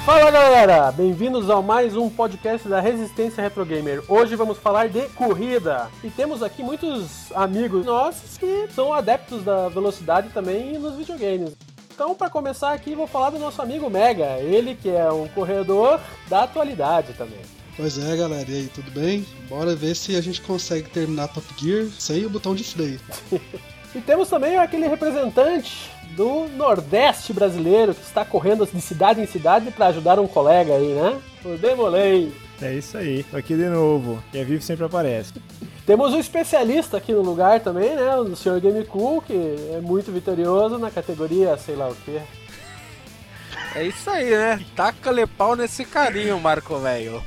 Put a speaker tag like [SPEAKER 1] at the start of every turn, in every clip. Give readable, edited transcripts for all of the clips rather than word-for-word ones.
[SPEAKER 1] Fala galera, bem-vindos a mais um podcast da Resistência Retro Gamer. Hoje vamos falar de corrida e temos aqui muitos amigos nossos que são adeptos da velocidade também nos videogames. Então, para começar aqui, vou falar do nosso amigo Mega, ele que é um corredor da atualidade também.
[SPEAKER 2] Pois é, galera, e aí, tudo bem? Bora ver se a gente consegue terminar Top Gear sem o botão de freio.
[SPEAKER 1] E temos também aquele representante do Nordeste brasileiro que está correndo de cidade em cidade para ajudar um colega aí, né? O Demolei.
[SPEAKER 3] É isso aí, tô aqui de novo. Quem é vivo sempre aparece.
[SPEAKER 1] Temos um especialista aqui no lugar também, né? O Sr. Gamecool, que é muito vitorioso na categoria sei lá o quê.
[SPEAKER 4] É isso aí, né? Taca-lhe pau nesse carinho, Marco velho.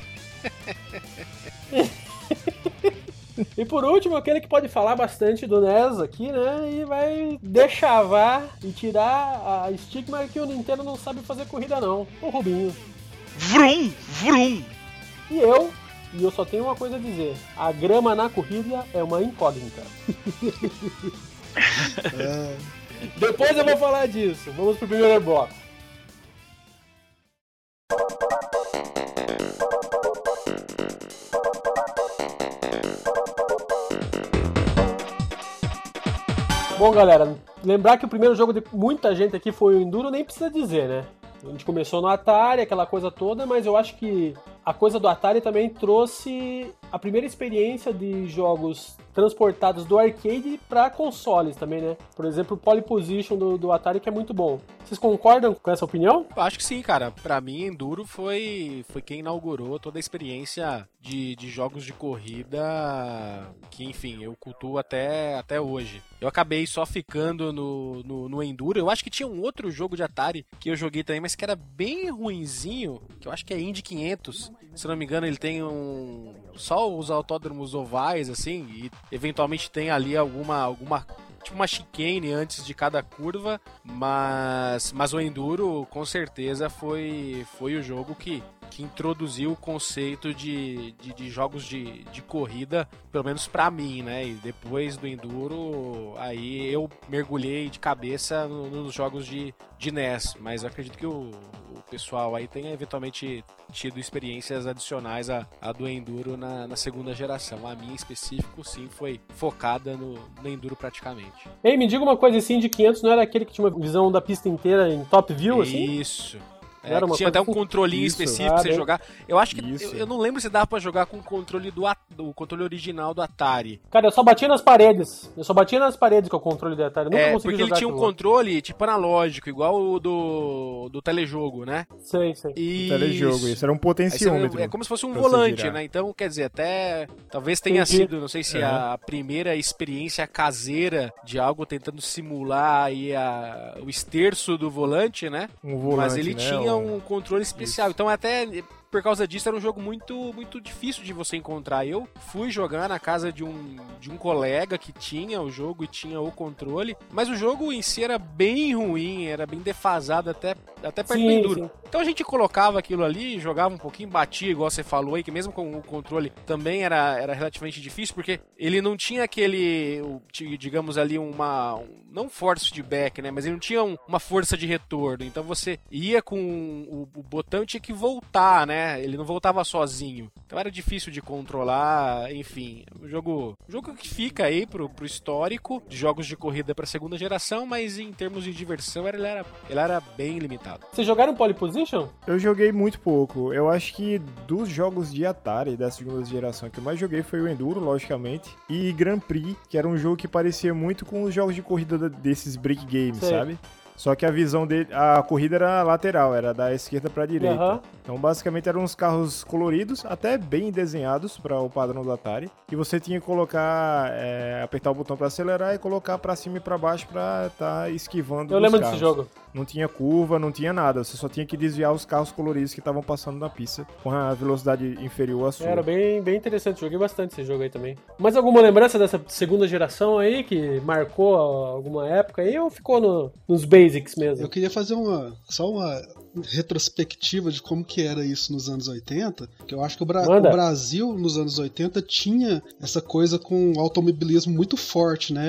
[SPEAKER 1] E por último, aquele que pode falar bastante do NES aqui, né? E vai deschavar e tirar a estigma que o Nintendo não sabe fazer corrida não. O Rubinho.
[SPEAKER 5] Vrum, vrum.
[SPEAKER 1] E eu só tenho uma coisa a dizer. A grama na corrida é uma incógnita. Depois eu vou falar disso. Vamos pro primeiro bloco. Bom, galera, lembrar que o primeiro jogo de muita gente aqui foi o Enduro, nem precisa dizer, né? A gente começou no Atari, aquela coisa toda, mas eu acho que a coisa do Atari também trouxe a primeira experiência de jogos transportados do arcade para consoles também, né? Por exemplo, o Pole Position do Atari, que é muito bom. Vocês concordam com essa opinião?
[SPEAKER 4] Eu acho que sim, cara. Pra mim, Enduro foi quem inaugurou toda a experiência de jogos de corrida que, enfim, eu cultuo até hoje. Eu acabei só ficando no Enduro. Eu acho que tinha um outro jogo de Atari que eu joguei também, mas que era bem ruinzinho, que eu acho que é Indy 500. Se não me engano, ele tem só os autódromos ovais, assim, e eventualmente tem ali alguma tipo uma chicane antes de cada curva, mas o Enduro com certeza foi o jogo que introduziu o conceito de jogos de corrida, pelo menos pra mim, né? E depois do Enduro, aí eu mergulhei de cabeça nos jogos de NES, mas eu acredito que o pessoal aí tenha eventualmente tido experiências adicionais à do Enduro na segunda geração. A minha em específico, sim, foi focada no Enduro praticamente.
[SPEAKER 1] Ei, me diga uma coisa assim, de 500 não era aquele que tinha uma visão da pista inteira em top view, assim?
[SPEAKER 4] Isso. Tinha até um controlinho específico pra você jogar. Eu acho que eu não lembro se dava pra jogar com o controle do controle original do Atari.
[SPEAKER 1] Cara, eu só batia nas paredes. Com o controle do Atari. Nunca consegui
[SPEAKER 4] porque ele tinha um controle tipo analógico, igual o do telejogo, né?
[SPEAKER 1] Sei.
[SPEAKER 3] O telejogo, isso era um potenciômetro.
[SPEAKER 4] É como se fosse um volante, né? Então, quer dizer, até talvez tenha sido, não sei se a primeira experiência caseira de algo tentando simular aí o esterço do volante, né? Mas ele tinha um controle especial. Isso. Então até por causa disso era um jogo muito, muito difícil de você encontrar. Eu fui jogar na casa de um colega que tinha o jogo e tinha o controle, mas o jogo em si era bem ruim, era bem defasado até perto do Enduro. Sim. Então a gente colocava aquilo ali, jogava um pouquinho, batia, igual você falou aí, que mesmo com o controle também era relativamente difícil, porque ele não tinha aquele, digamos ali, não force feedback, né? Mas ele não tinha uma força de retorno. Então você ia com o botão e tinha que voltar, né? Ele não voltava sozinho. Então era difícil de controlar, enfim. Um jogo que fica aí pro histórico de jogos de corrida pra segunda geração, mas em termos de diversão ele era bem limitado.
[SPEAKER 1] Vocês jogaram Pole Position?
[SPEAKER 3] Eu joguei muito pouco. Eu acho que dos jogos de Atari da segunda geração que eu mais joguei foi o Enduro, logicamente, e Grand Prix, que era um jogo que parecia muito com os jogos de corrida desses break games, sabe? Só que a visão dele, a corrida era lateral, era da esquerda pra direita. Uhum. Então, basicamente, eram uns carros coloridos, até bem desenhados para o padrão do Atari. E você tinha que colocar, apertar o botão para acelerar e colocar para cima e para baixo para estar esquivando.
[SPEAKER 1] Eu lembro desse jogo.
[SPEAKER 3] Não tinha curva, não tinha nada. Você só tinha que desviar os carros coloridos que estavam passando na pista com a velocidade inferior à sua.
[SPEAKER 1] Era bem interessante. Joguei bastante esse jogo aí também. Mas alguma lembrança dessa segunda geração aí que marcou alguma época aí ou ficou nos basics mesmo?
[SPEAKER 2] Eu queria fazer só uma retrospectiva de como que era isso nos anos 80, que eu acho que o Brasil nos anos 80 tinha essa coisa com automobilismo muito forte, né?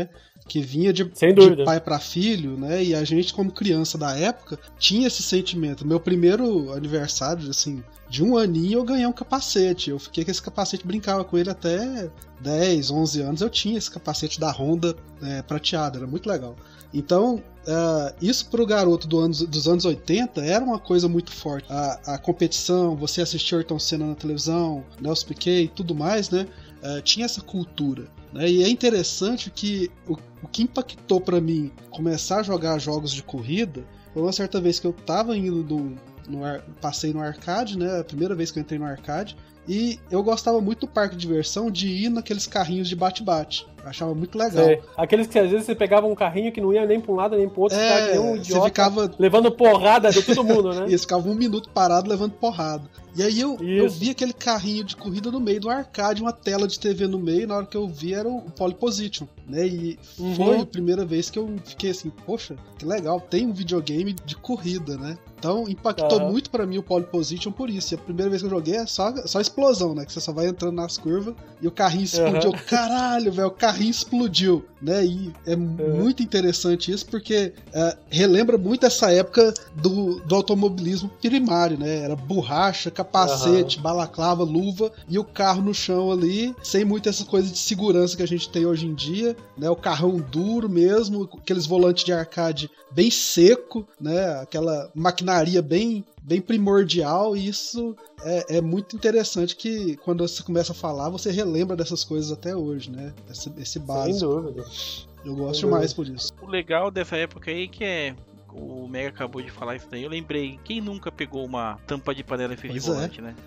[SPEAKER 2] que vinha de pai para filho, né? E a gente, como criança da época, tinha esse sentimento. Meu primeiro aniversário, assim, de 1 aninho eu ganhei um capacete. Eu fiquei com esse capacete, brincava com ele até 10, 11 anos. Eu tinha esse capacete da Honda prateado, era muito legal. Então, isso pro garoto dos anos 80 era uma coisa muito forte. A competição, você assistir Ayrton Senna na televisão, Nelson Piquet e tudo mais, né? Tinha essa cultura. Né? E é interessante que o que impactou pra mim começar a jogar jogos de corrida foi uma certa vez que eu tava indo passei no arcade, né? A primeira vez que eu entrei no arcade. E eu gostava muito do parque de diversão de ir naqueles carrinhos de bate-bate. Eu achava muito legal.
[SPEAKER 1] Aqueles que às vezes você pegava um carrinho que não ia nem pra um lado nem pro outro, ficava que nem um idiota,
[SPEAKER 2] você ficava
[SPEAKER 1] levando porrada de todo mundo, né?
[SPEAKER 2] E você ficava 1 minuto parado levando porrada. E aí eu vi aquele carrinho de corrida no meio do arcade, uma tela de TV no meio, e na hora que eu vi era o Pole Position, né? E foi a primeira vez que eu fiquei assim, poxa, que legal, tem um videogame de corrida, né? Então impactou muito pra mim o Pole Position por isso. E a primeira vez que eu joguei é só explosão, né? Que você só vai entrando nas curvas e o carrinho explodiu. Caralho, velho, o carrinho explodiu, né? E é muito interessante isso porque relembra muito essa época do automobilismo primário, né? Era borracha, capacete, balaclava, luva e o carro no chão ali, sem muito essa coisa de segurança que a gente tem hoje em dia, né? O carrão duro mesmo, aqueles volantes de arcade bem seco, né? Aquela maquinaria bem primordial, e isso é muito interessante que quando você começa a falar, você relembra dessas coisas até hoje, né? Esse básico. Sem dúvida. Eu gosto demais por isso.
[SPEAKER 5] O legal dessa época aí que o Mega acabou de falar isso daí, eu lembrei, quem nunca pegou uma tampa de panela e fez de volante, né?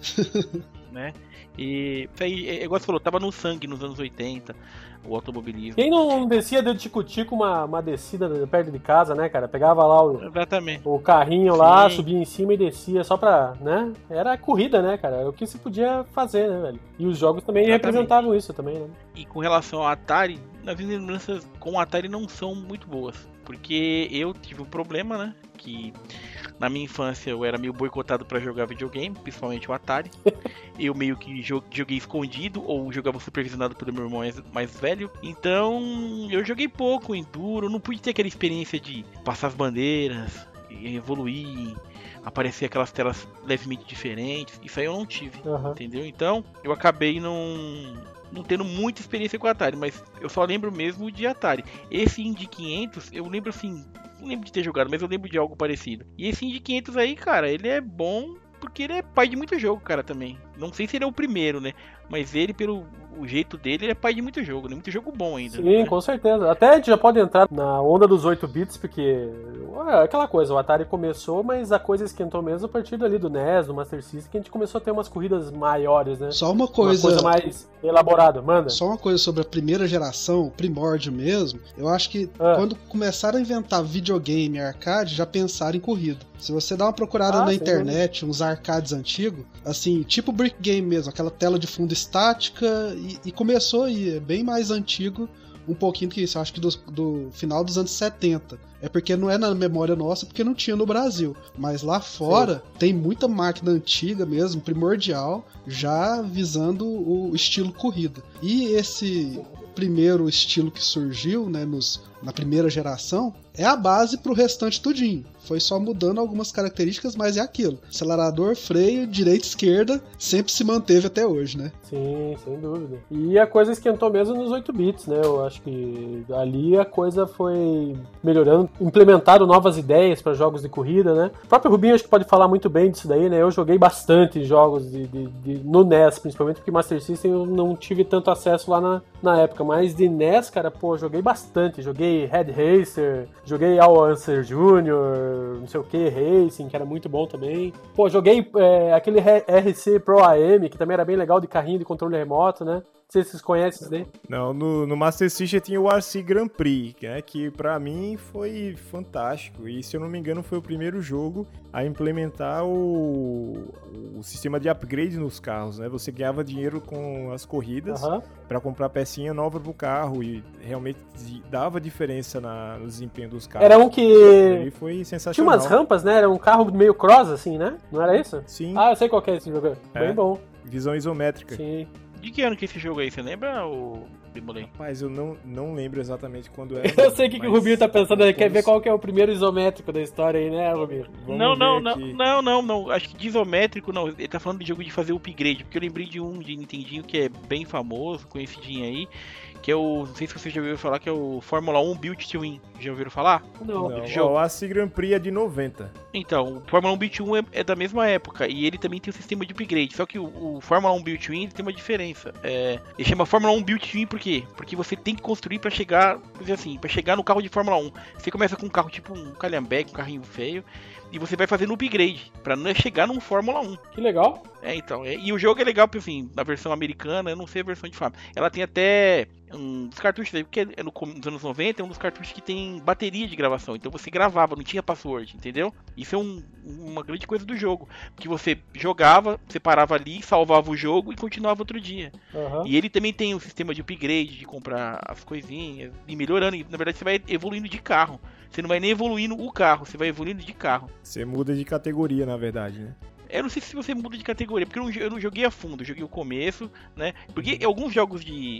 [SPEAKER 5] Né? E isso aí, igual você falou, tava no sangue nos anos 80, o automobilismo.
[SPEAKER 1] Quem não descia de tico-tico uma descida perto de casa, né, cara? Pegava lá o carrinho lá, subia em cima e descia só pra, né? Era corrida, né, cara? Era o que se podia fazer, né, velho? E os jogos também representavam isso também, né?
[SPEAKER 5] E com relação ao Atari, as minhas lembranças com o Atari não são muito boas. Porque eu tive um problema, né? Que na minha infância eu era meio boicotado pra jogar videogame, principalmente o Atari. Eu meio que joguei escondido ou jogava supervisionado pelo meu irmão mais velho. Então eu joguei pouco Enduro, não pude ter aquela experiência de passar as bandeiras, evoluir, aparecer aquelas telas levemente diferentes. Isso aí eu não tive, entendeu? Então eu acabei não tendo muita experiência com o Atari, mas eu só lembro mesmo de Atari. Esse Indy 500, eu lembro assim, não lembro de ter jogado, mas eu lembro de algo parecido. E esse Indy 500 aí, cara, ele é bom porque ele é pai de muito jogo, cara, também. Não sei se ele é o primeiro, né? Mas ele, pelo jeito dele, ele é pai de muito jogo, né? Muito jogo bom ainda.
[SPEAKER 1] Sim,
[SPEAKER 5] né?
[SPEAKER 1] Com certeza. Até a gente já pode entrar na onda dos 8 bits, porque é aquela coisa, o Atari começou, mas a coisa esquentou mesmo a partir dali do NES, do Master System, que a gente começou a ter umas corridas maiores, né?
[SPEAKER 2] Só uma coisa
[SPEAKER 1] mais elaborada, manda.
[SPEAKER 2] Só uma coisa sobre a primeira geração, primórdio mesmo, eu acho que quando começaram a inventar videogame e arcade, já pensaram em corrida. Se você dá uma procurada na internet, uns arcades antigos, assim, tipo brick game mesmo, aquela tela de fundo estática, e começou aí, é bem mais antigo um pouquinho que isso, acho que do final dos anos 70. É porque não é na memória nossa, porque não tinha no Brasil. Mas lá fora tem muita máquina antiga mesmo, primordial, já visando o estilo corrida. E esse primeiro estilo que surgiu, né, na primeira geração, é a base pro restante tudinho. Foi só mudando algumas características, mas é aquilo. Acelerador, freio, direita, esquerda, sempre se manteve até hoje, né?
[SPEAKER 1] Sim, sem dúvida. E a coisa esquentou mesmo nos 8 bits, né? Eu acho que ali a coisa foi melhorando, implementaram novas ideias para jogos de corrida, né? O próprio Rubinho acho que pode falar muito bem disso daí, né? Eu joguei bastante jogos no NES, principalmente porque Master System eu não tive tanto acesso lá na época, mas de NES, cara, pô, joguei bastante. Joguei Head Racer, joguei All Answer Jr., não sei o que, Racing, que era muito bom também. Pô, joguei aquele RC Pro AM, que também era bem legal, de carrinho de controle remoto, né? Não sei se vocês conhecem isso daí.
[SPEAKER 3] Não, no Master System tinha o RC Grand Prix, né, que pra mim foi fantástico. E se eu não me engano foi o primeiro jogo a implementar o sistema de upgrade nos carros, né? Você ganhava dinheiro com as corridas pra comprar pecinha nova pro carro e realmente dava diferença no desempenho dos carros.
[SPEAKER 1] Era um que...
[SPEAKER 3] Ele foi sensacional.
[SPEAKER 1] Tinha umas rampas, né? Era um carro meio cross, assim, né? Não era isso?
[SPEAKER 3] Sim.
[SPEAKER 1] Ah, eu sei qual que é esse jogo. Bem bom.
[SPEAKER 3] Visão isométrica.
[SPEAKER 1] Sim.
[SPEAKER 5] De que ano que esse jogo aí? Você lembra? Demolei.
[SPEAKER 3] Mas eu não lembro exatamente quando era.
[SPEAKER 1] Eu sei o que o Rubinho tá pensando, ele quer ver qual que é o primeiro isométrico da história aí, né, Rubinho?
[SPEAKER 5] Não. Acho que de isométrico, não. Ele tá falando de jogo de fazer upgrade, porque eu lembrei de um de Nintendinho que é bem famoso, conhecidinho aí, que é o, não sei se vocês já ouviram falar, que é o Fórmula 1 Build to Win. Já ouviram falar?
[SPEAKER 1] Não.
[SPEAKER 3] O AC Grand Prix é de 90.
[SPEAKER 5] Então, o Fórmula 1 Build to Win é da mesma época, e ele também tem um sistema de upgrade, só que o Fórmula 1 Build to Win tem uma diferença. Ele chama Fórmula 1 Build to Win por quê? Porque você tem que construir pra chegar, por dizer assim, pra chegar no carro de Fórmula 1. Você começa com um carro tipo um calhambeque, um carrinho feio, e você vai fazendo upgrade pra não chegar num Fórmula 1.
[SPEAKER 1] Que legal.
[SPEAKER 5] E o jogo é legal, porque assim, na versão americana, eu não sei a versão de fábrica. Ela tem até um dos cartuchos aí, porque nos anos 90 é um dos cartuchos que tem bateria de gravação. Então você gravava, não tinha password, entendeu? Isso é uma grande coisa do jogo. Porque você jogava, você parava ali, salvava o jogo e continuava outro dia.
[SPEAKER 1] Uhum.
[SPEAKER 5] E ele também tem um sistema de upgrade, de comprar as coisinhas e melhorando. E na verdade você vai evoluindo de carro. Você não vai nem evoluindo o carro, você vai evoluindo de carro.
[SPEAKER 3] Você muda de categoria, na verdade, né?
[SPEAKER 5] Eu não sei se você muda de categoria, porque eu não joguei a fundo, eu joguei o começo, né? Porque alguns jogos de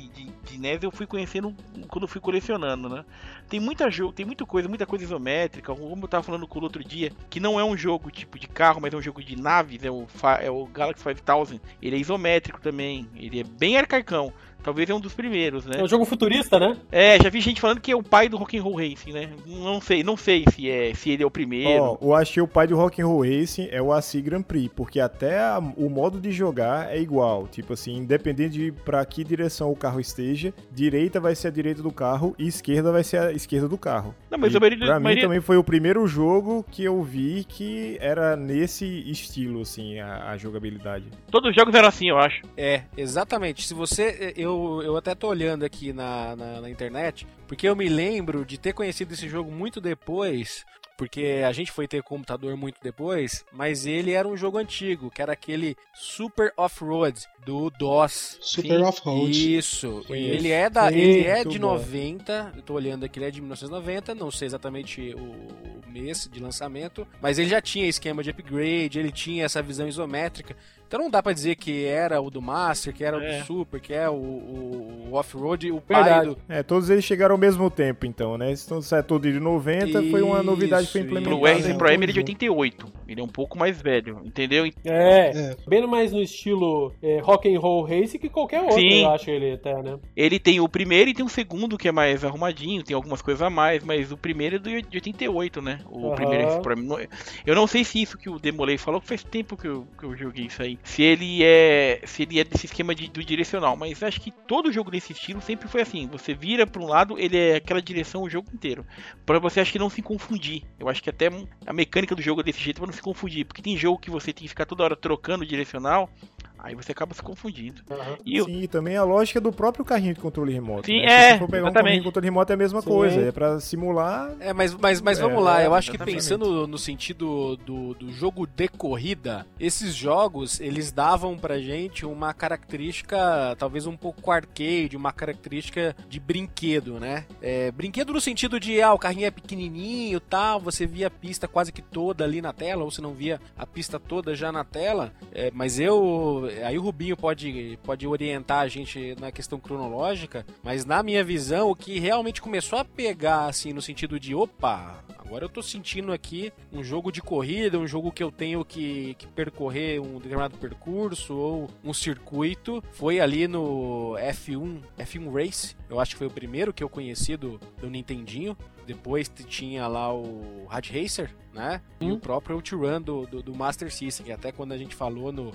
[SPEAKER 5] NES eu fui conhecendo quando eu fui colecionando, né? Tem muita coisa isométrica, como eu tava falando com o outro dia, que não é um jogo tipo de carro, mas é um jogo de naves, é o Galaxy 5000. Ele é isométrico também, ele é bem arcaicão. Talvez é um dos primeiros, né?
[SPEAKER 1] É um jogo futurista, né?
[SPEAKER 5] Já vi gente falando que é o pai do Rock'n'Roll Racing, né? Não sei se ele é o primeiro.
[SPEAKER 3] Eu achei o pai do Rock'n'Roll Racing é o AC Grand Prix, porque até o modo de jogar é igual. Tipo assim, independente de pra que direção o carro esteja, direita vai ser a direita do carro e esquerda vai ser a esquerda do carro.
[SPEAKER 5] Não, mas
[SPEAKER 3] pra mim também foi o primeiro jogo que eu vi que era nesse estilo, assim, a jogabilidade.
[SPEAKER 5] Todos os jogos eram assim, eu acho.
[SPEAKER 4] Exatamente. Se você... Eu até tô olhando aqui na internet, porque eu me lembro de ter conhecido esse jogo muito depois, porque a gente foi ter computador muito depois, mas ele era um jogo antigo, que era aquele Super Off-Road do DOS.
[SPEAKER 2] Super Off-Road.
[SPEAKER 4] Isso. Ele é de 90, eu tô olhando aqui, ele é de 1990, não sei exatamente o mês de lançamento, mas ele já tinha esquema de upgrade, ele tinha essa visão isométrica. Então não dá pra dizer que era o do Master, que era o do Super, que é o Off-Road, o pai do...
[SPEAKER 3] Todos eles chegaram ao mesmo tempo, então, né? Então, se é todo de 90, foi uma novidade que foi implementada.
[SPEAKER 5] Pro R e Pro M ele é de 88, ele é um pouco mais velho, entendeu?
[SPEAKER 1] Bem mais no estilo Rock'n'Roll Racing que qualquer outro,
[SPEAKER 5] Sim.
[SPEAKER 1] Eu acho ele até, né?
[SPEAKER 5] Ele tem o primeiro e tem o segundo, que é mais arrumadinho, tem algumas coisas a mais, mas o primeiro é de 88, né? O primeiro R Pro M. Eu não sei se isso que o Demolei falou, que faz tempo que eu joguei isso aí. Se ele é desse esquema do direcional, mas acho que todo jogo desse estilo sempre foi assim, você vira para um lado, ele é aquela direção o jogo inteiro, para você acho que não se confundir. Eu acho que até a mecânica do jogo é desse jeito para não se confundir, porque tem jogo que você tem que ficar toda hora trocando o direcional, aí você acaba se confundindo.
[SPEAKER 3] Sim, e também a lógica do próprio carrinho de controle remoto.
[SPEAKER 5] Sim,
[SPEAKER 3] né? Se você for pegar um carrinho de controle remoto é a mesma coisa, é pra simular...
[SPEAKER 4] Mas vamos lá, eu acho que pensando no sentido do jogo de corrida, esses jogos, eles davam pra gente uma característica, talvez um pouco arcade, uma característica de brinquedo, né? Brinquedo no sentido de, o carrinho é pequenininho e tal, você via a pista quase que toda ali na tela, ou você não via a pista toda já na tela, mas aí o Rubinho pode orientar a gente na questão cronológica, mas na minha visão, o que realmente começou a pegar, assim, no sentido de, agora eu tô sentindo aqui um jogo de corrida, um jogo que eu tenho que percorrer um determinado percurso ou um circuito, foi ali no F1 Race, eu acho que foi o primeiro que eu conheci do Nintendinho. Depois tinha lá o Rad Racer, né? E o próprio OutRun do Master System, que até quando a gente falou no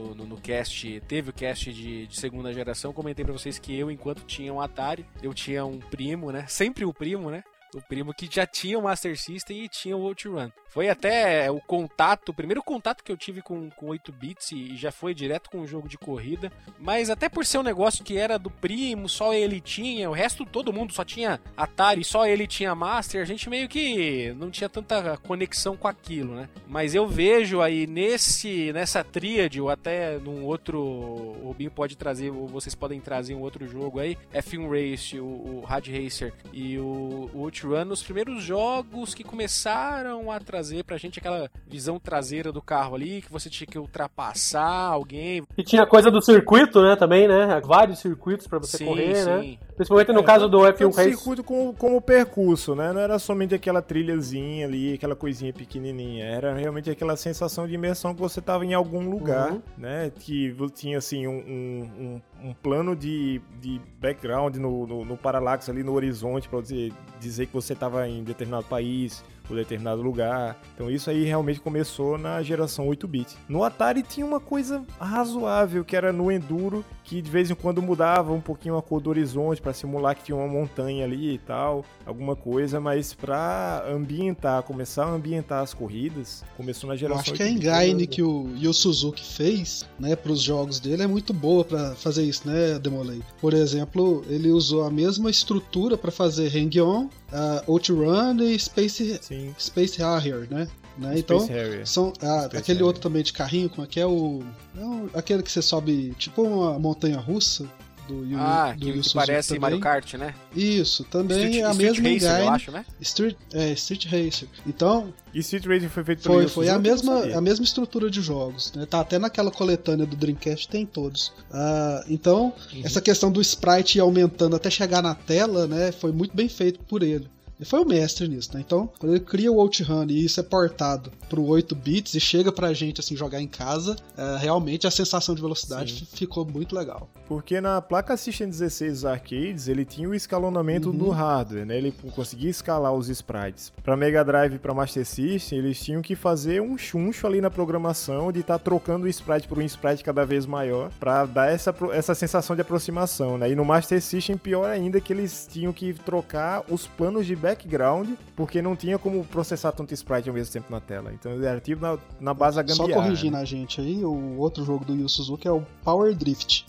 [SPEAKER 4] cast, teve o cast de segunda geração, comentei pra vocês que eu, enquanto tinha um Atari, eu tinha um primo, né? Sempre o primo, né? O primo que já tinha o Master System e tinha o OutRun. Foi até o primeiro contato que eu tive com 8 bits e já foi direto com o jogo de corrida. Mas até por ser um negócio que era do primo, só ele tinha, o resto todo mundo só tinha Atari, só ele tinha Master, a gente meio que não tinha tanta conexão com aquilo, né? Mas eu vejo aí nessa tríade, ou até num outro, o Rubinho pode trazer, ou vocês podem trazer um outro jogo aí, F1 Race, o Rad Racer e o OutRun, os primeiros jogos que começaram a trazer trazer pra gente aquela visão traseira do carro ali, que você tinha que ultrapassar alguém.
[SPEAKER 1] E tinha coisa do circuito, né, também, né? Vários circuitos pra você correr, né? Principalmente no caso do F1 Race.
[SPEAKER 3] Circuito como percurso, né? Não era somente aquela trilhazinha ali, aquela coisinha pequenininha. Era realmente aquela sensação de imersão que você tava em algum lugar, né? Que tinha, assim, um plano de background no parallax ali no horizonte pra você dizer que você tava em determinado país ou determinado lugar. Então isso aí realmente começou na geração 8-bit. No Atari tinha uma coisa razoável, que era no Enduro, que de vez em quando mudava um pouquinho a cor do horizonte para simular que tinha uma montanha ali e tal, alguma coisa, mas para começar a ambientar as corridas, começou na geração 8-bit.
[SPEAKER 2] Eu acho que a engine que o Yu Suzuki fez, né, para os jogos dele é muito boa para fazer isso, né, Demolay? Por exemplo, ele usou a mesma estrutura para fazer Hang-On, Outrun e Space Harrier, né? Então, são aquele outro também de carrinho, como é que é aquele que você sobe, tipo uma montanha russa do
[SPEAKER 4] que parece também. Mario Kart, né?
[SPEAKER 2] Isso, também é a mesma engine,
[SPEAKER 4] eu acho, né?
[SPEAKER 2] Street Racer. Então,
[SPEAKER 3] e Street Racer foi feito pelo
[SPEAKER 2] Foi a mesma estrutura de jogos, né? Tá até naquela coletânea do Dreamcast, tem todos. Então, essa questão do sprite ir aumentando até chegar na tela, né? Foi muito bem feito por ele. Ele foi o mestre nisso, né? Então, quando ele cria o Outrun e isso é portado pro 8 bits e chega pra gente, assim, jogar em casa, realmente a sensação de velocidade ficou muito legal.
[SPEAKER 3] Porque na placa System 16 arcades, ele tinha o escalonamento do hardware, né? Ele conseguia escalar os sprites. Pra Mega Drive e pra Master System, eles tinham que fazer um chuncho ali na programação de estar trocando o sprite por um sprite cada vez maior pra dar essa sensação de aproximação, né? E no Master System, pior ainda, que eles tinham que trocar os planos de background, porque não tinha como processar tanto sprite ao mesmo tempo na tela. Então ele era tipo na base da gambiarra.
[SPEAKER 2] Só corrigindo a gente aí, o outro jogo do Yu Suzuki é o Power Drift.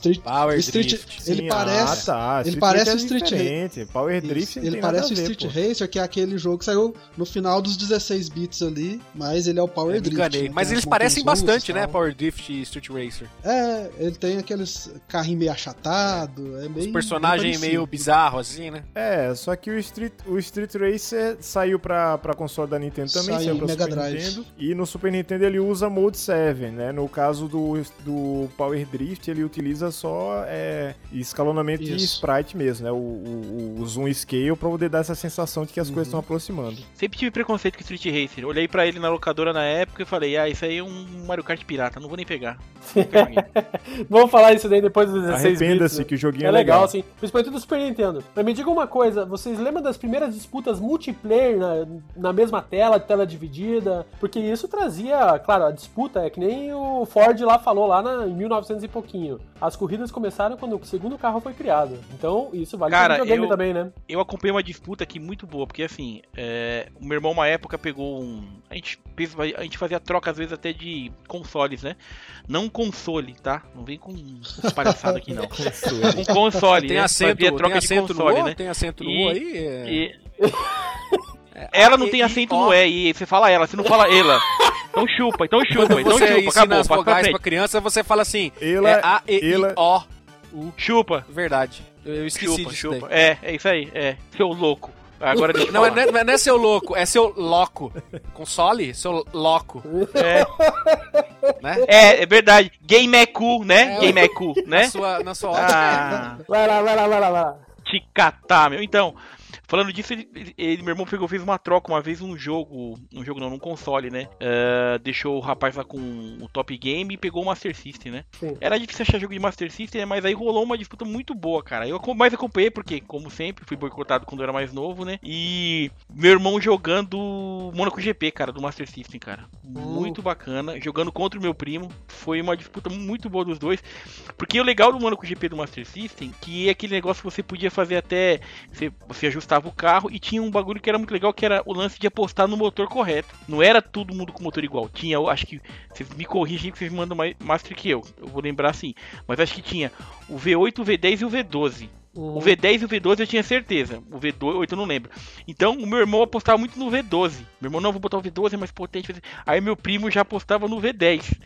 [SPEAKER 2] Ele parece o Street Racer.
[SPEAKER 3] Power Drift
[SPEAKER 2] ele parece o Street Racer, que é aquele jogo que saiu no final dos 16 bits ali, mas ele é o Power Drift.
[SPEAKER 4] Né? Mas eles parecem bastante, né? Power Drift e Street Racer.
[SPEAKER 2] Ele tem aqueles carrinhos meio achatados.
[SPEAKER 4] Os personagens meio bizarros, assim, né?
[SPEAKER 3] Só que o Street Racer saiu pra console da Nintendo também, saiu pra
[SPEAKER 2] Mega
[SPEAKER 3] Super
[SPEAKER 2] Drive.
[SPEAKER 3] Nintendo. E no Super Nintendo ele usa Mode 7, né? No caso do Power Drift, ele utiliza só escalonamento de sprite mesmo, né? O zoom scale pra poder dar essa sensação de que as coisas estão aproximando.
[SPEAKER 5] Sempre tive preconceito com Street Racer. Olhei pra ele na locadora na época e falei, isso aí é um Mario Kart pirata, não vou nem pegar.
[SPEAKER 1] Vamos falar isso daí depois dos 16 bits.
[SPEAKER 3] Arrependa-se,
[SPEAKER 1] né?
[SPEAKER 3] que o joguinho
[SPEAKER 1] é legal, assim. Principalmente do Super Nintendo. Mas me diga uma coisa, vocês lembram das primeiras disputas multiplayer na mesma tela dividida? Porque isso trazia, claro, a disputa é que nem o Ford lá falou lá em 1900 e pouquinho. As corridas começaram quando o segundo carro foi criado. Então, isso vale para o videogame também, né?
[SPEAKER 5] Eu acompanhei uma disputa aqui muito boa, porque assim, o meu irmão uma época pegou a gente fazia troca às vezes até de consoles, né? Não console, tá? Não vem com palhaçada aqui não. Com console.
[SPEAKER 4] Tem acento,
[SPEAKER 5] troca de console, né?
[SPEAKER 4] Tem acento no aí?
[SPEAKER 5] Ela não tem acento no E, você fala ela, você não fala ela. Então chupa,
[SPEAKER 4] Quando você ensina as vogais pra criança, você fala assim, A, E, I, O, U.
[SPEAKER 5] Chupa.
[SPEAKER 4] Verdade. Eu esqueci disso daí.
[SPEAKER 5] É isso aí, seu louco. Agora deixa eu
[SPEAKER 4] não é seu louco, é seu loco. Console? Seu loco. Né?
[SPEAKER 5] É verdade. Game é cool, né? Game é cool, né?
[SPEAKER 4] Na sua hora.
[SPEAKER 1] Vai lá.
[SPEAKER 5] Te catar, meu. Então, falando disso, meu irmão fez uma troca uma vez num console, né? Deixou o rapaz lá com o Top Game e pegou o Master System, né? Sim. Era difícil achar jogo de Master System, mas aí rolou uma disputa muito boa, cara. Eu mais acompanhei porque, como sempre, fui boicotado quando eu era mais novo, né? E meu irmão jogando Monaco GP, cara, do Master System, cara. Muito bacana. Jogando contra o meu primo. Foi uma disputa muito boa dos dois. Porque o legal do Monaco GP do Master System, que é aquele negócio que você podia fazer até... Você ajustava o carro e tinha um bagulho que era muito legal, que era o lance de apostar no motor correto. Não era todo mundo com motor igual. Tinha, eu acho que, vocês me corrigem que vocês mandam mais master que eu vou lembrar assim, mas acho que tinha o V8, o V10 e o V12. O V10 e o V12 eu tinha certeza. O V8 eu não lembro. Então o meu irmão apostava muito no V12. Meu irmão, não, vou botar o V12, é mais potente. Aí meu primo já apostava no V10.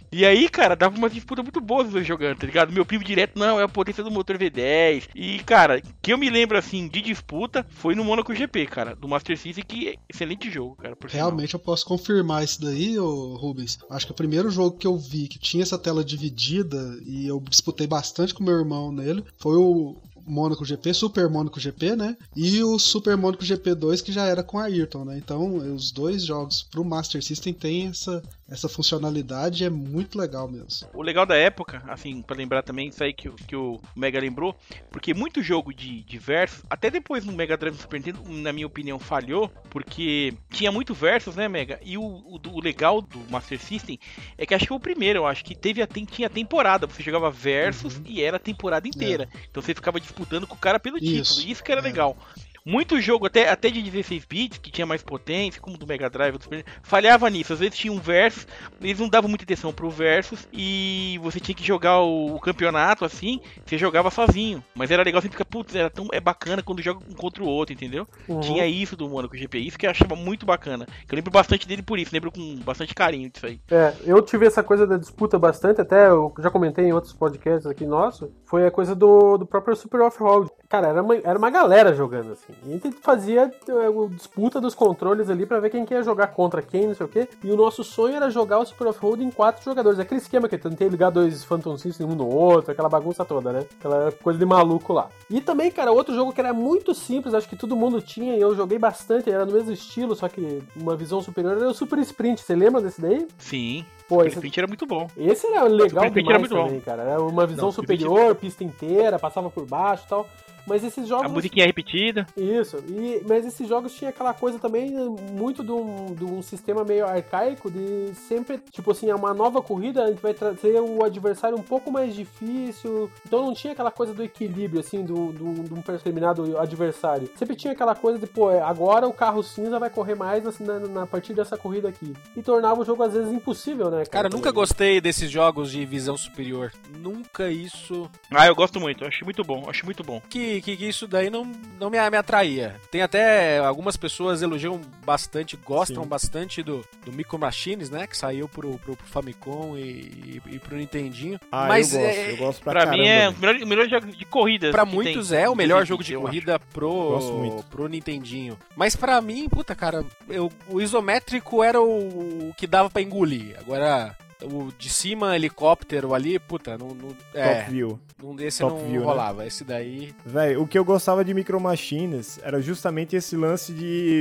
[SPEAKER 5] E aí, cara, dava uma disputa muito boa os dois jogando, tá ligado? Meu primo direto, não, é a potência do motor V10. E, cara, que eu me lembro, assim, de disputa, foi no Monaco GP, cara, do Master System, que é excelente jogo, cara.
[SPEAKER 2] Realmente eu posso confirmar isso daí, ô Rubens. Acho que o primeiro jogo que eu vi que tinha essa tela dividida e eu disputei bastante com meu irmão nele foi o Monaco GP, Super Monaco GP, né? E o Super Monaco GP 2, que já era com a Ayrton, né? Então, os dois jogos pro Master System tem essa funcionalidade, é muito legal mesmo.
[SPEAKER 5] O legal da época, assim, pra lembrar também, isso aí que o Mega lembrou, porque muito jogo de versus, até depois no Mega Drive do Super Nintendo, na minha opinião, falhou, porque tinha muito versus, né, Mega? E o legal do Master System é que acho que foi o primeiro, eu acho que tinha temporada, você jogava versus e era a temporada inteira. Então você ficava disputando com o cara pelo título, isso que era legal. Muito jogo, até de 16 bits, que tinha mais potência, como do Mega Drive, falhava nisso. Às vezes tinha um versus, eles não davam muita atenção pro versus, e você tinha que jogar o campeonato assim, você jogava sozinho. Mas era legal, você fica, putz, é bacana quando joga um contra o outro, entendeu? Tinha isso do Monaco GP, isso que eu achava muito bacana. Eu lembro bastante dele por isso, lembro com bastante carinho disso aí.
[SPEAKER 1] Eu tive essa coisa da disputa bastante, até eu já comentei em outros podcasts aqui nossos, foi a coisa do próprio Super Off-Road. Cara, era uma galera jogando, assim. E a gente fazia a disputa dos controles ali pra ver quem ia jogar contra quem, não sei o quê. E o nosso sonho era jogar o Super Off-Road em 4 jogadores. Aquele esquema que eu tentei ligar 2 Phantom System um no outro, aquela bagunça toda, né? Aquela coisa de maluco lá. E também, cara, outro jogo que era muito simples, acho que todo mundo tinha, e eu joguei bastante, era no mesmo estilo, só que uma visão superior, era o Super Sprint. Você lembra desse daí?
[SPEAKER 5] Sim. Pô, esse Sprint era muito bom.
[SPEAKER 1] Esse era legal demais
[SPEAKER 5] era muito
[SPEAKER 1] também,
[SPEAKER 5] bom.
[SPEAKER 1] Cara. Era uma visão superior, pista inteira, passava por baixo e tal. Mas esses jogos...
[SPEAKER 5] A musiquinha repetida.
[SPEAKER 1] Isso. Mas esses jogos tinha aquela coisa também muito de um sistema meio arcaico de sempre, tipo assim, uma nova corrida, a gente vai trazer o adversário um pouco mais difícil. Então não tinha aquela coisa do equilíbrio, assim, de um determinado adversário. Sempre tinha aquela coisa de, pô, agora o carro cinza vai correr mais na partir dessa corrida aqui. E tornava o jogo, às vezes, impossível, né?
[SPEAKER 4] Cara, nunca gostei desses jogos de visão superior. Nunca isso...
[SPEAKER 5] Eu gosto muito. Acho muito bom.
[SPEAKER 4] Que isso daí não me atraía. Tem até algumas pessoas elogiam bastante, gostam bastante do Micro Machines, né? Que saiu pro Famicom e pro Nintendinho. Mas
[SPEAKER 3] eu gosto
[SPEAKER 5] pra mim é o melhor jogo de corrida.
[SPEAKER 4] Pra muitos é o melhor jogo de corrida pro Nintendinho. Mas pra mim, puta, cara, o isométrico era o que dava pra engolir. Agora... O de cima, helicóptero ali, puta,
[SPEAKER 3] Top View.
[SPEAKER 4] Esse
[SPEAKER 3] Top
[SPEAKER 4] não
[SPEAKER 3] View,
[SPEAKER 4] rolava,
[SPEAKER 3] né?
[SPEAKER 4] Esse daí...
[SPEAKER 3] Véi, o que eu gostava de Micro Machines era justamente esse lance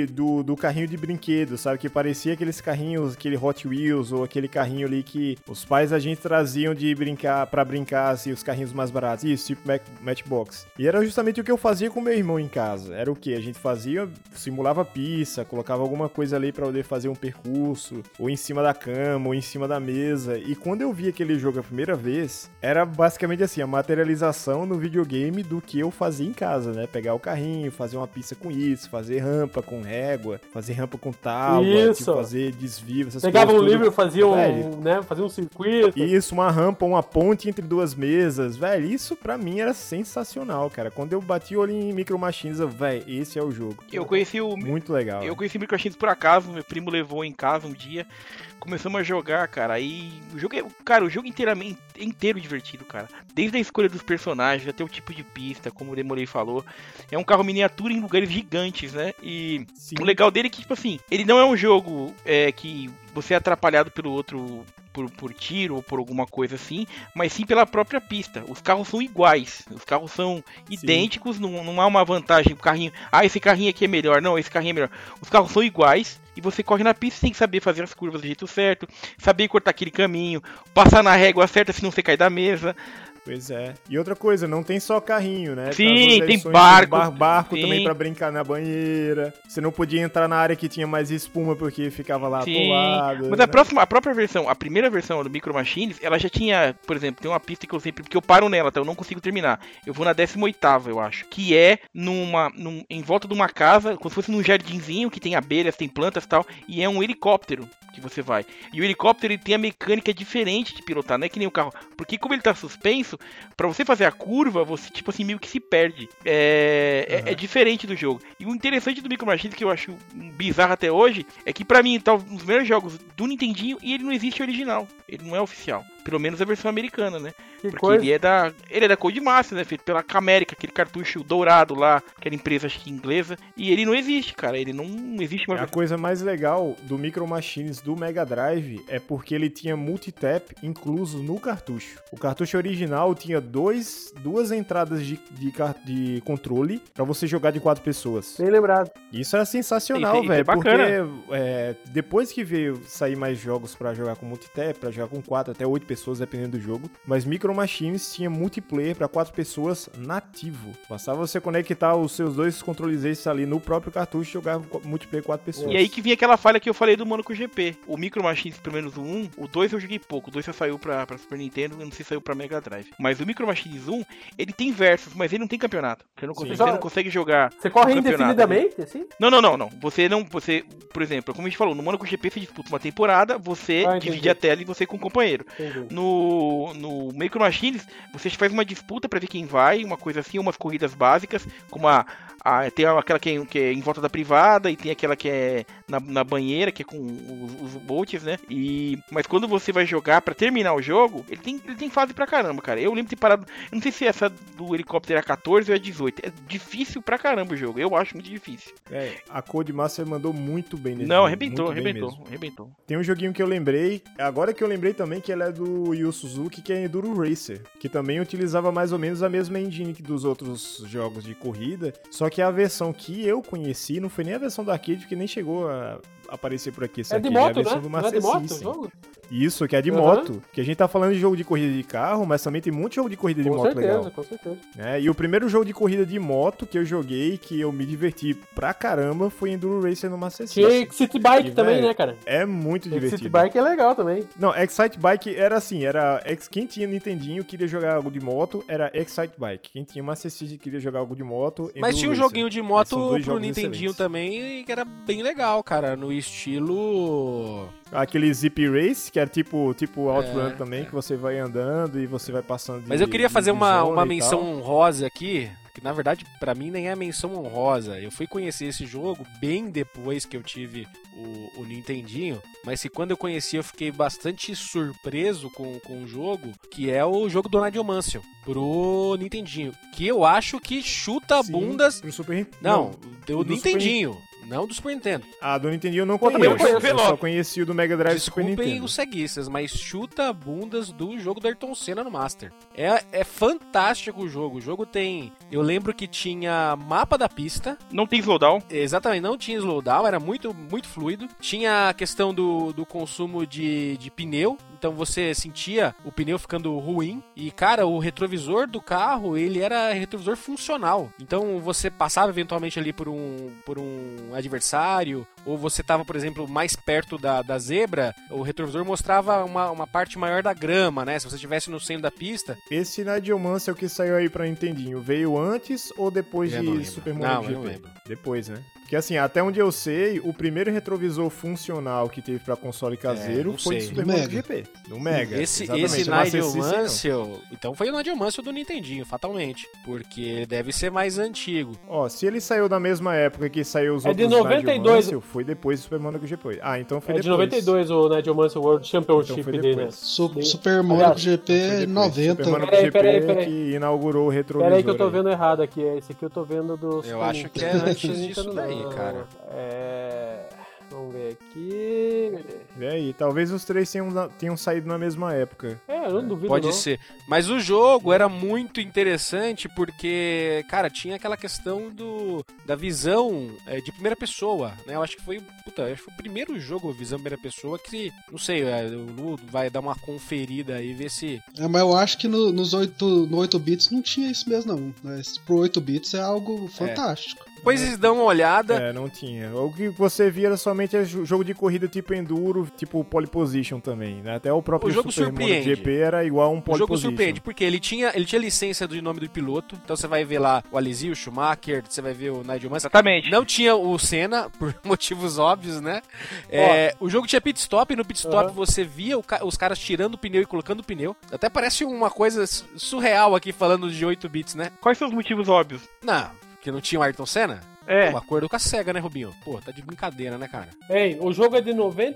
[SPEAKER 3] do carrinho de brinquedo, sabe? Que parecia aqueles carrinhos, aquele Hot Wheels ou aquele carrinho ali que os pais a gente traziam pra brincar, assim, os carrinhos mais baratos. Isso, tipo Matchbox. E era justamente o que eu fazia com meu irmão em casa. Era o que? A gente simulava pista, colocava alguma coisa ali pra poder fazer um percurso, ou em cima da cama, ou em cima da mesa. E quando eu vi aquele jogo a primeira vez, era basicamente assim, a materialização no videogame do que eu fazia em casa, né? Pegar o carrinho, fazer uma pista com isso, fazer rampa com régua, fazer rampa com tábua, tipo, fazer desvio, essas
[SPEAKER 1] Pegava
[SPEAKER 3] coisas.
[SPEAKER 1] Pegava um livro, fazia um circuito.
[SPEAKER 3] Isso, uma rampa, uma ponte entre duas mesas, velho, isso pra mim era sensacional, cara. Quando eu bati o olho em Micro Machines, velho, esse é o jogo.
[SPEAKER 5] Eu conheci
[SPEAKER 3] Muito legal.
[SPEAKER 5] Eu conheci Micro Machines por acaso, meu primo levou em casa um dia, começamos a jogar, cara, aí o jogo inteiro divertido, cara. Desde a escolha dos personagens até o tipo de pista, como o Demorei falou. É um carro miniatura em lugares gigantes, né? E o legal dele é que, tipo assim, ele não é um jogo que você é atrapalhado pelo outro por tiro ou por alguma coisa assim, mas sim pela própria pista. Os carros são iguais, os carros são idênticos, não há uma vantagem. O carrinho, esse carrinho aqui é melhor, não, esse carrinho é melhor. Os carros são iguais e você corre na pista sem saber fazer as curvas do jeito certo, saber cortar aquele caminho, passar na régua certa se não você cair da mesa.
[SPEAKER 3] Pois é. E outra coisa, não tem só carrinho, né?
[SPEAKER 5] Sim, tem barco.
[SPEAKER 3] Barco também pra brincar na banheira. Você não podia entrar na área que tinha mais espuma porque ficava lá atolado.
[SPEAKER 5] Mas
[SPEAKER 3] né?
[SPEAKER 5] a própria versão, a primeira versão do Micro Machines, ela já tinha, por exemplo, tem uma pista que eu sempre, porque eu paro nela, tá? Eu não consigo terminar. Eu vou na 18ª, eu acho. Que é em volta de uma casa, como se fosse num jardinzinho que tem abelhas, tem plantas e tal, e é um helicóptero. que você vai. E o helicóptero ele tem a mecânica diferente de pilotar, não é que nem o carro. Porque como ele tá suspenso, pra você fazer a curva, você tipo assim meio que se perde. É diferente do jogo. E o interessante do Micro Machines, que eu acho bizarro até hoje, é que pra mim tá um dos melhores jogos do Nintendinho e ele não existe original. Ele não é oficial. Pelo menos a versão americana, né?
[SPEAKER 1] Que
[SPEAKER 5] Porque
[SPEAKER 1] coisa.
[SPEAKER 5] ele é da Codemasters, né? Feito pela Camérica, aquele cartucho dourado lá, que era empresa acho que inglesa. E ele não existe, cara. Ele não existe mais.
[SPEAKER 3] A coisa mais legal do Micro Machines do Mega Drive é porque ele tinha multitap incluso no cartucho. O cartucho original tinha duas entradas de controle pra você jogar de 4 pessoas.
[SPEAKER 1] Bem lembrado.
[SPEAKER 3] Isso era sensacional,
[SPEAKER 5] Isso é
[SPEAKER 3] velho. Porque
[SPEAKER 5] bacana.
[SPEAKER 3] depois que veio sair mais jogos pra jogar com multitap, pra jogar com 4 até 8 pessoas, dependendo do jogo. Mas Micro Machines tinha multiplayer pra 4 pessoas nativo. Bastava você conectar os seus 2 controles extras ali no próprio cartucho e jogar multiplayer 4 pessoas.
[SPEAKER 5] E aí que vinha aquela falha que eu falei do Monaco GP. O Micro Machines, pelo menos o 1, o 2 eu joguei pouco. O 2 só saiu pra Super Nintendo, eu não sei se saiu pra Mega Drive. Mas o Micro Machines 1, ele tem versus, mas ele não tem campeonato. Você não consegue jogar.
[SPEAKER 1] Você corre
[SPEAKER 5] um campeonato,
[SPEAKER 1] indefinidamente, assim?
[SPEAKER 5] Não. Você, por exemplo, como a gente falou, no Monaco GP você disputa uma temporada, você divide a tela e você com o companheiro.
[SPEAKER 1] Entendi.
[SPEAKER 5] No Micro Machines, você faz uma disputa pra ver quem vai, uma coisa assim, umas corridas básicas, como tem aquela que é em volta da privada e tem aquela que é na banheira, que é com os botes, né? Mas quando você vai jogar pra terminar o jogo, ele tem fase pra caramba, cara. Eu lembro de ter parado, eu não sei se essa do helicóptero é 14 ou é 18. É difícil pra caramba o jogo, eu acho muito difícil.
[SPEAKER 3] A Codemaster mandou muito bem nesse
[SPEAKER 5] Não,
[SPEAKER 3] jogo,
[SPEAKER 5] arrebentou.
[SPEAKER 3] arrebentou. Tem um joguinho que eu lembrei, agora que eu lembrei também que ele é do Yu Suzuki, que é Enduro Racer, que também utilizava mais ou menos a mesma engine que dos outros jogos de corrida, só que a versão que eu conheci não foi nem a versão da arcade, que nem chegou a aparecer por aqui.
[SPEAKER 1] É de moto,
[SPEAKER 3] a versão
[SPEAKER 1] né?
[SPEAKER 3] do
[SPEAKER 1] Não é
[SPEAKER 3] Master
[SPEAKER 1] de moto o
[SPEAKER 3] System.
[SPEAKER 1] jogo?
[SPEAKER 3] Isso, que é de moto. Que a gente tá falando de jogo de corrida de carro, mas também tem muito jogo de corrida de moto legal.
[SPEAKER 1] Com certeza.
[SPEAKER 3] E o primeiro jogo de corrida de moto que eu joguei, que eu me diverti pra caramba, foi Enduro Racer no Master System.
[SPEAKER 1] Tinha Excite Bike também, né, cara?
[SPEAKER 3] É muito divertido.
[SPEAKER 1] Excite Bike é legal também.
[SPEAKER 3] Não, Excite Bike era assim, quem tinha Nintendinho queria jogar algo de moto, era Excite Bike. Quem tinha Master System queria jogar algo de moto,
[SPEAKER 4] Mas tinha um
[SPEAKER 3] Racer.
[SPEAKER 4] joguinho de moto pro
[SPEAKER 3] jogos
[SPEAKER 4] Nintendinho
[SPEAKER 3] excelentes.
[SPEAKER 4] também que era bem legal, cara, no estilo...
[SPEAKER 3] Aquele Zip Race, que era tipo Outrun também, que você vai andando e você vai passando de...
[SPEAKER 4] Mas eu queria fazer uma
[SPEAKER 3] zona e
[SPEAKER 4] menção
[SPEAKER 3] tal.
[SPEAKER 4] honrosa aqui, que na verdade pra mim nem é menção honrosa. Eu fui conhecer esse jogo bem depois que eu tive o Nintendinho, mas que quando eu conheci eu fiquei bastante surpreso com o jogo, que é o jogo do Nadiomancio pro Nintendinho, que eu acho que chuta
[SPEAKER 3] Sim,
[SPEAKER 4] bundas...
[SPEAKER 3] pro Super...
[SPEAKER 4] Não, do
[SPEAKER 3] do
[SPEAKER 4] Nintendinho. Não do Super Nintendo.
[SPEAKER 3] do Nintendinho eu não
[SPEAKER 1] Pô, também
[SPEAKER 3] conheço.
[SPEAKER 1] não conheço.
[SPEAKER 3] Eu só conheci o do Mega Drive e Super
[SPEAKER 4] Desculpem
[SPEAKER 3] Nintendo.
[SPEAKER 4] os ceguistas, mas chuta bundas do jogo do Ayrton Senna no Master. É fantástico o jogo. O jogo tem... Eu lembro que tinha mapa da pista.
[SPEAKER 5] Não tem slowdown.
[SPEAKER 4] Exatamente, não tinha slowdown, era muito, muito fluido. Tinha a questão do consumo de pneu. Então você sentia o pneu ficando ruim. E, cara, o retrovisor do carro, ele era retrovisor funcional. Então você passava eventualmente ali por um adversário, ou você tava, por exemplo, mais perto da zebra, o retrovisor mostrava uma parte maior da grama, né? Se você estivesse no centro da pista.
[SPEAKER 3] Esse Nadiomancer é o que saiu aí pra Nintendinho. Veio antes ou depois
[SPEAKER 4] Eu não
[SPEAKER 3] de
[SPEAKER 4] lembro.
[SPEAKER 3] Super Mario
[SPEAKER 4] Não,
[SPEAKER 3] GP?
[SPEAKER 4] eu não lembro.
[SPEAKER 3] Depois, né? Porque assim, até onde eu sei, o primeiro retrovisor funcional que teve pra console caseiro
[SPEAKER 4] não
[SPEAKER 3] foi de
[SPEAKER 4] sei.
[SPEAKER 3] Super
[SPEAKER 2] Do
[SPEAKER 3] Mario
[SPEAKER 2] Mega.
[SPEAKER 3] GP. Do Mega.
[SPEAKER 4] Esse
[SPEAKER 3] exatamente. O Master System, não.
[SPEAKER 4] Nadiomancio, então foi o Nadiomancio do Nintendinho, fatalmente. Porque ele deve ser mais antigo.
[SPEAKER 3] Ó, se ele saiu da mesma época que saiu os
[SPEAKER 1] É de
[SPEAKER 3] outros
[SPEAKER 1] 92.
[SPEAKER 3] Nadiomancio, foi depois do Super Mario GP. Então foi
[SPEAKER 1] É
[SPEAKER 3] depois.
[SPEAKER 1] de 92 o Nadiomancio World Championship
[SPEAKER 3] Então foi
[SPEAKER 1] dele, né?
[SPEAKER 3] depois.
[SPEAKER 2] Super Mario
[SPEAKER 1] Aliás,
[SPEAKER 2] GP
[SPEAKER 3] Foi depois.
[SPEAKER 2] 90.
[SPEAKER 3] Super Mario
[SPEAKER 1] Peraí,
[SPEAKER 3] GP
[SPEAKER 1] peraí.
[SPEAKER 3] que inaugurou o retrovisor.
[SPEAKER 1] Pera aí que eu tô
[SPEAKER 3] aí.
[SPEAKER 1] vendo errado aqui. Esse aqui eu tô vendo do...
[SPEAKER 4] Eu acho que é antes disso daí, cara.
[SPEAKER 1] Vamos ver aqui...
[SPEAKER 3] E aí, talvez os três tenham saído na mesma época.
[SPEAKER 1] Eu não duvido
[SPEAKER 4] Pode
[SPEAKER 1] não.
[SPEAKER 4] ser. Mas o jogo era muito interessante porque, cara, tinha aquela questão da visão de primeira pessoa, né? Eu acho que foi o primeiro jogo visão primeira pessoa que, não sei, o Lu vai dar uma conferida aí e ver se...
[SPEAKER 2] Mas eu acho que no 8 bits não tinha isso mesmo, não. Mas pro 8 bits é algo fantástico.
[SPEAKER 4] Depois vocês dão uma olhada.
[SPEAKER 3] Não tinha. O que você via era somente jogo de corrida tipo Enduro, tipo Pole Position também, né? Até o próprio Super MotoGP era igual a um Pole Position.
[SPEAKER 4] O jogo surpreende, porque ele tinha licença do nome do piloto, então você vai ver lá o Alesi, o Schumacher, você vai ver o Nigel Mansell.
[SPEAKER 5] Exatamente.
[SPEAKER 4] Não tinha o Senna, por motivos óbvios, né? O jogo tinha pit stop, e no pit stop você via os caras tirando o pneu e colocando o pneu. Até parece uma coisa surreal aqui falando de 8 bits, né?
[SPEAKER 5] Quais são os motivos óbvios?
[SPEAKER 4] Não, que não tinha o Ayrton Senna? Um acordo com a SEGA, né, Rubinho? Pô, tá de brincadeira, né, cara?
[SPEAKER 1] O jogo é de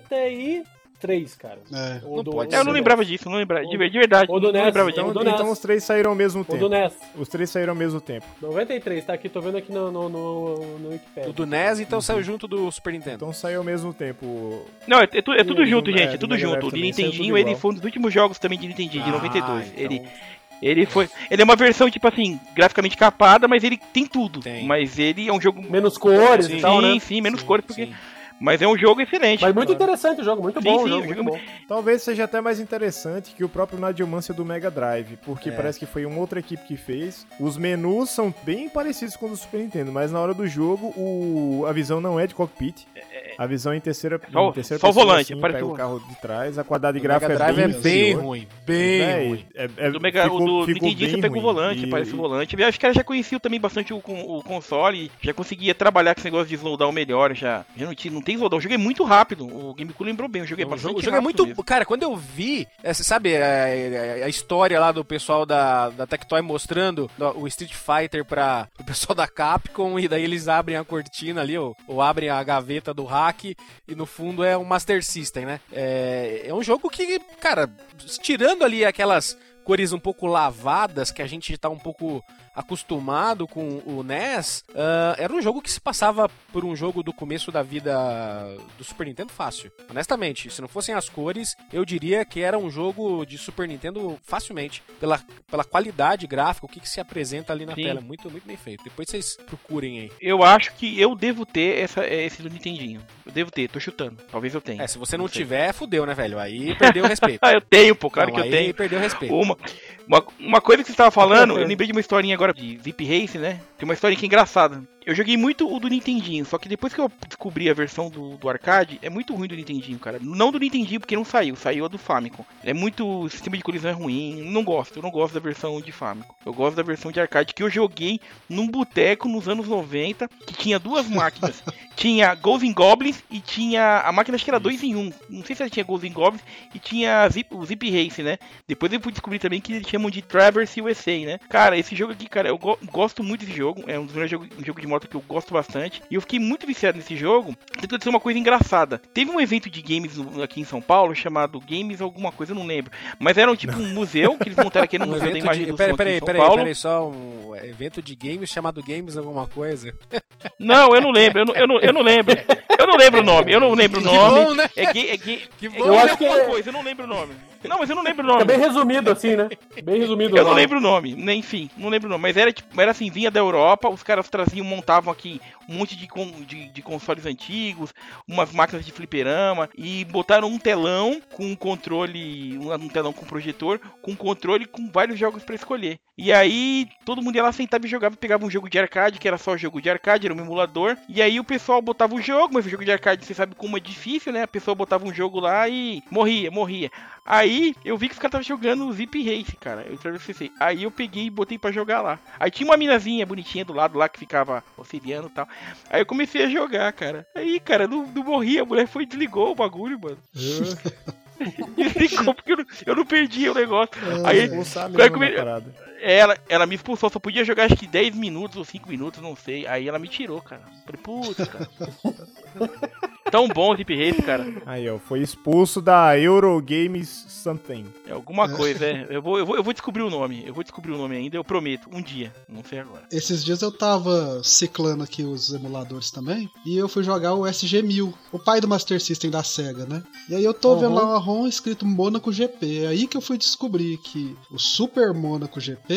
[SPEAKER 1] 93, cara.
[SPEAKER 5] Eu não lembrava disso, não lembrava. De verdade.
[SPEAKER 1] O do NES.
[SPEAKER 3] Então os três saíram ao mesmo tempo.
[SPEAKER 1] O do NES.
[SPEAKER 3] Os três saíram ao mesmo tempo.
[SPEAKER 1] 93, tá aqui, tô vendo aqui no Wikipedia.
[SPEAKER 4] O do NES, então saiu junto do Super Nintendo.
[SPEAKER 3] Então saiu ao mesmo tempo.
[SPEAKER 5] Não, é tudo junto, gente. É tudo junto. O Nintendinho, ele foi um dos últimos jogos também de Nintendinho, de 92. Então... Ele é uma versão, tipo assim, graficamente capada, mas ele tem tudo. Mas ele é um jogo...
[SPEAKER 1] Menos cores e tal, né?
[SPEAKER 5] Sim, menos cores, porque... Mas é um jogo excelente.
[SPEAKER 1] Mas muito interessante o jogo, muito bom. Muito bom.
[SPEAKER 3] Talvez seja até mais interessante que o próprio Nigel Mansell do Mega Drive, porque parece que foi uma outra equipe que fez. Os menus são bem parecidos com o do Super Nintendo, mas na hora do jogo a visão não é de cockpit. A visão em terceira pessoa,
[SPEAKER 5] só o volante,
[SPEAKER 3] assim, pega o carro de trás, a qualidade gráfica
[SPEAKER 4] é bem ruim, bem ruim.
[SPEAKER 5] O Nintendinho você pega o volante, parece o volante. Eu acho que ela já conhecia também bastante o console, já conseguia trabalhar com esse negócio de slowdown melhor, já não tem slowdown. O jogo é muito rápido, o GameCube lembrou bem, o jogo é bastante rápido. O jogo é muito...
[SPEAKER 4] Mesmo. Cara, quando eu vi, você sabe a história lá do pessoal da Tectoy mostrando o Street Fighter para o pessoal da Capcom, e daí eles abrem a cortina ali, ou abrem a gaveta do hack, e no fundo é um Master System, né? É um jogo que, cara, tirando ali aquelas cores um pouco lavadas que a gente tá um pouco acostumado com o NES, era um jogo que se passava por um jogo do começo da vida do Super Nintendo fácil. Honestamente, se não fossem as cores, eu diria que era um jogo de Super Nintendo facilmente, pela qualidade gráfica, o que se apresenta ali na tela. Muito, muito bem feito. Depois vocês procurem aí.
[SPEAKER 5] Eu acho que eu devo ter esse do Nintendinho. Eu devo ter, tô chutando. Talvez eu tenha.
[SPEAKER 4] Se você não tiver, fudeu, né, velho? Aí perdeu o respeito.
[SPEAKER 5] Eu tenho, pô, claro que eu tenho.
[SPEAKER 4] Aí perdeu o respeito.
[SPEAKER 5] Uma coisa que você tava falando, eu lembrei de uma historinha agora de Zip Race, né? Tem uma historinha que é engraçada. Eu joguei muito o do Nintendinho, só que depois que eu descobri a versão do arcade, é muito ruim do Nintendinho, cara. Não do Nintendinho, porque não saiu a do Famicom. É muito... O sistema de colisão é ruim, eu não gosto da versão de Famicom. Eu gosto da versão de arcade que eu joguei num boteco nos anos 90, que tinha duas máquinas. Tinha Ghosts and Goblins e tinha... A máquina acho que era 2 em 1. Não sei se ela tinha Ghosts and Goblins e tinha o Zip Race, né? Depois eu fui descobrir também que eles chamam de Traverse USA, né? Cara, esse jogo aqui, cara, eu gosto muito desse jogo. É um dos melhores jogos de moto que eu gosto bastante. E eu fiquei muito viciado nesse jogo. Tentou dizer uma coisa engraçada. Teve um evento de games aqui em São Paulo chamado Games alguma coisa, eu não lembro. Mas era tipo um museu que eles montaram aqui no Museu da Imagem do Som aqui em São Paulo.
[SPEAKER 4] Peraí, só um evento de games chamado Games alguma coisa?
[SPEAKER 5] Não, eu não lembro. Eu não lembro. Eu não lembro o nome.
[SPEAKER 4] Que bom, né?
[SPEAKER 5] Que bom, eu acho que é coisa, eu não lembro o nome. Não, mas eu não lembro o nome.
[SPEAKER 1] É bem resumido assim, né? Bem resumido.
[SPEAKER 5] Eu não lembro o nome, enfim, não lembro o nome. Mas era assim, vinha da Europa, os caras montavam aqui um monte de consoles antigos, umas máquinas de fliperama, e botaram um telão com um controle, um telão com projetor, com controle com vários jogos pra escolher. E aí, todo mundo ia lá, sentava e jogava, pegava um jogo de arcade, que era só jogo de arcade, era um emulador, e aí o pessoal botava o jogo, mas o jogo de arcade, você sabe como é difícil, né? A pessoa botava um jogo lá e morria. Aí, eu vi que os caras estavam jogando o Zip Race, cara. Aí eu peguei e botei pra jogar lá. Aí tinha uma minazinha bonitinha do lado lá que ficava auxiliando e tal. Aí eu comecei a jogar, cara. Aí, cara, não morria. A mulher desligou o bagulho, mano. Desligou porque eu não perdi o negócio. Aí, ela me expulsou. Só podia jogar acho que 10 minutos ou 5 minutos, não sei. Aí ela me tirou, cara. Falei, putz, cara. Tão bom o Zip Race, cara.
[SPEAKER 3] Aí, ó, foi expulso da Eurogames Something.
[SPEAKER 5] É alguma coisa, Eu vou descobrir o nome. Eu vou descobrir o nome ainda, eu prometo. Um dia. Não sei agora.
[SPEAKER 2] Esses dias eu tava ciclando aqui os emuladores também. E eu fui jogar o SG-1000. O pai do Master System da SEGA, né? E aí eu tô vendo lá uma ROM escrito Monaco GP. É aí que eu fui descobrir que o Super Monaco GP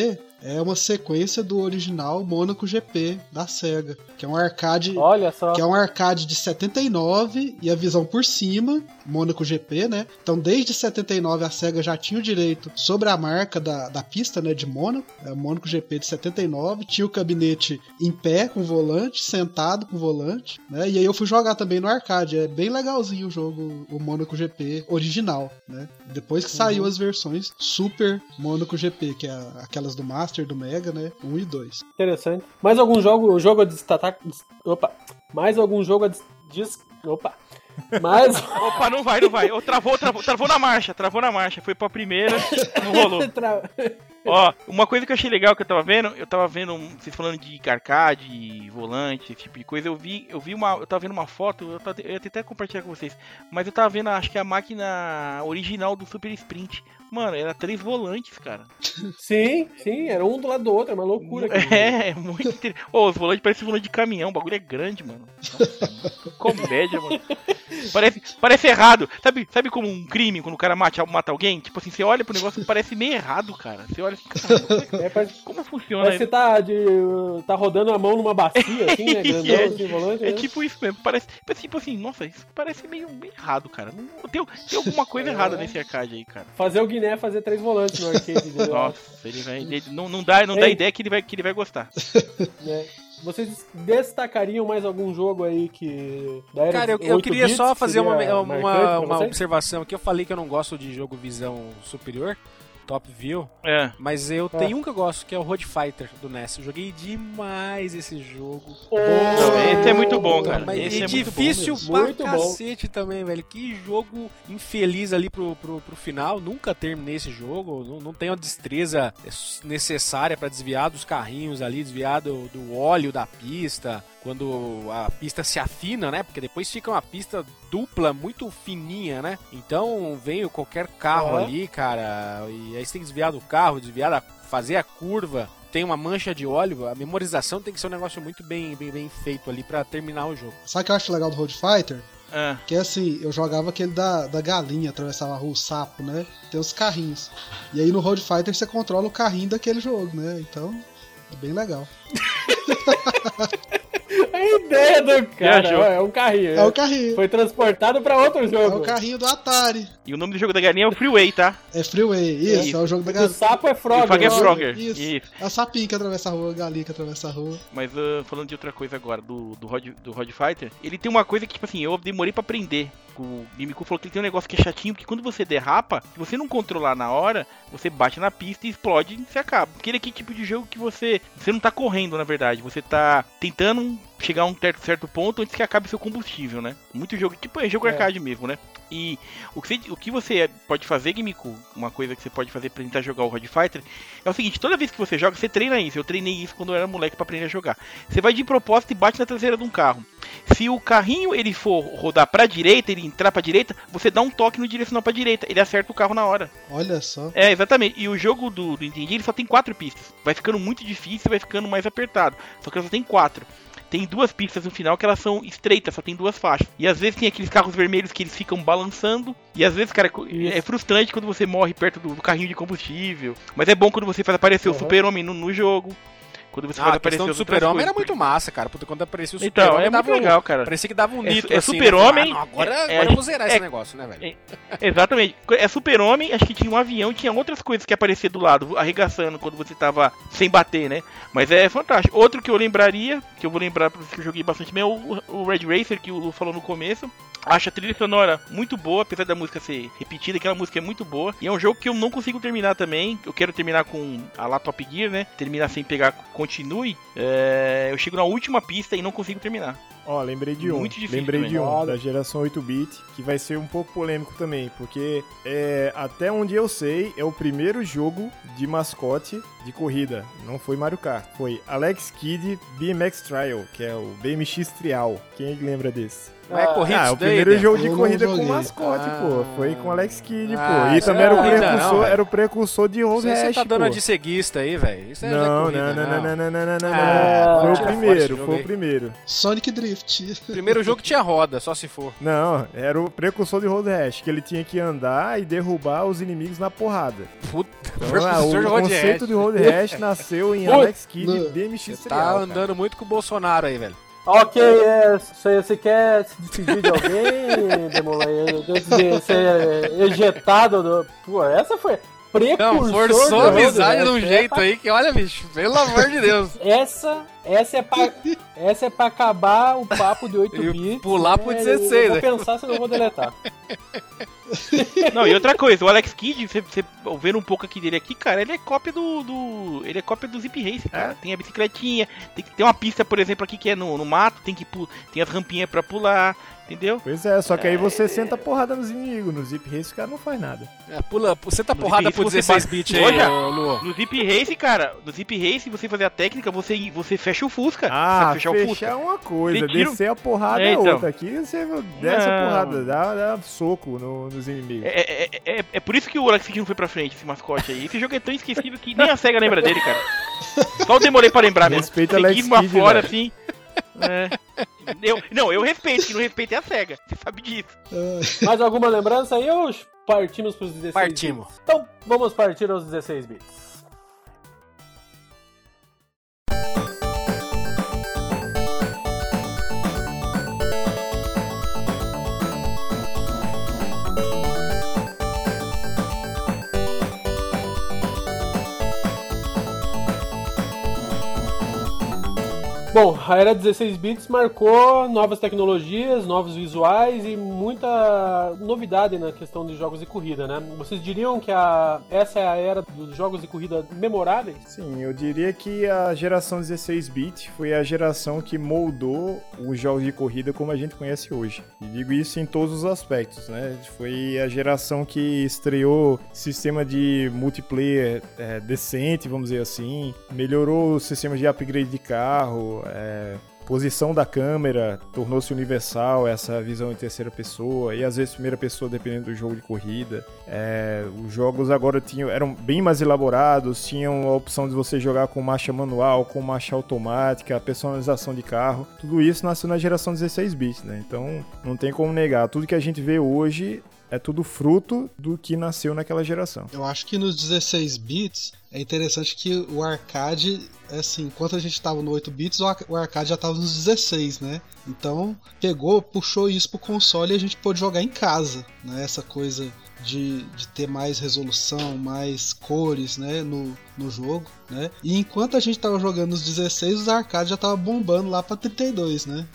[SPEAKER 2] é uma sequência do original Monaco GP da Sega, que é um arcade,
[SPEAKER 1] olha só,
[SPEAKER 2] que é um arcade de 79 e a visão por cima, Monaco GP, né? Então desde 79 a Sega já tinha o direito sobre a marca da pista, né, de Mônaco, Monaco GP de 79, tinha o gabinete em pé com volante, sentado com volante, né? E aí eu fui jogar também no arcade, é bem legalzinho o jogo, o Monaco GP original, né? Depois que saiu as versões Super Monaco GP, que é aquelas do Master, do Mega, né? 1 e 2.
[SPEAKER 1] Interessante. Mais algum jogo a destacar? Opa! Mais algum jogo a Opa! Mas...
[SPEAKER 5] Opa, não vai. Travou na marcha. Foi pra primeira, não rolou. Ó, uma coisa que eu achei legal que eu tava vendo vocês falando de arcade, volante, esse tipo de coisa, eu tava vendo uma foto, eu ia até compartilhar com vocês, mas eu tava vendo, acho que a máquina original do Super Sprint. Mano, era 3 volantes, cara.
[SPEAKER 1] Sim, era um do lado do outro, é uma loucura.
[SPEAKER 5] Muito interessante. Os volantes parecem volante de caminhão, o bagulho é grande, mano. Nossa, comédia, mano. Parece errado. Sabe como um crime, quando o cara mata alguém? Tipo assim, você olha pro negócio e parece meio errado, cara. Você olha assim, cara, como funciona isso?
[SPEAKER 1] Você tá rodando a mão numa bacia, assim, né? Grandão, assim, volante, né?
[SPEAKER 5] Tipo isso mesmo. Parece tipo assim, nossa, isso parece meio errado, cara. Tem alguma coisa errada nesse arcade aí, cara.
[SPEAKER 1] Fazer o Guiné fazer 3 volantes no arcade.
[SPEAKER 5] Nossa, ele vai. Não dá ideia que ele vai gostar.
[SPEAKER 1] Vocês destacariam mais algum jogo aí que...
[SPEAKER 4] Cara, eu queria só fazer uma observação aqui. Eu falei que eu não gosto de jogo visão superior, top view, mas eu tenho um que eu gosto, que é o Road Fighter do NES. Eu joguei demais esse jogo.
[SPEAKER 5] Esse é muito bom, cara.
[SPEAKER 4] Mas
[SPEAKER 5] esse é
[SPEAKER 4] difícil
[SPEAKER 1] muito
[SPEAKER 4] pra
[SPEAKER 1] bom.
[SPEAKER 4] cacete também, velho. Que jogo infeliz ali pro final. Nunca terminei esse jogo. Não tenho a destreza necessária pra desviar dos carrinhos ali, desviar do óleo da pista. Quando a pista se afina, né? Porque depois fica uma pista dupla, muito fininha, né? Então vem qualquer carro ali, cara, e aí você tem que desviar do carro, fazer a curva. Tem uma mancha de óleo, a memorização tem que ser um negócio muito bem feito ali pra terminar o jogo.
[SPEAKER 2] Sabe o que eu acho legal do Road Fighter? Que é assim, eu jogava aquele da galinha, atravessava a rua, o sapo, né? Tem os carrinhos. E aí no Road Fighter você controla o carrinho daquele jogo, né? Então, é bem legal.
[SPEAKER 1] A ideia do cara é um carrinho.
[SPEAKER 2] É o carrinho.
[SPEAKER 1] Foi transportado pra outro jogo.
[SPEAKER 2] É o carrinho do Atari.
[SPEAKER 5] E o nome do jogo da galinha é o Freeway, tá?
[SPEAKER 2] É Freeway, isso. É o jogo da galinha.
[SPEAKER 1] O sapo é Frogger.
[SPEAKER 5] O Frogger é Frogger.
[SPEAKER 2] Isso. É o sapinho que atravessa a rua, a galinha que atravessa a rua.
[SPEAKER 5] Mas falando de outra coisa agora, do Road Fighter, ele tem uma coisa que, tipo assim, eu demorei pra aprender. O Mimiku falou que ele tem um negócio que é chatinho, porque quando você derrapa, se você não controlar na hora, você bate na pista e explode e você acaba. Porque ele é aquele tipo de jogo que você não tá correndo, na verdade. Você tá tentando chegar a um certo ponto antes que acabe seu combustível, né? Muito jogo, tipo, é jogo arcade mesmo, né? E o que você pode fazer, Mimiku, uma coisa que você pode fazer pra tentar jogar o Road Fighter, é o seguinte: toda vez que você joga, você treina isso. Eu treinei isso quando eu era moleque pra aprender a jogar. Você vai de propósito e bate na traseira de um carro. Se o carrinho ele for rodar pra direita, ele entrar pra direita, você dá um toque no direcional pra direita, ele acerta o carro na hora.
[SPEAKER 2] Olha só.
[SPEAKER 5] É, exatamente. E o jogo do Nintendo, ele só tem 4 pistas. Vai ficando muito difícil, vai ficando mais apertado. Só que ele só tem 4. Tem 2 pistas no final que elas são estreitas, só tem 2 faixas. E às vezes tem aqueles carros vermelhos que eles ficam balançando. E às vezes, cara, é frustrante quando você morre perto do carrinho de combustível. Mas é bom quando você faz aparecer o Super-Homem no jogo. Quando você faz aparecer
[SPEAKER 4] o Super-Homem era muito massa, cara. Porque quando aparecia o
[SPEAKER 5] Super-Homem, então, é muito legal, cara.
[SPEAKER 4] Parecia que dava um nitro,
[SPEAKER 5] assim,
[SPEAKER 4] Super-Homem... Né? Agora eu vou zerar esse negócio, né, velho?
[SPEAKER 5] Exatamente. É Super-Homem, acho que tinha um avião e tinha outras coisas que apareciam do lado, arregaçando quando você tava sem bater, né? Mas é fantástico. Outro que eu lembraria, que eu vou lembrar porque eu joguei bastante mesmo, é o Red Racer, que o Lu falou no começo. Acho a trilha sonora muito boa, apesar da música ser repetida, aquela música é muito boa. E é um jogo que eu não consigo terminar também. Eu quero terminar com a lá Top Gear, né? Terminar sem pegar continue. Eu chego na última pista e não consigo terminar.
[SPEAKER 3] Ó, lembrei de um.
[SPEAKER 5] Muito difícil
[SPEAKER 3] lembrei
[SPEAKER 5] também.
[SPEAKER 3] de um, da geração 8-bit, que vai ser um pouco polêmico também, porque até onde eu sei, é o primeiro jogo de mascote de corrida. Não foi Mario Kart, foi Alex Kidd BMX Trial, que é o BMX Trial. Quem é que lembra desse?
[SPEAKER 4] Não é corrida,
[SPEAKER 3] o primeiro jogo de corrida com mascote, pô. Foi com Alex Kidd, pô. E também era o precursor de Road Rash,
[SPEAKER 4] Você tá dando
[SPEAKER 3] pô.
[SPEAKER 4] a de ceguista aí, velho. Isso
[SPEAKER 3] não. Foi o primeiro.
[SPEAKER 2] Sonic Drift.
[SPEAKER 4] Primeiro jogo tinha roda, só se for.
[SPEAKER 3] Não, era o precursor de Road Rash, que ele tinha que andar e derrubar os inimigos na porrada.
[SPEAKER 4] Puta
[SPEAKER 3] Então, o conceito de Road Rash nasceu em Alex Kidd BMX
[SPEAKER 4] Você tá andando muito com o Bolsonaro aí, velho.
[SPEAKER 1] Ok, você quer se despedir de alguém, Demolay? Ser ejetado do... Pô, essa foi...
[SPEAKER 4] Não, forçou a amizade de um jeito aí que, olha, bicho, pelo amor de Deus.
[SPEAKER 1] Essa é pra acabar o papo de 8 bits.
[SPEAKER 4] Pular pro 16,
[SPEAKER 1] eu vou pensar se eu não vou deletar.
[SPEAKER 5] Não, e outra coisa, o Alex Kidd, você vendo um pouco aqui dele aqui, cara, ele é cópia ele é cópia do Zip Race, cara. Tem a bicicletinha, tem uma pista, por exemplo, aqui que é no mato, tem as rampinhas pra pular, entendeu?
[SPEAKER 3] Pois é, só que aí você senta porrada nos inimigos, no Zip Race o cara não faz nada.
[SPEAKER 4] Senta porrada pro 16 bits aí, Lu.
[SPEAKER 5] No Zip Race, cara, no Zip Race, você fazer a técnica, você fecha o Fusca.
[SPEAKER 3] Fechar o Fusca é uma coisa, descer a porrada é
[SPEAKER 5] então.
[SPEAKER 3] outra. Aqui você desce a porrada, dá soco nos inimigos.
[SPEAKER 5] É por isso que o Alex Kidd não foi pra frente, esse mascote aí. Esse jogo é tão esquecível que nem a SEGA lembra dele, cara. Só eu demorei pra lembrar mesmo.
[SPEAKER 3] Respeita Alex Kidd,
[SPEAKER 5] fora, assim. Eu respeito, que não respeito é a SEGA. Você sabe disso.
[SPEAKER 1] Mais alguma lembrança aí ou partimos pros 16
[SPEAKER 4] Partimos.
[SPEAKER 1] bits? Então, vamos partir aos 16 bits. Bom, a era 16 bits marcou novas tecnologias, novos visuais e muita novidade na questão de jogos de corrida, né? Vocês diriam que essa é a era dos jogos de corrida memoráveis?
[SPEAKER 3] Sim, eu diria que a geração 16 bits foi a geração que moldou os jogos de corrida como a gente conhece hoje. E digo isso em todos os aspectos, né? Foi a geração que estreou sistema de multiplayer decente, vamos dizer assim, melhorou o sistema de upgrade de carro, posição da câmera tornou-se universal, essa visão em terceira pessoa e às vezes primeira pessoa dependendo do jogo de corrida. Os jogos agora eram bem mais elaborados, tinham a opção de você jogar com marcha manual, com marcha automática, personalização de carro. Tudo isso nasceu na geração 16 bits, né? Então não tem como negar, tudo que a gente vê hoje é tudo fruto do que nasceu naquela geração.
[SPEAKER 2] Eu acho que nos 16 bits é interessante que o arcade, assim, enquanto a gente estava no 8 bits, o arcade já estava nos 16, né? Então puxou isso pro console e a gente pôde jogar em casa, né? Essa coisa de ter mais resolução, mais cores, né, no jogo, né? E enquanto a gente tava jogando nos 16, os arcades já tava bombando lá pra 32, né?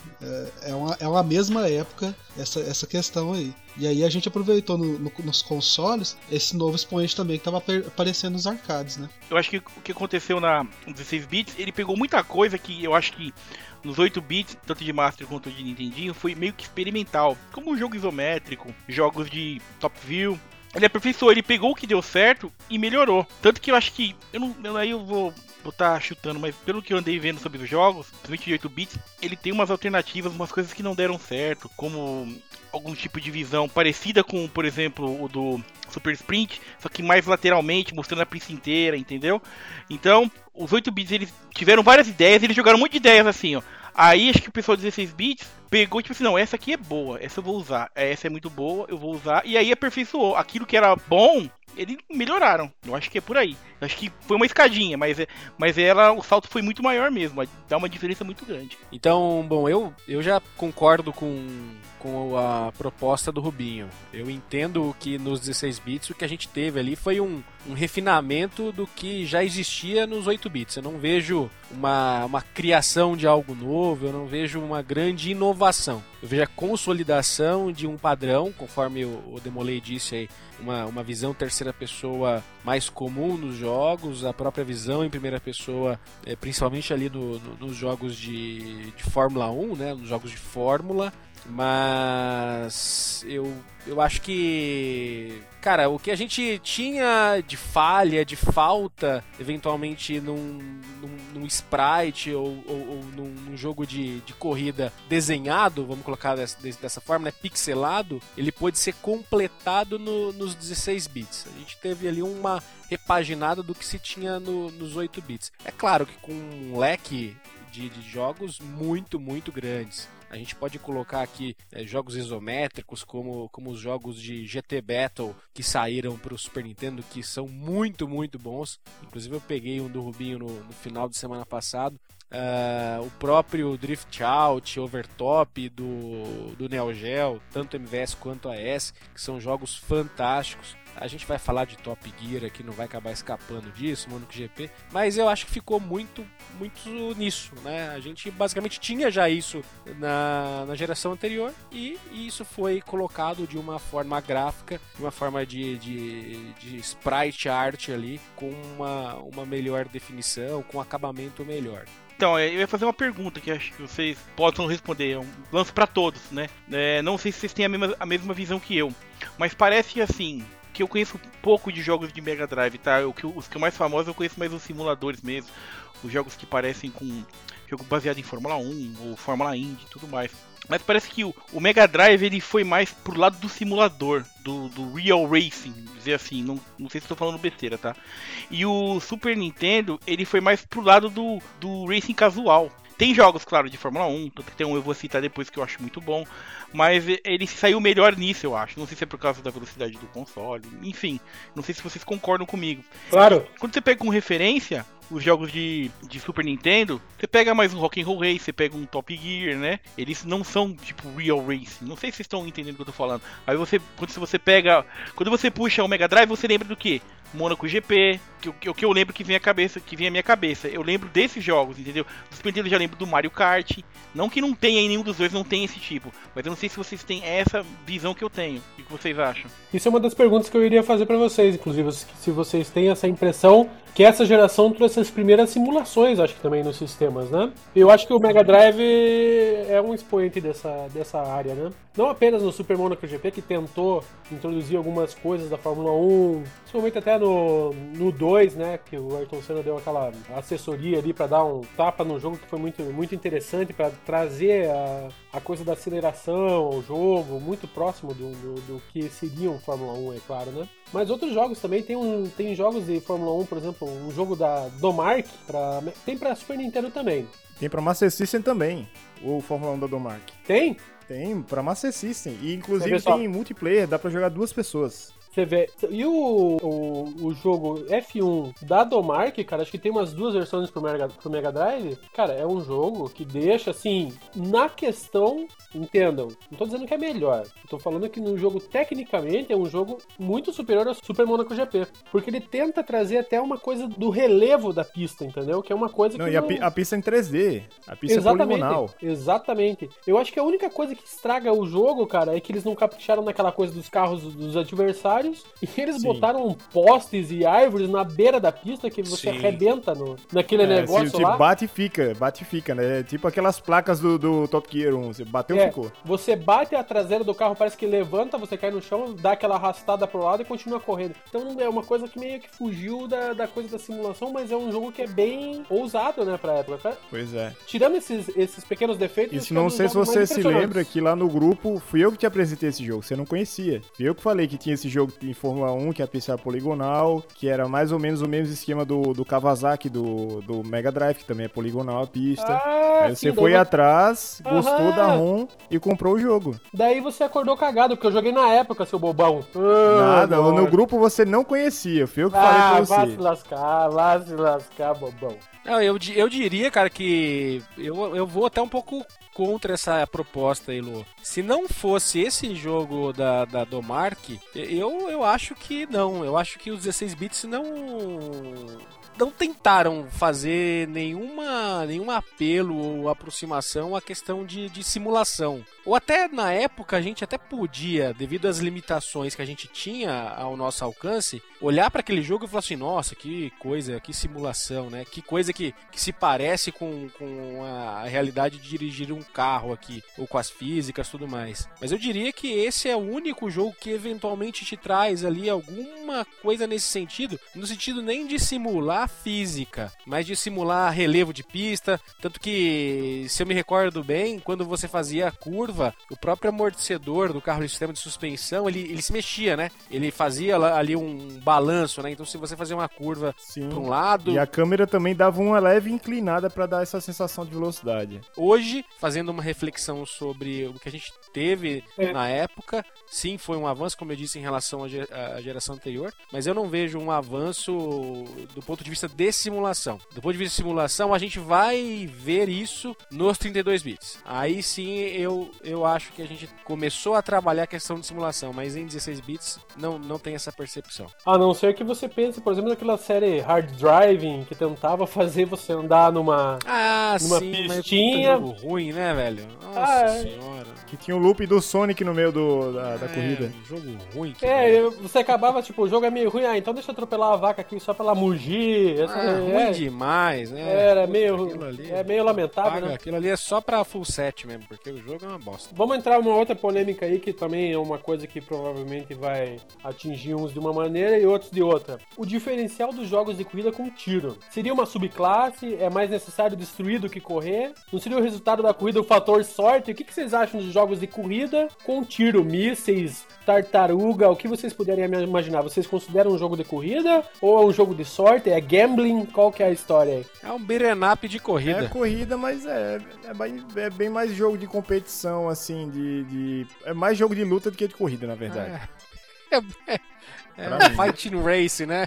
[SPEAKER 2] É uma mesma época essa questão aí. E aí a gente aproveitou nos consoles esse novo expoente também que tava aparecendo nos arcades, né?
[SPEAKER 5] Eu acho que o que aconteceu na 16 bits, ele pegou muita coisa que eu acho que nos 8 bits, tanto de Master quanto de Nintendinho, foi meio que experimental. Como um jogo isométrico, jogos de top view. Ele aperfeiçoou, ele pegou o que deu certo e melhorou. Tanto que eu acho que, aí eu vou estar chutando, mas pelo que eu andei vendo sobre os jogos, principalmente de 8 bits, ele tem umas alternativas, umas coisas que não deram certo, como algum tipo de visão parecida com, por exemplo, o do Super Sprint, só que mais lateralmente, mostrando a pista inteira, entendeu? Então, os 8 bits, eles tiveram várias ideias, eles jogaram um monte de ideias assim, ó. Aí acho que o pessoal de 16 bits pegou tipo assim, não, essa aqui é boa, essa eu vou usar, essa é muito boa, eu vou usar, e aí aperfeiçoou. Aquilo que era bom, eles melhoraram. Eu acho que é por aí. Eu acho que foi uma escadinha, mas o salto foi muito maior mesmo, dá uma diferença muito grande.
[SPEAKER 4] Então, bom, eu já concordo com a proposta do Rubinho. Eu entendo que nos 16 bits o que a gente teve ali foi um refinamento do que já existia nos 8 bits. Eu não vejo uma criação de algo novo, eu não vejo uma grande inovação. Eu vejo a consolidação de um padrão, conforme o Demolay disse aí, uma visão terceira pessoa mais comum nos jogos, a própria visão em primeira pessoa, principalmente ali nos jogos de Fórmula 1, né, nos jogos de Fórmula. Mas eu acho que, cara, o que a gente tinha de falha, de falta, eventualmente num sprite ou num jogo de corrida desenhado, vamos colocar dessa forma, né, pixelado, ele pôde ser completado nos 16 bits. A gente teve ali uma repaginada do que se tinha nos 8 bits. É claro que com um leque de jogos muito, muito grandes. A gente pode colocar aqui jogos isométricos, como os jogos de GT Battle que saíram para o Super Nintendo, que são muito, muito bons. Inclusive eu peguei um do Rubinho no final de semana passado. O próprio Drift Out, Overtop do Neo Geo, tanto MVS quanto AS, que são jogos fantásticos. A gente vai falar de Top Gear aqui, não vai acabar escapando disso, Monaco GP, mas eu acho que ficou muito, muito nisso, né? A gente basicamente tinha já isso na geração anterior e isso foi colocado de uma forma gráfica, de uma forma de sprite art ali, com uma melhor definição, com um acabamento melhor.
[SPEAKER 5] Então, eu ia fazer uma pergunta que acho que vocês possam responder. É um lance pra todos, né? Não sei se vocês têm a mesma visão que eu, mas parece que assim, que eu conheço pouco de jogos de Mega Drive, tá? Os que eu mais famosos eu conheço mais os simuladores mesmo. Os jogos que parecem com jogo baseado em Fórmula 1 ou Fórmula Indy e tudo mais. Mas parece que o Mega Drive ele foi mais pro lado do simulador, do Real Racing, dizer assim, não sei se estou falando besteira, tá? E o Super Nintendo ele foi mais pro lado do Racing casual. Tem jogos, claro, de Fórmula 1, tem um eu vou citar depois que eu acho muito bom, mas ele saiu melhor nisso, eu acho. Não sei se é por causa da velocidade do console, enfim, não sei se vocês concordam comigo.
[SPEAKER 1] Claro.
[SPEAKER 5] Quando você pega como referência os jogos de Super Nintendo, você pega mais um Rock'n'Roll Race, você pega um Top Gear, né? Eles não são tipo Real Racing. Não sei se vocês estão entendendo o que eu tô falando. Aí quando você puxa o Mega Drive, você lembra do quê? Monaco GP, que eu lembro que vem à minha cabeça. Eu lembro desses jogos, entendeu? Do Super Nintendo eu já lembro do Mario Kart. Não que não tenha em nenhum dos dois, não tem esse tipo. Mas eu não sei se vocês têm essa visão que eu tenho. O que vocês acham?
[SPEAKER 1] Isso é uma das perguntas que eu iria fazer pra vocês, inclusive, se vocês têm essa impressão que essa geração trouxe as primeiras simulações, acho que também nos sistemas, né? Eu acho que o Mega Drive é um expoente dessa área, né? Não apenas no Super Monaco GP, que tentou introduzir algumas coisas da Fórmula 1, principalmente até no 2, né? Que o Ayrton Senna deu aquela assessoria ali para dar um tapa no jogo que foi muito, muito interessante para trazer a coisa da aceleração ao jogo, muito próximo do que seria um Fórmula 1, é claro, né? Mas outros jogos também, tem jogos de Fórmula 1, por exemplo, um jogo da Domark, tem pra Super Nintendo também.
[SPEAKER 3] Tem pra Master System também, o Fórmula 1 da Domark.
[SPEAKER 1] Tem?
[SPEAKER 3] Tem, pra Master System. E inclusive tem multiplayer, dá pra jogar 2 pessoas.
[SPEAKER 1] Você vê. E o jogo F1 da Domark, cara, acho que tem umas 2 versões pro Mega Drive. Cara, é um jogo que deixa, assim, na questão, entendam, não tô dizendo que é melhor. Eu tô falando que no jogo, tecnicamente, é um jogo muito superior ao Super Monaco GP. Porque ele tenta trazer até uma coisa do relevo da pista, entendeu? Que é uma coisa que...
[SPEAKER 3] A pista é em 3D. A pista é poligonal.
[SPEAKER 1] Exatamente. Eu acho que a única coisa que estraga o jogo, cara, é que eles não capricharam naquela coisa dos carros dos adversários e eles botaram postes e árvores na beira da pista que você arrebenta naquele negócio lá.
[SPEAKER 3] Bate e fica, né? Tipo aquelas placas do Top Gear 1. Você bateu, ficou.
[SPEAKER 1] Você bate a traseira do carro, parece que levanta, você cai no chão, dá aquela arrastada pro lado e continua correndo. Então é uma coisa que meio que fugiu da coisa da simulação, mas é um jogo que é bem ousado, né, pra época.
[SPEAKER 3] Pois é.
[SPEAKER 1] Tirando esses pequenos defeitos...
[SPEAKER 3] Isso não sei se você se lembra que lá no grupo fui eu que te apresentei esse jogo, você não conhecia. Fui eu que falei que tinha esse jogo em Fórmula 1, que a pista era poligonal, que era mais ou menos o mesmo esquema do Kawasaki, do Mega Drive, que também é poligonal a pista. Aí você foi atrás, gostou da ROM e comprou o jogo.
[SPEAKER 1] Daí você acordou cagado, porque eu joguei na época, seu bobão.
[SPEAKER 3] Nada, no grupo você não conhecia, fui eu que falei pra você.
[SPEAKER 1] Vai se lascar, bobão.
[SPEAKER 4] Não, eu diria, cara, que eu vou até um pouco contra essa proposta aí, Lu. Se não fosse esse jogo da Domark, eu acho que não. Eu acho que os 16 bits não tentaram fazer nenhum apelo ou aproximação à questão de simulação. Ou até na época a gente até podia, devido às limitações que a gente tinha ao nosso alcance, olhar para aquele jogo e falar assim, nossa, que coisa, que simulação, né? Que coisa que se parece com a realidade de dirigir um carro aqui, ou com as físicas e tudo mais. Mas eu diria que esse é o único jogo que eventualmente te traz ali alguma coisa nesse sentido, no sentido nem de simular física, mas de simular relevo de pista, tanto que, se eu me recordo bem, quando você fazia a curva, curva, o próprio amortecedor do carro, do sistema de suspensão, ele se mexia, né? Ele fazia ali um balanço, né? Então se você fazia uma curva para um lado...
[SPEAKER 3] E a câmera também dava uma leve inclinada para dar essa sensação de velocidade.
[SPEAKER 4] Hoje, fazendo uma reflexão sobre o que a gente teve na época, sim, foi um avanço, como eu disse, em relação à geração anterior, mas eu não vejo um avanço do ponto de vista de simulação. Do ponto de vista de simulação, a gente vai ver isso nos 32 bits. Aí sim, eu acho que a gente começou a trabalhar a questão de simulação, mas em 16 bits não tem essa percepção.
[SPEAKER 1] A não ser que você pense, por exemplo, naquela série Hard Driving, que tentava fazer você andar numa pistinha.
[SPEAKER 4] Mas jogo ruim, né, velho? Nossa senhora.
[SPEAKER 3] Que tinha o loop do Sonic no meio da corrida.
[SPEAKER 4] Um jogo ruim.
[SPEAKER 1] Você acabava, tipo, o jogo é meio ruim, então deixa eu atropelar a vaca aqui só pra ela mugir.
[SPEAKER 4] Ruim demais, né?
[SPEAKER 1] Era meio lamentável, né?
[SPEAKER 4] Aquilo ali é só pra full set mesmo, porque o jogo é uma bosta.
[SPEAKER 1] Vamos entrar numa outra polêmica aí, que também é uma coisa que provavelmente vai atingir uns de uma maneira e outros de outra. O diferencial dos jogos de corrida com tiro. Seria uma subclasse? É mais necessário destruir do que correr? Não seria o resultado da corrida o fator sorte? O que vocês acham dos jogos de corrida com tiro, mísseis, tartaruga, o que vocês puderem imaginar? Vocês consideram um jogo de corrida ou é um jogo de sorte? É gambling? Qual que é a história aí?
[SPEAKER 4] É um beat'em up de corrida.
[SPEAKER 3] É corrida, mas é bem mais jogo de competição, assim, é mais jogo de luta do que de corrida, na verdade.
[SPEAKER 4] É um fighting race, né?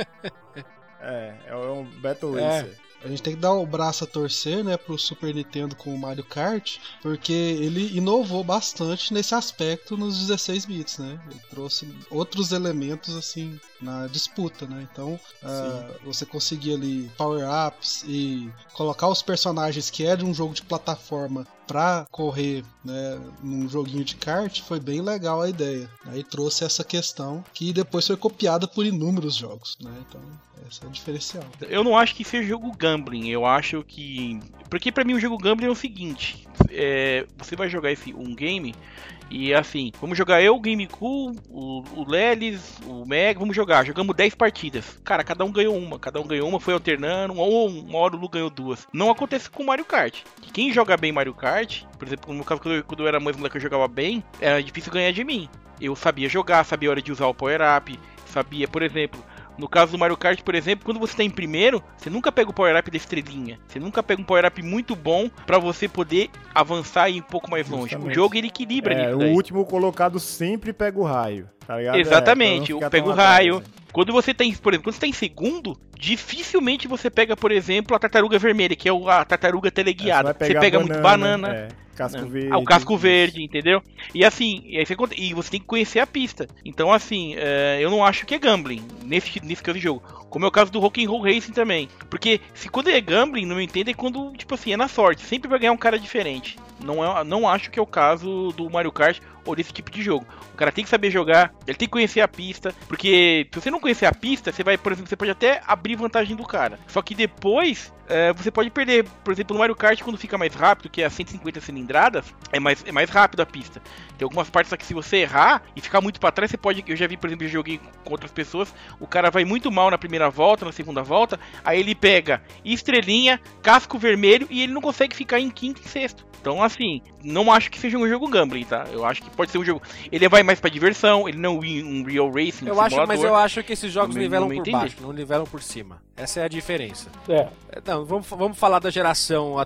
[SPEAKER 3] É um Battle Racer.
[SPEAKER 2] A gente tem que dar o braço a torcer, né, pro Super Nintendo com o Mario Kart, porque ele inovou bastante nesse aspecto nos 16 bits, né? Ele trouxe outros elementos, assim, na disputa, né? Então, você conseguia ali power-ups e colocar os personagens que é de um jogo de plataforma pra correr, né, num joguinho de kart, foi bem legal a ideia. Aí trouxe essa questão que depois foi copiada por inúmeros jogos, né? Então, esse é o diferencial.
[SPEAKER 5] Eu não acho que seja jogo gambling, eu acho que... Porque pra mim o jogo gambling é o seguinte, você vai jogar um game e assim, vamos jogar eu, o GameCool, o Lelis, o Meg, jogamos 10 partidas. Cara, cada um ganhou uma, foi alternando, ou uma hora o Lu ganhou 2. Não acontece com o Mario Kart. Quem joga bem Mario Kart, por exemplo, no meu caso, quando eu era mais moleque eu jogava bem, era difícil ganhar de mim. Eu sabia jogar, sabia a hora de usar o power-up, sabia, por exemplo... No caso do Mario Kart, por exemplo, quando você tá em primeiro, você nunca pega o power-up da estrelinha. Você nunca pega um power-up muito bom pra você poder avançar e ir um pouco mais longe.
[SPEAKER 3] Justamente.
[SPEAKER 5] O jogo, ele equilibra nisso daí.
[SPEAKER 3] O último colocado sempre pega o raio, tá ligado?
[SPEAKER 5] Exatamente, pega o raio. Quando você tá por exemplo, quando você tá em segundo, dificilmente você pega, por exemplo, a tartaruga vermelha, que é a tartaruga teleguiada. Você pega muito banana.
[SPEAKER 3] Casco verde.
[SPEAKER 5] O casco verde, entendeu? E assim, e você tem que conhecer a pista. Então, assim, eu não acho que é gambling nesse caso de jogo. Como é o caso do Rock'n'Roll Racing também. Porque se quando é gambling, não entendo, é quando, tipo assim, é na sorte. Sempre vai ganhar um cara diferente. Não acho que é o caso do Mario Kart ou desse tipo de jogo. O cara tem que saber jogar, ele tem que conhecer a pista, porque se você não conhecer a pista, você vai, por exemplo, você pode até abrir vantagem do cara. Só que depois, você pode perder, por exemplo, no Mario Kart, quando fica mais rápido, que é a 150 cilindradas, é mais rápido a pista. Tem algumas partes que se você errar e ficar muito pra trás, você pode, eu já vi, por exemplo, eu joguei com outras pessoas, o cara vai muito mal na primeira volta, na segunda volta, aí ele pega estrelinha, casco vermelho e ele não consegue ficar em quinto e sexto. Então, assim, não acho que seja um jogo gambling, tá? Eu acho que pode ser um jogo... Ele vai mais pra diversão, ele não é um real racing,
[SPEAKER 4] mas eu acho que esses jogos nivelam por baixo, não nivelam por cima. Essa é a diferença. Não, vamos falar da geração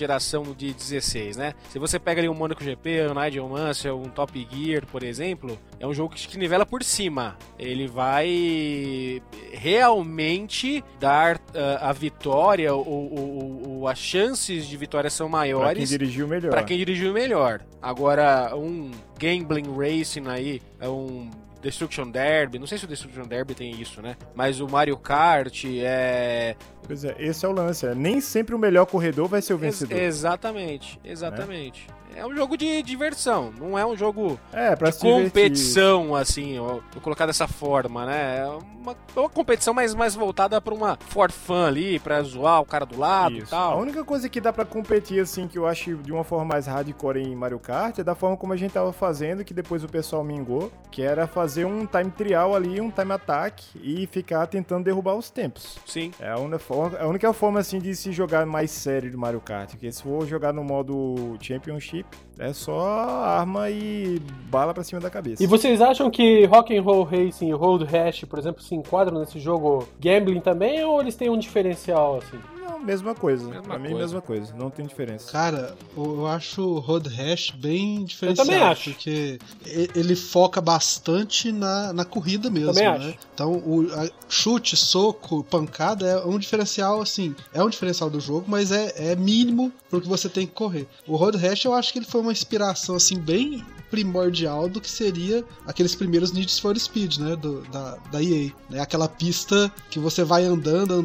[SPEAKER 4] de 16, né? Se você pega ali um Monaco GP, um Nigel Mansell, um Top Gear, por exemplo, é um jogo que nivela por cima. Ele vai realmente dar a vitória ou as chances de vitória são maiores
[SPEAKER 3] pra quem dirigiu melhor.
[SPEAKER 4] Agora, um Gambling Racing aí, é um Destruction Derby, não sei se o Destruction Derby tem isso, né? Mas o Mario Kart é...
[SPEAKER 3] Pois é, esse é o lance. Nem sempre o melhor corredor vai ser o vencedor.
[SPEAKER 4] Exatamente. É um jogo de diversão, não é um jogo
[SPEAKER 3] pra
[SPEAKER 4] de competição, assim, vou colocar dessa forma, né? É uma competição mais voltada pra uma for fun ali, pra zoar o cara do lado e tal.
[SPEAKER 3] A única coisa que dá pra competir, assim, que eu acho de uma forma mais hardcore em Mario Kart é da forma como a gente tava fazendo, que depois o pessoal mingou, que era fazer um time trial ali, um time attack e ficar tentando derrubar os tempos.
[SPEAKER 4] Sim.
[SPEAKER 3] É a única forma, assim, de se jogar mais sério do Mario Kart, porque se for jogar no modo Championship, equipe, é só arma e bala pra cima da cabeça.
[SPEAKER 1] E vocês acham que Rock'n'Roll Racing e Road Rash, por exemplo, se enquadram nesse jogo gambling também, ou eles têm um diferencial, assim?
[SPEAKER 3] Não, mesma coisa. Pra mim, mesma coisa. Não tem diferença.
[SPEAKER 2] Cara, eu acho o Road Rash bem diferenciado.
[SPEAKER 1] Eu também acho.
[SPEAKER 2] Porque ele foca bastante na corrida mesmo,
[SPEAKER 1] também
[SPEAKER 2] né?
[SPEAKER 1] acho.
[SPEAKER 2] Então, chute, soco, pancada é um diferencial, assim, é um diferencial do jogo, mas é mínimo pro que você tem que correr. O Road Rash, eu acho que ele foi uma inspiração, assim, bem primordial do que seria aqueles primeiros Need for Speed, né, da EA, né, aquela pista que você vai andando,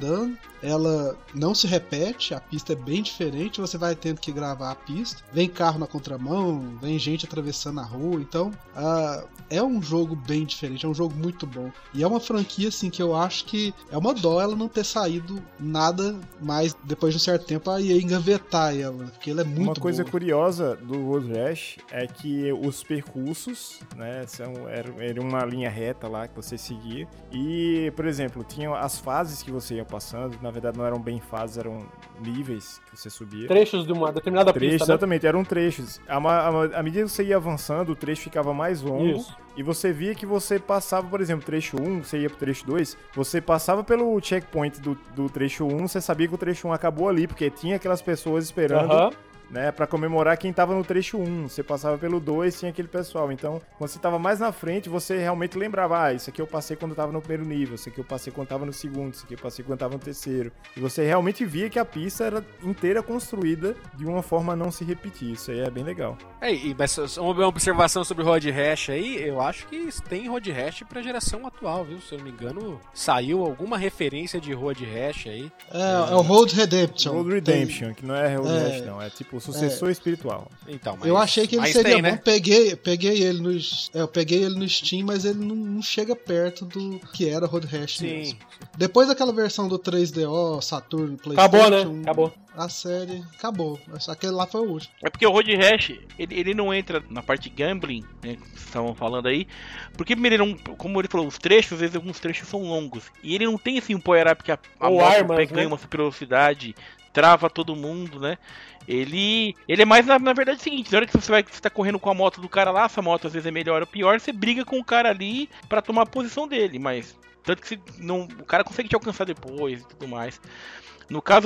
[SPEAKER 2] ela não se repete, a pista é bem diferente, você vai tendo que gravar a pista, vem carro na contramão, vem gente atravessando a rua, então é um jogo bem diferente, é um jogo muito bom, e é uma franquia assim que eu acho que é uma dó ela não ter saído nada mais depois de um certo tempo a EA engavetar ela, porque ela é muito boa.
[SPEAKER 3] Uma coisa curiosa do Road Rash é que os percursos, né, era uma linha reta lá que você seguia, e, por exemplo, tinham as fases que você ia passando, na verdade não eram bem fases, eram níveis que você subia.
[SPEAKER 1] Trechos de uma determinada pista, né?
[SPEAKER 3] Exatamente, eram trechos. À medida que você ia avançando, o trecho ficava mais longo.
[SPEAKER 1] Isso.
[SPEAKER 3] E você via que você passava, por exemplo, trecho 1, você ia pro trecho 2, você passava pelo checkpoint do trecho 1, você sabia que o trecho 1 acabou ali, porque tinha aquelas pessoas esperando, né, pra comemorar quem tava no trecho 1. Você passava pelo 2, tinha aquele pessoal. Então, quando você tava mais na frente, você realmente lembrava, isso aqui eu passei quando eu tava no primeiro nível, isso aqui eu passei quando eu tava no segundo, isso aqui eu passei quando eu tava no terceiro. E você realmente via que a pista era inteira construída de uma forma a não se repetir. Isso aí é bem legal.
[SPEAKER 4] Mas uma observação sobre Road Rash aí, eu acho que tem Road Rash pra geração atual, viu? Se eu não me engano, saiu alguma referência de Road Rash aí.
[SPEAKER 2] É o Road Redemption.
[SPEAKER 3] Road Redemption, que não é Road Rash não, é tipo sucessor espiritual.
[SPEAKER 2] Então, eu achei que ele seria bom, né? Peguei ele no Steam, mas ele não chega perto do que era Road Rash mesmo. Depois daquela versão do 3DO, Saturn, PlayStation...
[SPEAKER 1] Acabou, né? Acabou.
[SPEAKER 2] A série acabou. Aquele lá foi o último.
[SPEAKER 5] É porque o Road Rash, ele não entra na parte de gambling, né, que estavam falando aí, porque primeiro, como ele falou, os trechos, às vezes alguns trechos são longos, e ele não tem assim um power-up que a moto ganha uma super velocidade, trava todo mundo, né? Ele é mais, na verdade, o seguinte: na hora que você tá correndo com a moto do cara lá, essa moto às vezes é melhor ou pior, você briga com o cara ali pra tomar a posição dele, mas tanto que o cara consegue te alcançar depois e tudo mais. No caso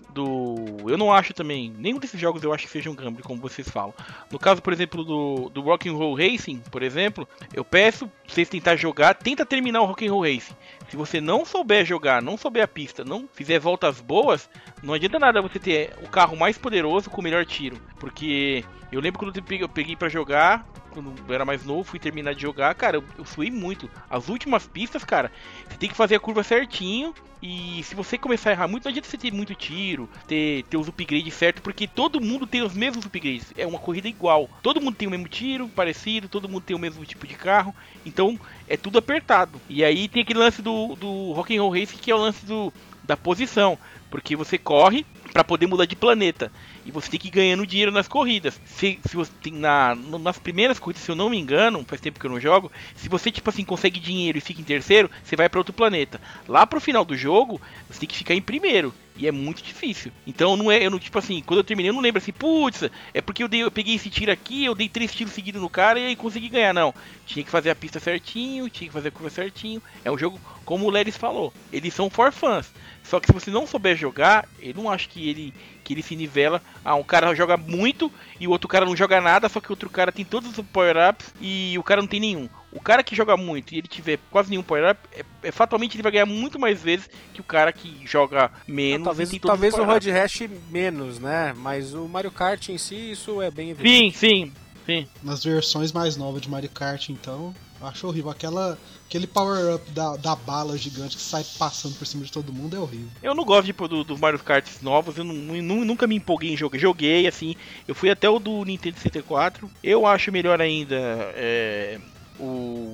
[SPEAKER 5] eu não acho também, nenhum desses jogos eu acho que seja um gambling, como vocês falam. No caso, por exemplo, do Rock'n'Roll Racing, por exemplo, eu peço vocês tentar jogar, tenta terminar o Rock'n'Roll Racing. Se você não souber jogar, não souber a pista, não fizer voltas boas, não adianta nada você ter o carro mais poderoso com o melhor tiro. Porque eu lembro quando eu peguei pra jogar, quando eu era mais novo, fui terminar de jogar, cara, eu suei muito. As últimas pistas, cara, você tem que fazer a curva certinho. E se você começar a errar muito, não adianta você ter muito tiro, ter os upgrades certos, porque todo mundo tem os mesmos upgrades. É uma corrida igual. Todo mundo tem o mesmo tiro, parecido, todo mundo tem o mesmo tipo de carro. Então é tudo apertado. E aí tem aquele lance do Rock'n'Roll Racing, que é o lance da posição. Porque você corre para poder mudar de planeta. E você tem que ir ganhando dinheiro nas corridas. Se você tem nas primeiras corridas, se eu não me engano, faz tempo que eu não jogo, se você tipo assim consegue dinheiro e fica em terceiro, você vai para outro planeta. Lá pro final do jogo, você tem que ficar em primeiro. E é muito difícil. Então tipo assim, quando eu terminei, eu não lembro assim, putz, é porque eu peguei esse tiro aqui, eu dei 3 tiros seguidos no cara e aí consegui ganhar. Não. Tinha que fazer a pista certinho, tinha que fazer a curva certinho. É um jogo, como o Leris falou, eles são for fans. Só que se você não souber jogar, eu não acho que ele se nivela. Um cara joga muito e o outro cara não joga nada, só que o outro cara tem todos os power-ups e o cara não tem nenhum. O cara que joga muito e ele tiver quase nenhum power-up, fatalmente ele vai ganhar muito mais vezes que o cara que joga menos.
[SPEAKER 4] Talvez o Road Rash menos, né? Mas o Mario Kart em si, isso é bem evidente.
[SPEAKER 5] Sim.
[SPEAKER 2] Nas versões mais novas de Mario Kart, então, eu acho horrível. Aquele power-up da bala gigante que sai passando por cima de todo mundo é horrível.
[SPEAKER 5] Eu não gosto dos Mario Kart novos, eu nunca me empolguei em jogo. Joguei, assim, eu fui até o do Nintendo 64. Eu acho melhor ainda o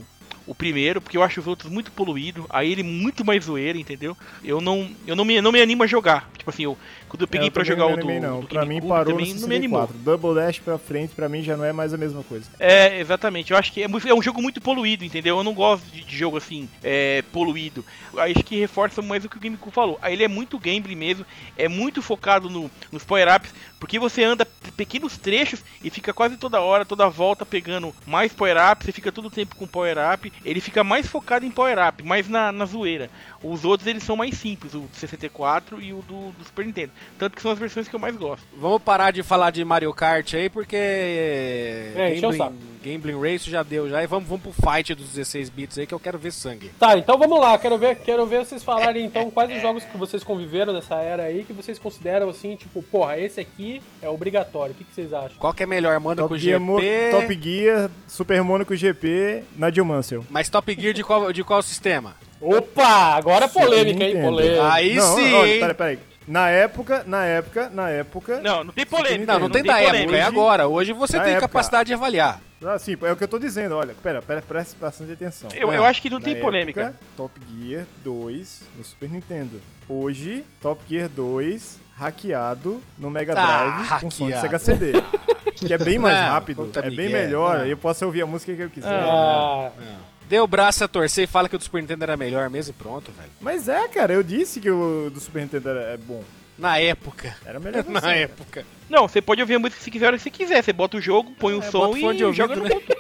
[SPEAKER 5] o primeiro, porque eu acho os outros muito poluídos, aí ele muito mais zoeiro, entendeu? Eu não me animo a jogar. Tipo assim, quando eu peguei pra jogar o do
[SPEAKER 3] pra mim parou no 64. Double Dash pra frente, pra mim já não é mais a mesma coisa.
[SPEAKER 5] Exatamente. Eu acho que é um jogo muito poluído, entendeu? Eu não gosto de jogo assim, poluído. Acho que reforça mais o que o GameCube falou. Aí ele é muito gameplay mesmo, é muito focado nos power-ups, porque você anda pequenos trechos e fica quase toda hora, toda volta pegando mais power-up, você fica todo o tempo com power-up, ele fica mais focado em power-up, mais na zoeira. Os outros eles são mais simples, o do 64 e o do Super Nintendo. Tanto que são as versões que eu mais gosto.
[SPEAKER 4] Vamos parar de falar de Mario Kart aí, porque Gambling Race já deu já, e vamos pro fight dos 16 bits aí que eu quero ver sangue.
[SPEAKER 1] Tá, então vamos lá, quero ver vocês falarem então quais os jogos que vocês conviveram nessa era aí, que vocês consideram assim, tipo, porra, esse aqui é obrigatório, o que vocês acham?
[SPEAKER 4] Qual que é melhor, Monaco GP?
[SPEAKER 3] Top Gear, Super Monaco GP, Nadio Mansell.
[SPEAKER 4] Mas Top Gear de qual sistema?
[SPEAKER 1] Opa, agora é polêmica, hein, polêmica.
[SPEAKER 4] Aí
[SPEAKER 3] não,
[SPEAKER 4] sim,
[SPEAKER 3] olha, peraí. Na época.
[SPEAKER 5] Não tem polêmica.
[SPEAKER 4] Não tem da época, é agora. Hoje você tem capacidade de avaliar.
[SPEAKER 3] Sim, é o que eu tô dizendo, olha, presta bastante atenção.
[SPEAKER 5] Eu acho que não tem polêmica.
[SPEAKER 3] Época, Top Gear 2 no Super Nintendo. Hoje, Top Gear 2 hackeado no Mega Drive com som de Sega CD. Que é bem mais rápido, é bem melhor, e eu posso ouvir a música que eu quiser.
[SPEAKER 4] Deu o braço a torcer e fala que o do Super Nintendo era melhor mesmo e pronto, velho.
[SPEAKER 3] Mas cara, eu disse que o do Super Nintendo é bom.
[SPEAKER 4] Na época.
[SPEAKER 3] Era melhor que
[SPEAKER 4] Na época.
[SPEAKER 5] Não, você pode ouvir a música se quiser, se quiser. Você bota o jogo, põe o som e joga no ponto.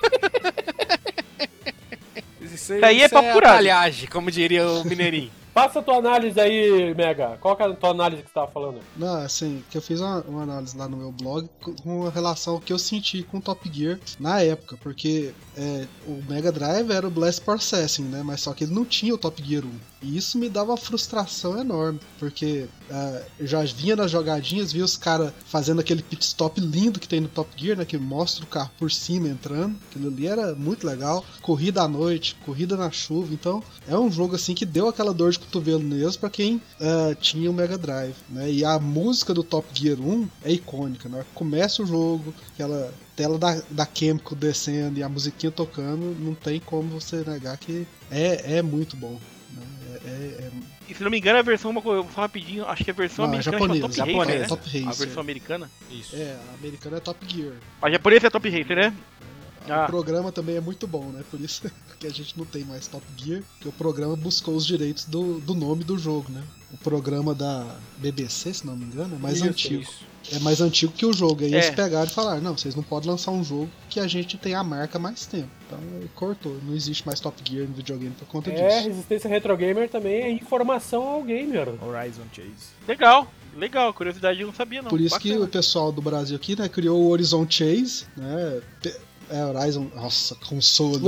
[SPEAKER 4] Isso aí é papuragem, como diria o mineirinho.
[SPEAKER 1] Passa a tua análise aí, Mega. Qual que é a tua análise que você tava falando?
[SPEAKER 2] Não, assim, que eu fiz uma análise lá no meu blog com a relação que eu senti com o Top Gear na época, porque o Mega Drive era o Blast Processing, né? Mas só que ele não tinha o Top Gear 1. E isso me dava uma frustração enorme, porque eu já vinha nas jogadinhas, via os caras fazendo aquele pit stop lindo que tem no Top Gear, né? Que mostra o carro por cima entrando. Aquilo ali era muito legal. Corrida à noite, corrida na chuva. Então, é um jogo assim que deu aquela dor de cotovelo mesmo pra quem tinha o Mega Drive, né? E a música do Top Gear 1 é icônica, né? Começa o jogo, aquela tela da Chemical descendo e a musiquinha tocando, não tem como você negar que é muito bom.
[SPEAKER 5] E se não me engano, a versão, eu vou falar rapidinho, acho que a versão americana
[SPEAKER 2] japonesa,
[SPEAKER 5] chama Top Racer, né?
[SPEAKER 2] Top Racer.
[SPEAKER 5] A versão americana?
[SPEAKER 4] Isso.
[SPEAKER 2] A americana é Top Gear.
[SPEAKER 5] A japonesa é Top Racer, né?
[SPEAKER 2] O programa também é muito bom, né? Por isso que a gente não tem mais Top Gear, porque o programa buscou os direitos do nome do jogo, né? O programa da BBC, se não me engano, é mais antigo. É mais antigo que o jogo. Aí eles pegaram e falaram, não, vocês não podem lançar um jogo que a gente tem a marca há mais tempo. Então cortou. Não existe mais Top Gear no videogame por conta disso.
[SPEAKER 1] Resistência Retro Gamer também é informação ao gamer.
[SPEAKER 3] Horizon Chase.
[SPEAKER 5] Legal, curiosidade eu não sabia não.
[SPEAKER 2] Por isso que o pessoal do Brasil aqui, né, criou o Horizon Chase, né? Horizon... Nossa, console.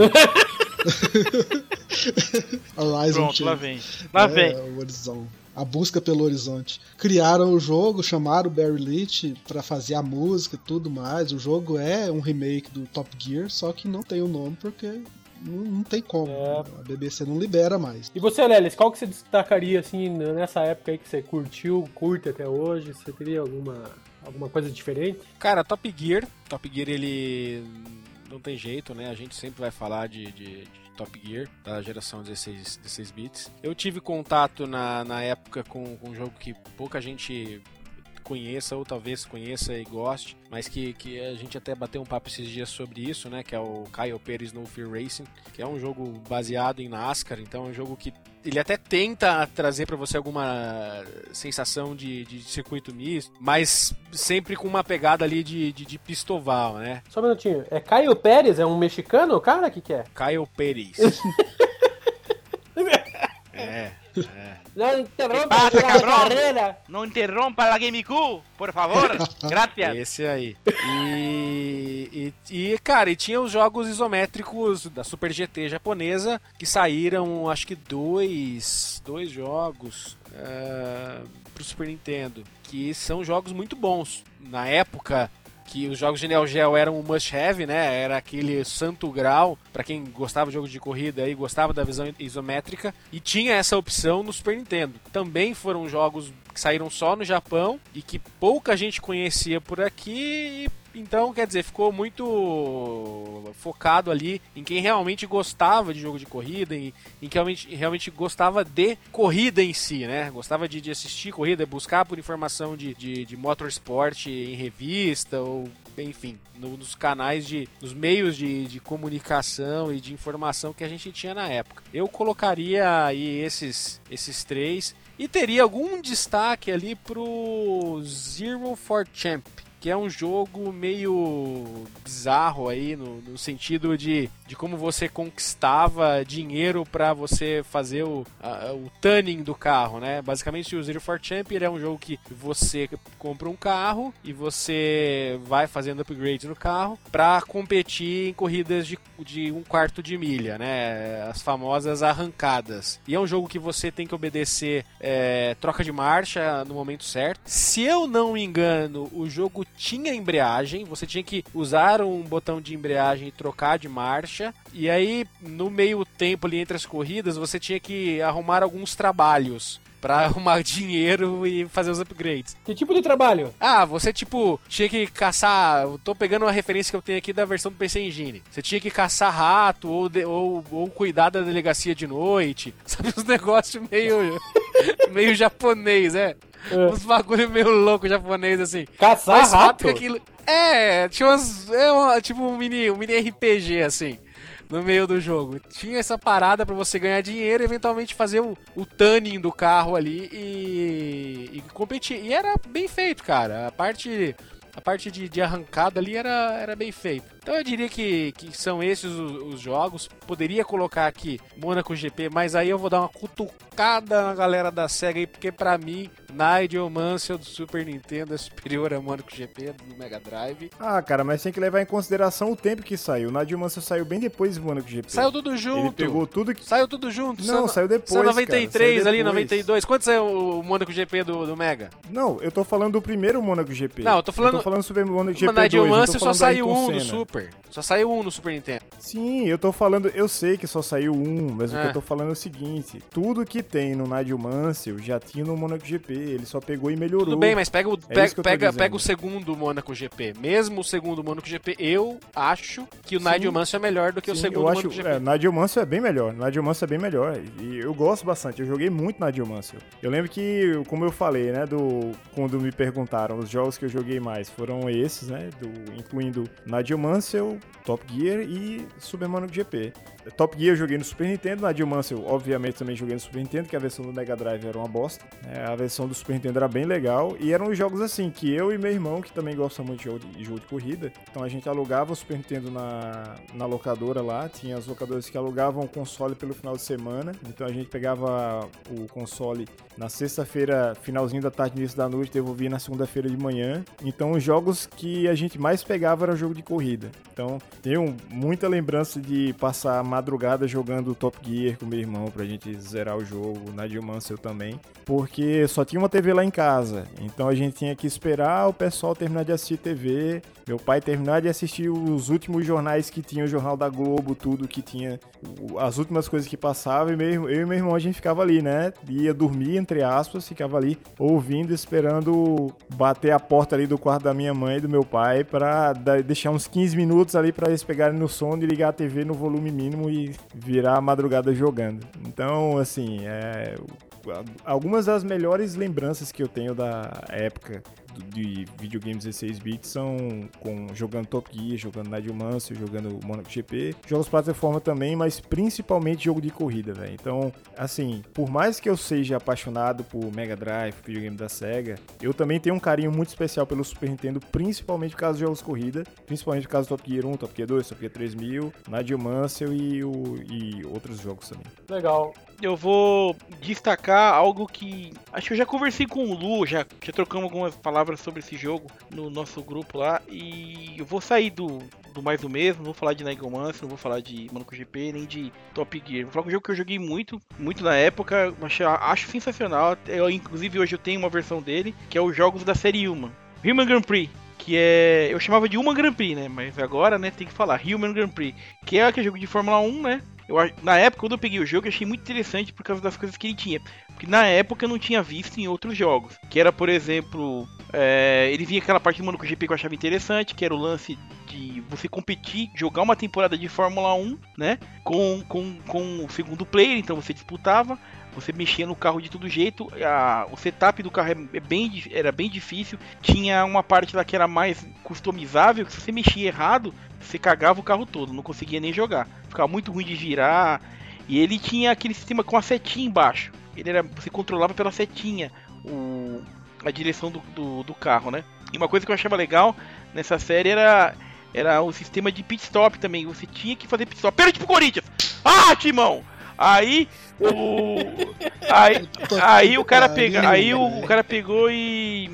[SPEAKER 2] Horizon
[SPEAKER 5] Pronto,
[SPEAKER 2] Chase.
[SPEAKER 5] Lá vem.
[SPEAKER 2] O Horizon. A busca pelo horizonte. Criaram o jogo, chamaram o Barry Leitch pra fazer a música e tudo mais. O jogo é um remake do Top Gear, só que não tem o nome porque não tem como. A BBC não libera mais.
[SPEAKER 1] E você, Lelis, qual que você destacaria assim nessa época aí que você curte até hoje? Você teria alguma coisa diferente?
[SPEAKER 4] Cara, Top Gear ele não tem jeito, né? A gente sempre vai falar de Top Gear, da geração 16 bits. Eu tive contato na época com um jogo que pouca gente conheça, ou talvez conheça e goste, mas que a gente até bateu um papo esses dias sobre isso, né? Que é o Kyle Perry No Fear Racing, que é um jogo baseado em NASCAR, então é um jogo que ele até tenta trazer pra você alguma sensação de circuito misto, mas sempre com uma pegada ali de pistoval, né?
[SPEAKER 1] Só um minutinho. É Caio Pérez? É um mexicano? O cara que é?
[SPEAKER 4] Kyle Pérez.
[SPEAKER 1] Não interrompa a carreira.
[SPEAKER 5] Não interrompa a GameCube, por favor. Graças.
[SPEAKER 4] Esse aí. Cara, e tinha os jogos isométricos da Super GT japonesa que saíram, acho que dois jogos pro Super Nintendo, que são jogos muito bons. Na época que os jogos de Neo Geo eram um must-have, né? Era aquele santo grau para quem gostava de jogos de corrida e gostava da visão isométrica, e tinha essa opção no Super Nintendo. Também foram jogos que saíram só no Japão e que pouca gente conhecia por aqui, e Então, quer dizer, ficou muito focado ali em quem realmente gostava de jogo de corrida, em quem realmente gostava de corrida em si, né? Gostava de assistir corrida, buscar por informação de motorsport em revista ou, enfim, nos canais, nos meios de comunicação e de informação que a gente tinha na época. Eu colocaria aí esses 3 e teria algum destaque ali pro Zero for Champ, que é um jogo meio bizarro aí, no sentido de como você conquistava dinheiro para você fazer o tuning do carro, né? Basicamente, o Zero for Champ é um jogo que você compra um carro e você vai fazendo upgrades no carro para competir em corridas de 1/4 de milha, né? As famosas arrancadas. E é um jogo que você tem que obedecer troca de marcha no momento certo. Se eu não me engano, o jogo tinha embreagem, você tinha que usar um botão de embreagem e trocar de marcha, e aí no meio tempo ali entre as corridas você tinha que arrumar alguns trabalhos pra arrumar dinheiro e fazer os upgrades.
[SPEAKER 1] Que tipo de trabalho?
[SPEAKER 4] Você tinha que caçar, eu tô pegando uma referência que eu tenho aqui da versão do PC Engine, você tinha que caçar rato ou cuidar da delegacia de noite, sabe, uns negócios meio japonês, uns bagulho meio louco japonês, assim.
[SPEAKER 1] Caçar rato?
[SPEAKER 4] Tinha tipo um mini RPG, assim, no meio do jogo. Tinha essa parada pra você ganhar dinheiro e eventualmente fazer o tuning do carro ali e competir. E era bem feito, cara. A parte de arrancada ali era bem feita. Então eu diria que são esses os jogos. Poderia colocar aqui Monaco GP, mas aí eu vou dar uma cutucada na galera da SEGA aí, porque pra mim, Nigel Mansell do Super Nintendo é superior a Monaco GP do Mega Drive.
[SPEAKER 3] Cara, mas tem que levar em consideração o tempo que saiu. O Nigel Mansell saiu bem depois do Monaco GP.
[SPEAKER 4] Saiu tudo junto.
[SPEAKER 3] Ele pegou tudo que...
[SPEAKER 4] Saiu tudo junto.
[SPEAKER 3] Não, saiu depois,
[SPEAKER 4] saiu 93
[SPEAKER 3] cara,
[SPEAKER 4] ali, 92. Quanto saiu o Monaco GP do Mega?
[SPEAKER 3] Não, eu tô falando do primeiro Monaco GP.
[SPEAKER 4] Não, eu tô falando
[SPEAKER 3] do Super Monaco GP 2.
[SPEAKER 4] Mas Nigel Mansell só saiu um no Super. Só saiu um no Super Nintendo.
[SPEAKER 3] Sim, eu sei que só saiu um, mas o que eu tô falando é o seguinte, tudo que tem no Nigel Mansell já tinha no Monaco GP, ele só pegou e melhorou.
[SPEAKER 4] Tudo bem, mas pega o segundo Monaco GP. Mesmo o segundo Monaco GP, eu acho que o Nigel Mansell é melhor do que o segundo Monaco GP.
[SPEAKER 3] O Nigel Mansell é bem melhor, e eu gosto bastante, eu joguei muito Nigel Mansell. Eu lembro que, como eu falei, né, quando me perguntaram, os jogos que eu joguei mais foram esses, né, incluindo Nigel Mansell, Top Gear e Super Monaco GP. Top Gear eu joguei no Super Nintendo, Nigel Mansell obviamente também joguei no Super Nintendo, que a versão do Mega Drive era uma bosta. A versão do Super Nintendo era bem legal, e eram jogos assim, que eu e meu irmão, que também gosta muito de jogo de corrida, então a gente alugava o Super Nintendo na locadora lá, tinha as locadoras que alugavam o console pelo final de semana, então a gente pegava o console na sexta-feira, finalzinho da tarde, início da noite, devolvia na segunda-feira de manhã, então os jogos que a gente mais pegava era jogo de corrida. Então tenho muita lembrança de passar madrugada jogando Top Gear com meu irmão pra gente zerar o jogo, o Nigel Mansell também, porque só tinha uma TV lá em casa, então a gente tinha que esperar o pessoal terminar de assistir TV, meu pai terminar de assistir os últimos jornais que tinha, o Jornal da Globo, tudo que tinha, as últimas coisas que passavam, e eu e meu irmão a gente ficava ali, né, ia dormir, entre aspas, ficava ali ouvindo, esperando bater a porta ali do quarto da minha mãe e do meu pai pra deixar uns 15 minutos ali pra eles pegarem no sono e ligar a TV no volume mínimo e virar a madrugada jogando. Então, assim, algumas das melhores lembranças que eu tenho da época de videogames 16 bits são jogando Top Gear, jogando Nigel Mansell, jogando Monaco GP, jogos plataforma também, mas principalmente jogo de corrida, velho. Então, assim, por mais que eu seja apaixonado por Mega Drive, videogame da SEGA, eu também tenho um carinho muito especial pelo Super Nintendo, principalmente por causa de jogos de corrida, principalmente por causa do Top Gear 1, Top Gear 2, Top Gear 3000, Nigel Mansell e outros jogos também.
[SPEAKER 1] Legal.
[SPEAKER 5] Eu vou destacar algo que acho que eu já conversei com o Lu, já trocamos algumas palavras sobre esse jogo no nosso grupo lá, e eu vou sair do mais do mesmo, não vou falar de Nigel Mansell, não vou falar de Monaco GP, nem de Top Gear. Vou falar um jogo que eu joguei muito na época, acho sensacional, inclusive hoje eu tenho uma versão dele, que é os jogos da série Human Grand Prix. Que eu chamava de Human Grand Prix, né? Mas agora, né, tem que falar Human Grand Prix, que é aquele jogo de Fórmula 1, né? Na época, quando eu peguei o jogo, eu achei muito interessante por causa das coisas que ele tinha. Porque na época eu não tinha visto em outros jogos. Que era, por exemplo, ele vinha aquela parte do Monaco GP que eu achava interessante, que era o lance de você competir, jogar uma temporada de Fórmula 1, né? Com o segundo player, então você disputava. Você mexia no carro de todo jeito, o setup do carro era bem difícil. Tinha uma parte lá que era mais customizável, que se você mexia errado, você cagava o carro todo, não conseguia nem jogar. Ficava muito ruim de girar. E ele tinha aquele sistema com a setinha embaixo. Você controlava pela setinha a direção do carro, né? E uma coisa que eu achava legal nessa série era o sistema de pit stop também. Você tinha que fazer pit stop. Pênalti pro Corinthians! Ah, Timão! Aí o cara pegou e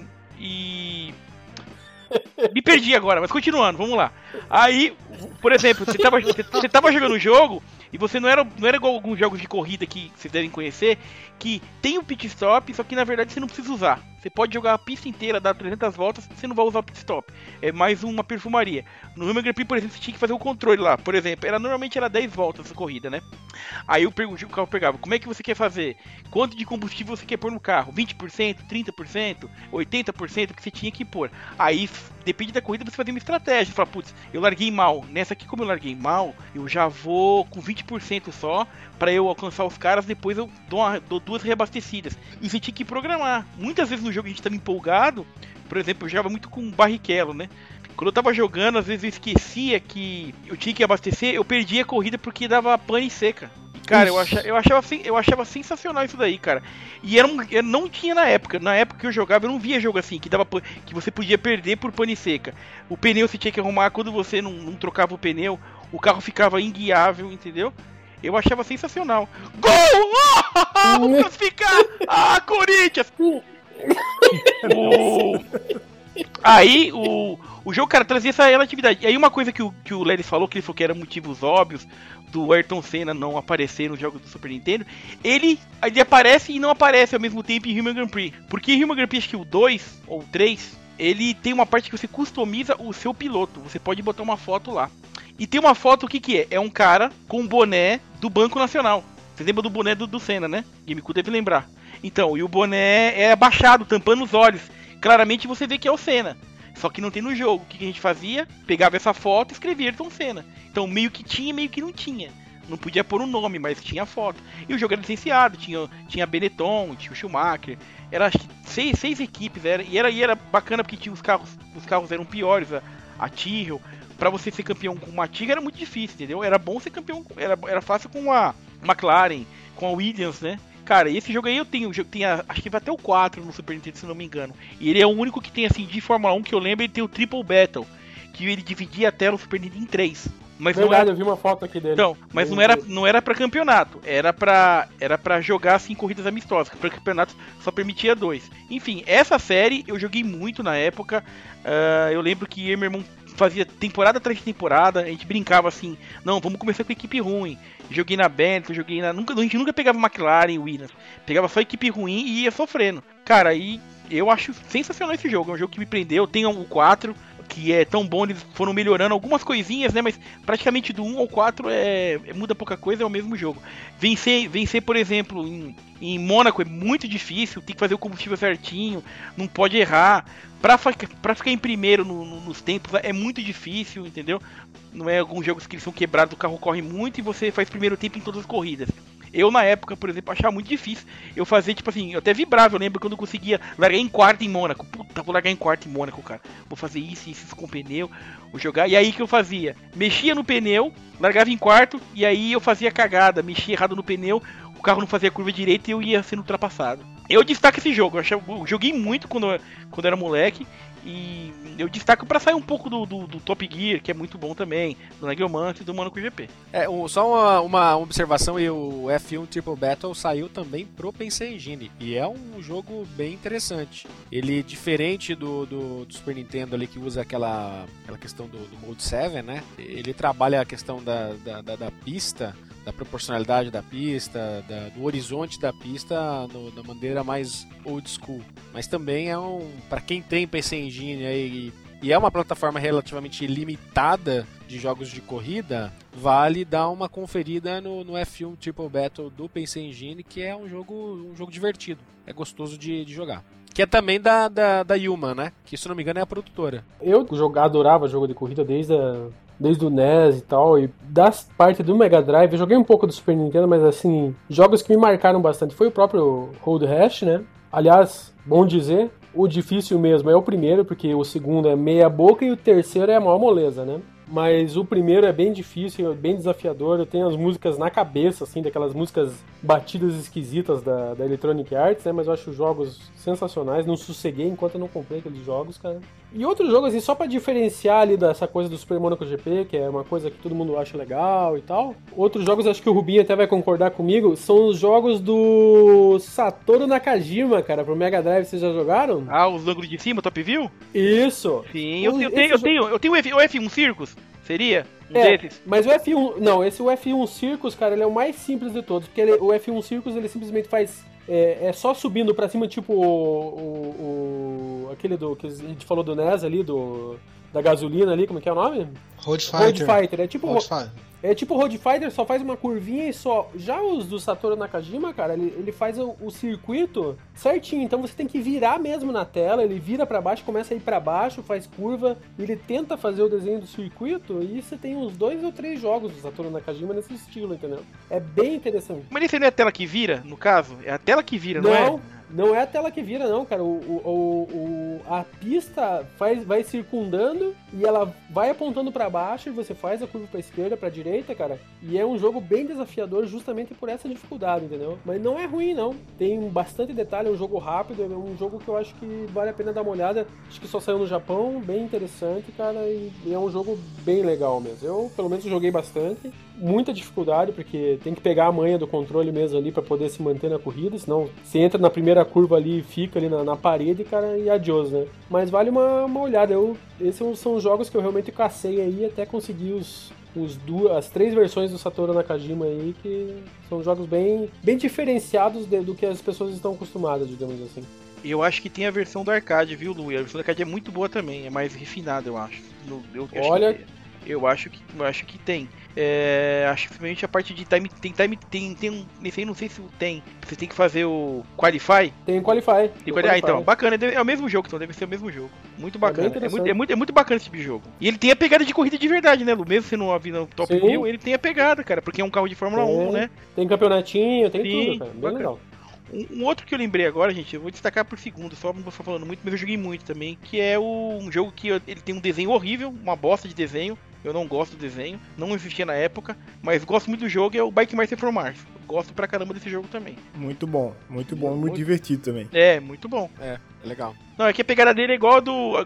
[SPEAKER 5] me perdi agora, mas continuando, vamos lá. Aí, por exemplo, você tava jogando o jogo e você não era igual alguns jogos de corrida que vocês devem conhecer, que tem um pit stop, só que na verdade você não precisa usar. Você pode jogar a pista inteira, dar 300 voltas, você não vai usar o pit stop. É mais uma perfumaria. No Rio Grand Prix, por exemplo, você tinha que fazer o controle lá. Por exemplo, normalmente era 10 voltas essa corrida, né? Aí o carro pegava, como é que você quer fazer? Quanto de combustível você quer pôr no carro? 20%, 30%, 80% que você tinha que pôr. Aí, depende da corrida, você fazia uma estratégia. Você fala, putz, eu larguei mal. Nessa aqui, como eu larguei mal, eu já vou com 20% só, pra eu alcançar os caras, depois eu dou 2 reabastecidas. E você tinha que programar. Muitas vezes no jogo a gente tava empolgado, por exemplo, eu jogava muito com Barrichello, né? Quando eu tava jogando, às vezes eu esquecia que eu tinha que abastecer, eu perdia a corrida porque dava pane seca. E, cara, eu achava sensacional isso daí, cara. E não tinha na época. Na época que eu jogava, eu não via jogo assim, que você podia perder por pane seca. O pneu você tinha que arrumar, quando você não trocava o pneu, o carro ficava inguiável, entendeu? Eu achava sensacional. Gol! Classificar! Corinthians! Aí o jogo, cara, trazia essa relatividade. E aí uma coisa que o Lelis falou, que ele falou que era motivos óbvios do Ayrton Senna não aparecer nos jogos do Super Nintendo, ele aparece e não aparece ao mesmo tempo em Human Grand Prix. Porque em Human Grand Prix, acho que o 2 ou 3, ele tem uma parte que você customiza o seu piloto. Você pode botar uma foto lá. E tem uma foto, o que é? É um cara com um boné do Banco Nacional. Você lembra do boné do Senna, né? GameCube deve lembrar. Então, e o boné é abaixado, tampando os olhos. Claramente você vê que é o Senna. Só que não tem no jogo. O que a gente fazia? Pegava essa foto e escrevia Ayrton Senna. Então, meio que tinha, meio que não tinha. Não podia pôr um nome, mas tinha a foto. E o jogo era licenciado. Tinha Benetton, tinha o Schumacher. Era acho que seis equipes. E era bacana porque tinha os carros eram piores. A Tyrrell. Pra você ser campeão com uma Tigre era muito difícil, entendeu? Era bom ser campeão, era fácil com a McLaren, com a Williams, né? Cara, esse jogo aí eu tenho acho que vai até o 4 no Super Nintendo, se não me engano. E ele é o único que tem, assim, de Fórmula 1 que eu lembro, ele tem o Triple Battle, que ele dividia a tela no Super Nintendo em 3. Mas
[SPEAKER 1] verdade, eu vi uma foto aqui dele.
[SPEAKER 5] Então, mas não era pra campeonato, era pra jogar, assim, corridas amistosas, que pra campeonato só permitia 2. Enfim, essa série eu joguei muito na época, eu lembro que eu e meu irmão fazia temporada atrás de temporada, a gente brincava assim, não, vamos começar com equipe ruim. Joguei na Benetton, a gente nunca pegava McLaren e Williams, pegava só equipe ruim e ia sofrendo. Cara, aí eu acho sensacional esse jogo, é um jogo que me prendeu, tem o 4, que é tão bom, eles foram melhorando algumas coisinhas, né, mas praticamente do 1 ao 4 muda pouca coisa, é o mesmo jogo. Vencer por exemplo, em Mônaco é muito difícil, tem que fazer o combustível certinho, não pode errar. Pra ficar em primeiro nos tempos é muito difícil, entendeu? Não é alguns jogos que eles são quebrados, o carro corre muito e você faz primeiro tempo em todas as corridas. Eu, na época, por exemplo, achava muito difícil eu fazer, tipo assim, eu até vibrava, eu lembro quando eu conseguia largar em quarto em Mônaco. Puta, vou largar em quarto em Mônaco, cara. Vou fazer isso com o pneu, vou jogar. E aí que eu fazia? Mexia no pneu, largava em quarto, e aí eu fazia cagada, mexia errado no pneu, o carro não fazia curva direita e eu ia sendo ultrapassado. Eu destaco esse jogo, eu joguei muito quando era moleque, e eu destaco pra sair um pouco do Top Gear, que é muito bom também, do Nagelmans e do Monaco GP.
[SPEAKER 4] Só uma observação, e o F1 Triple Battle saiu também pro PC Engine, e é um jogo bem interessante. Ele, diferente do Super Nintendo ali, que usa aquela questão do Mode 7, né? Ele trabalha a questão da pista, da proporcionalidade da pista, do horizonte da pista da maneira mais old school. Mas também pra quem tem PC Engine aí e é uma plataforma relativamente limitada de jogos de corrida, vale dar uma conferida no F1 Triple Battle do PC Engine, que é um jogo divertido, é gostoso de jogar. Que é também da Human, né? Que, se não me engano, é a produtora.
[SPEAKER 1] Eu adorava jogo de corrida desde o NES e tal, e das partes do Mega Drive, eu joguei um pouco do Super Nintendo, mas assim, jogos que me marcaram bastante foi o próprio Road Rash, né? Aliás, bom dizer, o difícil mesmo é o primeiro, porque o segundo é meia boca e o terceiro é a maior moleza, né? Mas o primeiro é bem difícil, bem desafiador. Eu tenho as músicas na cabeça, assim, daquelas músicas batidas esquisitas da Electronic Arts, né? Mas eu acho os jogos sensacionais. Não sosseguei enquanto eu não comprei aqueles jogos, cara. E outro jogo, assim, só pra diferenciar ali dessa coisa do Super Monaco GP, que é uma coisa que todo mundo acha legal e tal. Outros jogos, acho que o Rubinho até vai concordar comigo, são os jogos do Satoru Nakajima, cara, pro Mega Drive. Vocês já jogaram?
[SPEAKER 5] Ah, os ângulos de cima, Top View?
[SPEAKER 1] Isso!
[SPEAKER 5] Sim, eu tenho o F1 Circus. Seria? Desses?
[SPEAKER 1] Mas o F1... Não, o F1 Circus, cara, ele é o mais simples de todos. Porque o F1 Circus, ele simplesmente faz... É só subindo pra cima, tipo aquele que a gente falou do NES ali, da gasolina ali, como que é o nome?
[SPEAKER 2] Road Fighter.
[SPEAKER 1] É tipo Road Fighter, só faz uma curvinha e só. Já os do Satoru Nakajima, cara, ele faz o circuito certinho. Então você tem que virar mesmo na tela. Ele vira pra baixo, começa a ir pra baixo, faz curva. Ele tenta fazer o desenho do circuito. E você tem uns 2 ou 3 jogos do Satoru Nakajima nesse estilo, entendeu? É bem interessante.
[SPEAKER 5] Mas esse não é a tela que vira, no caso? É a tela que vira, não é?
[SPEAKER 1] Não é a tela que vira, não, cara. A pista vai circundando e ela vai apontando pra baixo e você faz a curva pra esquerda, pra direita, cara. E é um jogo bem desafiador justamente por essa dificuldade, entendeu? Mas não é ruim, não. Tem bastante detalhe, é um jogo rápido, é um jogo que eu acho que vale a pena dar uma olhada. Acho que só saiu no Japão, bem interessante, cara, e é um jogo bem legal mesmo. Eu, pelo menos, joguei bastante. Muita dificuldade, porque tem que pegar a manha do controle mesmo ali pra poder se manter na corrida, senão você entra na primeira curva ali e fica ali na parede, cara, e adiós, né? Mas vale uma olhada. Esses são os jogos que eu realmente cacei aí até conseguir as 3 versões do Satoru Nakajima aí, que são jogos bem do que as pessoas estão acostumadas, digamos assim.
[SPEAKER 5] Eu acho que tem a versão do arcade, viu, Lu? A versão do arcade é muito boa também, é mais refinada, eu acho. Eu acho que tem. Acho que simplesmente a parte de time. Não sei se tem. Você tem que fazer o Qualify?
[SPEAKER 1] Tem Qualify.
[SPEAKER 5] Então, bacana. É o mesmo jogo, então deve ser o mesmo jogo. Muito bacana. É muito bacana esse tipo de jogo. E ele tem a pegada de corrida de verdade, né, Lu? Mesmo se não havia no Top View, ele tem a pegada, cara. Porque é um carro de Fórmula 1, né?
[SPEAKER 1] Tem campeonatinho, tem tudo, cara. Bem bacana. Legal.
[SPEAKER 5] Um outro que eu lembrei agora, gente, eu vou destacar por segundo, só não vou ficar falando muito, mas eu joguei muito também, que é um jogo que ele tem um desenho horrível, uma bosta de desenho. Eu não gosto do desenho, não existia na época, mas gosto muito do jogo, é o Bike Master from Mars. Gosto pra caramba desse jogo também.
[SPEAKER 3] Muito bom, muito divertido também.
[SPEAKER 5] É, muito bom.
[SPEAKER 4] É legal.
[SPEAKER 5] Não, é que a pegada dele é igual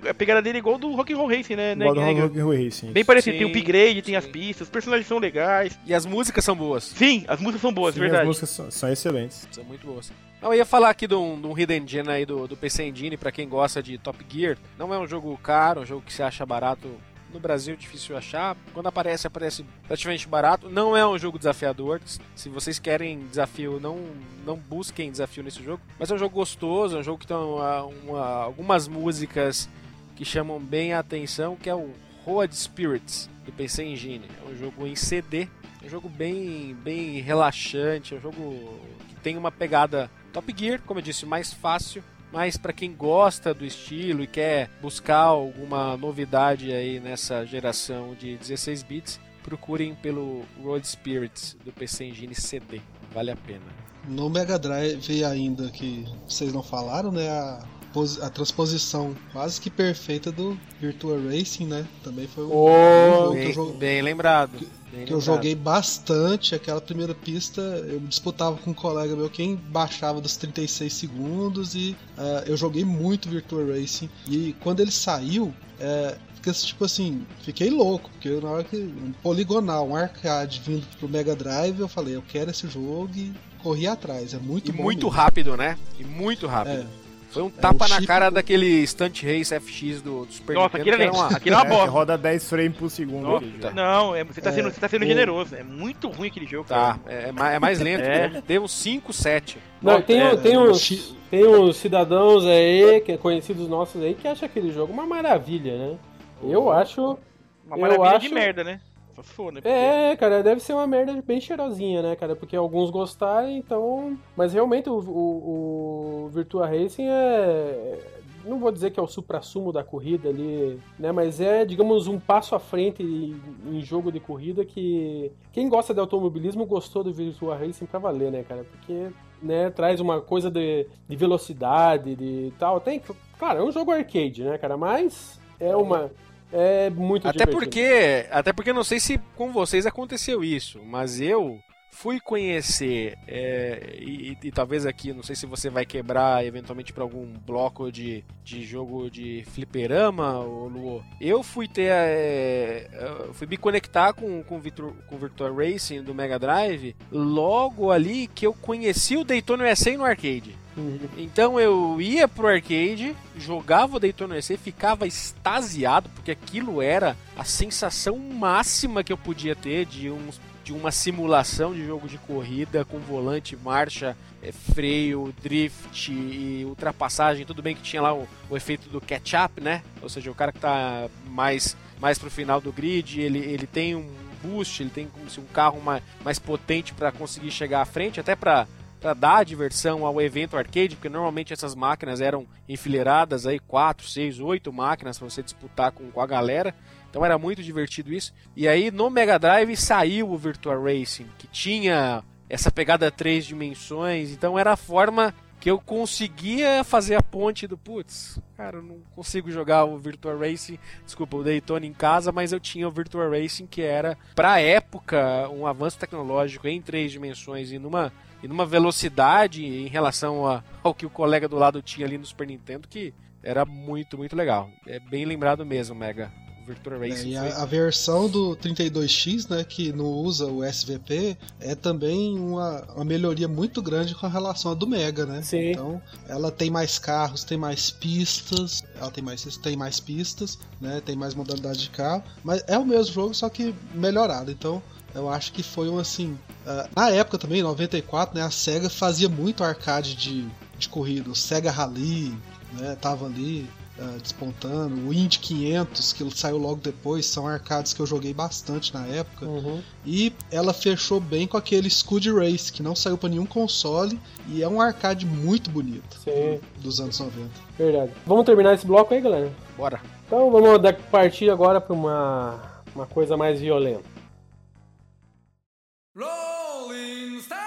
[SPEAKER 5] do Rock'n'Roll Racing, né?
[SPEAKER 3] Igual do Rock'n'Roll Racing.
[SPEAKER 5] Bem parecido, tem o upgrade, tem as pistas, os personagens são legais.
[SPEAKER 4] E as músicas são boas.
[SPEAKER 5] Sim, as músicas são boas, verdade.
[SPEAKER 3] As músicas são excelentes.
[SPEAKER 4] São muito boas. Eu ia falar aqui de um Hidden Gem aí do PC Engine, pra quem gosta de Top Gear. Não é um jogo caro, um jogo que se acha barato. No Brasil é difícil achar. Quando aparece relativamente barato. Não é um jogo desafiador. Se vocês querem desafio, não busquem desafio nesse jogo. Mas é um jogo gostoso, é um jogo que tem algumas músicas que chamam bem a atenção, que é o Road Spirits, do PC Engine. É um jogo em CD. É um jogo bem relaxante. É um jogo que tem uma pegada Top Gear, como eu disse, mais fácil. Mas para quem gosta do estilo e quer buscar alguma novidade aí nessa geração de 16 bits, procurem pelo Road Spirits do PC Engine CD. Vale a pena.
[SPEAKER 2] No Mega Drive ainda, que vocês não falaram, né? A transposição quase que perfeita do Virtua Racing, né? Também foi um
[SPEAKER 4] jogo bem lembrado.
[SPEAKER 2] Eu joguei bastante. Aquela primeira pista eu disputava com um colega meu quem baixava dos 36 segundos e eu joguei muito Virtua Racing. E quando ele saiu, tipo assim, fiquei louco, porque na hora que um poligonal, um arcade vindo pro Mega Drive, eu falei, eu quero esse jogo e corri atrás. É muito bom.
[SPEAKER 4] E muito
[SPEAKER 2] mesmo.
[SPEAKER 4] rápido, né? E muito rápido. Foi um tapa na cara daquele Stunt Race FX do Super
[SPEAKER 5] Nintendo. Nossa, aquilo é uma bosta.
[SPEAKER 3] Roda 10 frames por segundo.
[SPEAKER 5] Nossa, não, você tá sendo generoso. É muito ruim aquele jogo.
[SPEAKER 4] Tá, é mais lento. Tem uns 5, 7.
[SPEAKER 1] Não, tem Tem uns cidadãos aí, conhecidos nossos aí, que acham aquele jogo uma maravilha, né? Eu acho...
[SPEAKER 5] Uma maravilha de merda, né? Só se for, né?
[SPEAKER 1] Porque... cara, deve ser uma merda bem cheirosinha, né, cara? Porque alguns gostaram, então... Mas realmente o Virtua Racing não vou dizer que é o suprassumo da corrida ali, né? Mas é, digamos, um passo à frente em jogo de corrida que... Quem gosta de automobilismo gostou do Virtua Racing pra valer, né, cara? Porque, né, traz uma coisa de velocidade, de tal. Claro, é um jogo arcade, né, cara? Mas é muito divertido.
[SPEAKER 4] Até porque não sei se com vocês aconteceu isso, mas eu fui conhecer, e talvez aqui, não sei se você vai quebrar eventualmente para algum bloco de jogo de fliperama, Luo. Eu fui fui me conectar com o Virtua Racing do Mega Drive logo ali que eu conheci o Daytona USA no arcade. Então eu ia pro arcade, jogava o Daytona USA, ficava extasiado, porque aquilo era a sensação máxima que eu podia ter de uma simulação de jogo de corrida com volante, marcha, freio, drift e ultrapassagem. Tudo bem que tinha lá o efeito do catch-up, né? Ou seja, o cara que tá mais pro final do grid, ele tem um boost, ele tem como se um carro mais potente para conseguir chegar à frente, até para dar diversão ao evento arcade, porque normalmente essas máquinas eram enfileiradas aí 4, 6, 8 máquinas para você disputar com a galera. Então era muito divertido isso. E aí no Mega Drive saiu o Virtua Racing, que tinha essa pegada 3 dimensões. Então era a forma que eu conseguia fazer a ponte do cara, eu não consigo jogar o Virtua Racing, desculpa, o Daytona em casa, mas eu tinha o Virtua Racing, que era, pra época, um avanço tecnológico em 3 dimensões e numa velocidade em relação ao que o colega do lado tinha ali no Super Nintendo, que era muito, muito legal. É bem lembrado mesmo, Mega. Virtua Racing.
[SPEAKER 2] E a versão do 32X, né, que não usa o SVP, é também uma melhoria muito grande com relação à do Mega, né?
[SPEAKER 1] Sim.
[SPEAKER 2] Então, ela tem mais carros, tem mais pistas, tem mais pistas, né? Tem mais modalidade de carro, mas é o mesmo jogo, só que melhorado. Então, eu acho que foi na época também, em 94, né, a SEGA fazia muito arcade de corrida. O SEGA Rally, né, tava ali despontando. O Indy 500, que saiu logo depois, são arcades que eu joguei bastante na época. E ela fechou bem com aquele Scud Race, que não saiu para nenhum console, e é um arcade muito bonito.
[SPEAKER 1] Sim.
[SPEAKER 2] Dos anos 90. Verdade.
[SPEAKER 1] Vamos terminar esse bloco aí, galera?
[SPEAKER 4] Bora.
[SPEAKER 1] Então vamos partir agora para uma coisa mais violenta. Rolling Stone!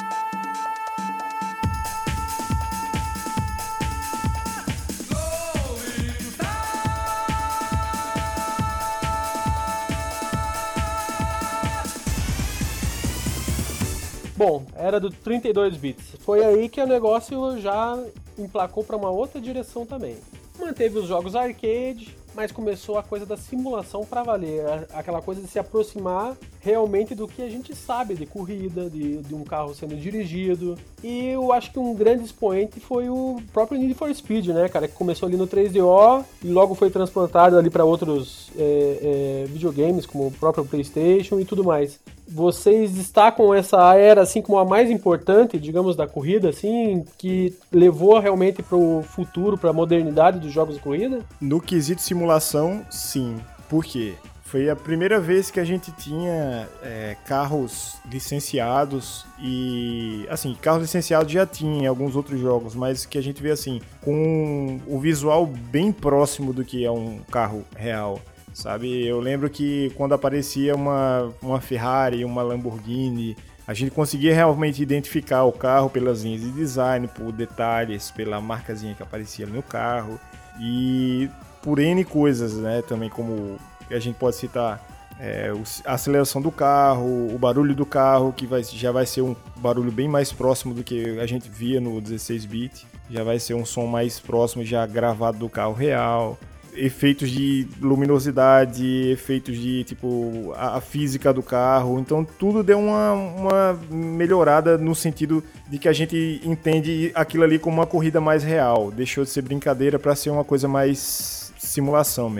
[SPEAKER 1] Bom, era do 32 bits. Foi aí que o negócio já emplacou para uma outra direção também. Manteve os jogos arcade, mas começou a coisa da simulação para valer, aquela coisa de se aproximar realmente do que a gente sabe de corrida, de um carro sendo dirigido. E eu acho que um grande expoente foi o próprio Need for Speed, né, cara, que começou ali no 3DO e logo foi transplantado ali para outros videogames, como o próprio PlayStation e tudo mais. Vocês destacam essa era assim como a mais importante, digamos, da corrida, assim, que levou realmente para o futuro, para a modernidade dos jogos de corrida?
[SPEAKER 3] No quesito simulação, sim. Por quê? Foi a primeira vez que a gente tinha carros licenciados e, assim, carros licenciados já tinha em alguns outros jogos, mas que a gente vê, assim, com o visual bem próximo do que é um carro real, sabe? Eu lembro que quando aparecia uma Ferrari, uma Lamborghini, a gente conseguia realmente identificar o carro pelas linhas de design, por detalhes, pela marcazinha que aparecia no carro e por N coisas, né? Também como a gente pode citar a aceleração do carro, o barulho do carro, que já vai ser um barulho bem mais próximo do que a gente via no 16-bit, já vai ser um som mais próximo, já gravado do carro real, efeitos de luminosidade, efeitos de, tipo, a física do carro. Então tudo deu uma melhorada no sentido de que a gente entende aquilo ali como uma corrida mais real. Deixou de ser brincadeira para ser uma coisa mais simulação mesmo.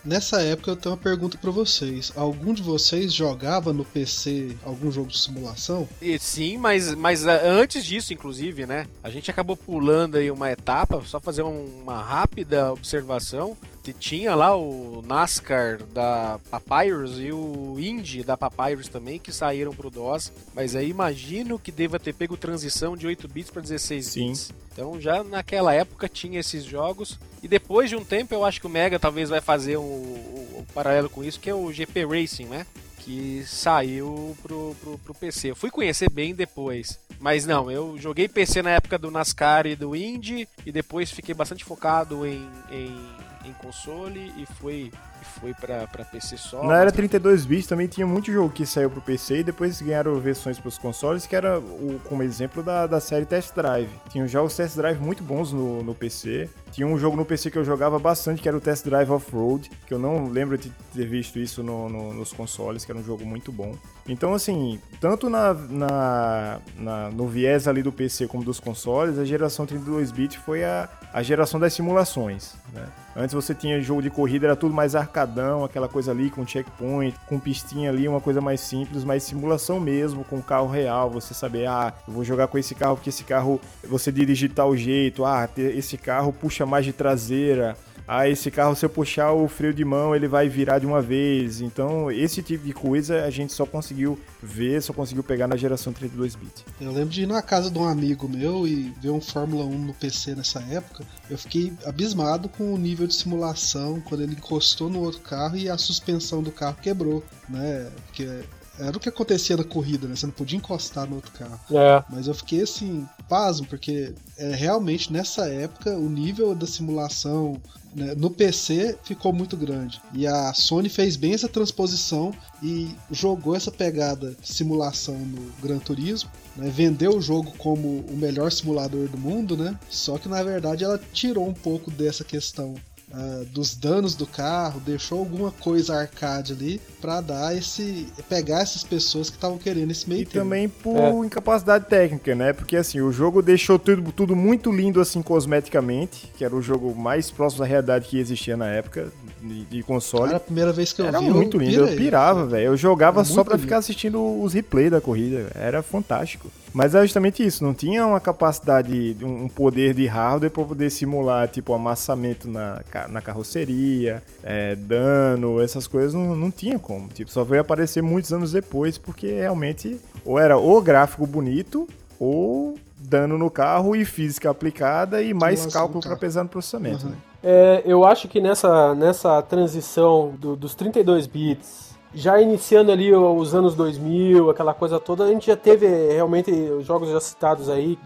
[SPEAKER 2] Nessa época eu tenho uma pergunta pra vocês. Algum de vocês jogava no PC algum jogo de simulação?
[SPEAKER 4] Sim, mas antes disso, inclusive, né? A gente acabou pulando aí uma etapa, só fazer uma rápida observação. Tinha lá o NASCAR da Papyrus e o Indy da Papyrus também, que saíram pro DOS. Mas aí imagino que deva ter pego transição de 8 bits para 16 bits. Sim. Então já naquela época tinha esses jogos. E depois de um tempo eu acho que o Mega talvez vai fazer um paralelo com isso, que é o GP Racing, né? Que saiu pro PC. Eu fui conhecer bem depois. Mas não, eu joguei PC na época do NASCAR e do Indy. E depois fiquei bastante focado em console e foi pra PC só.
[SPEAKER 3] Na era 32 bits também tinha muito jogo que saiu pro PC e depois ganharam versões pros consoles, que era como exemplo da série Test Drive. Tinha jogos Test Drive muito bons no PC. Tinha um jogo no PC que eu jogava bastante, que era o Test Drive Off-Road, que eu não lembro de ter visto isso nos consoles, que era um jogo muito bom. Então, assim, tanto no viés ali do PC como dos consoles, a geração 32-bit foi a geração das simulações, né? Antes você tinha jogo de corrida, era tudo mais arcadão, aquela coisa ali com checkpoint, com pistinha ali, uma coisa mais simples, mais simulação mesmo, com carro real, você saber, eu vou jogar com esse carro porque esse carro você dirige de tal jeito, esse carro puxa mais de traseira, esse carro, se eu puxar o freio de mão, ele vai virar de uma vez. Então, esse tipo de coisa a gente só conseguiu pegar na geração 32-bit.
[SPEAKER 2] Eu lembro de ir na casa de um amigo meu e ver um Fórmula 1 no PC nessa época. Eu fiquei abismado com o nível de simulação quando ele encostou no outro carro e a suspensão do carro quebrou, né? Porque era o que acontecia na corrida, né? Você não podia encostar no outro carro. Mas eu fiquei assim, pasmo, porque realmente nessa época o nível da simulação, né, no PC ficou muito grande. E a Sony fez bem essa transposição e jogou essa pegada de simulação no Gran Turismo, né? Vendeu o jogo como o melhor simulador do mundo, né? Só que na verdade ela tirou um pouco dessa questão dos danos do carro, deixou alguma coisa arcade ali pra pegar essas pessoas que estavam querendo esse meio termo.
[SPEAKER 3] E também por incapacidade técnica, né? Porque assim, o jogo deixou tudo muito lindo assim cosmeticamente, que era o jogo mais próximo da realidade que existia na época de console.
[SPEAKER 2] Era a primeira vez que eu vi.
[SPEAKER 3] Era muito lindo, eu pirava, velho. Eu jogava só pra ficar assistindo os replays da corrida, era fantástico. Mas é justamente isso, não tinha uma capacidade, um poder de hardware para poder simular, tipo, amassamento na carroceria, dano, essas coisas não tinha como. Tipo, só veio aparecer muitos anos depois, porque realmente ou era o gráfico bonito, ou dano no carro e física aplicada e mais cálculo para pesar no processamento. Né?
[SPEAKER 1] Eu acho que nessa transição dos 32 bits, já iniciando ali os anos 2000, aquela coisa toda, a gente já teve realmente os jogos já citados aí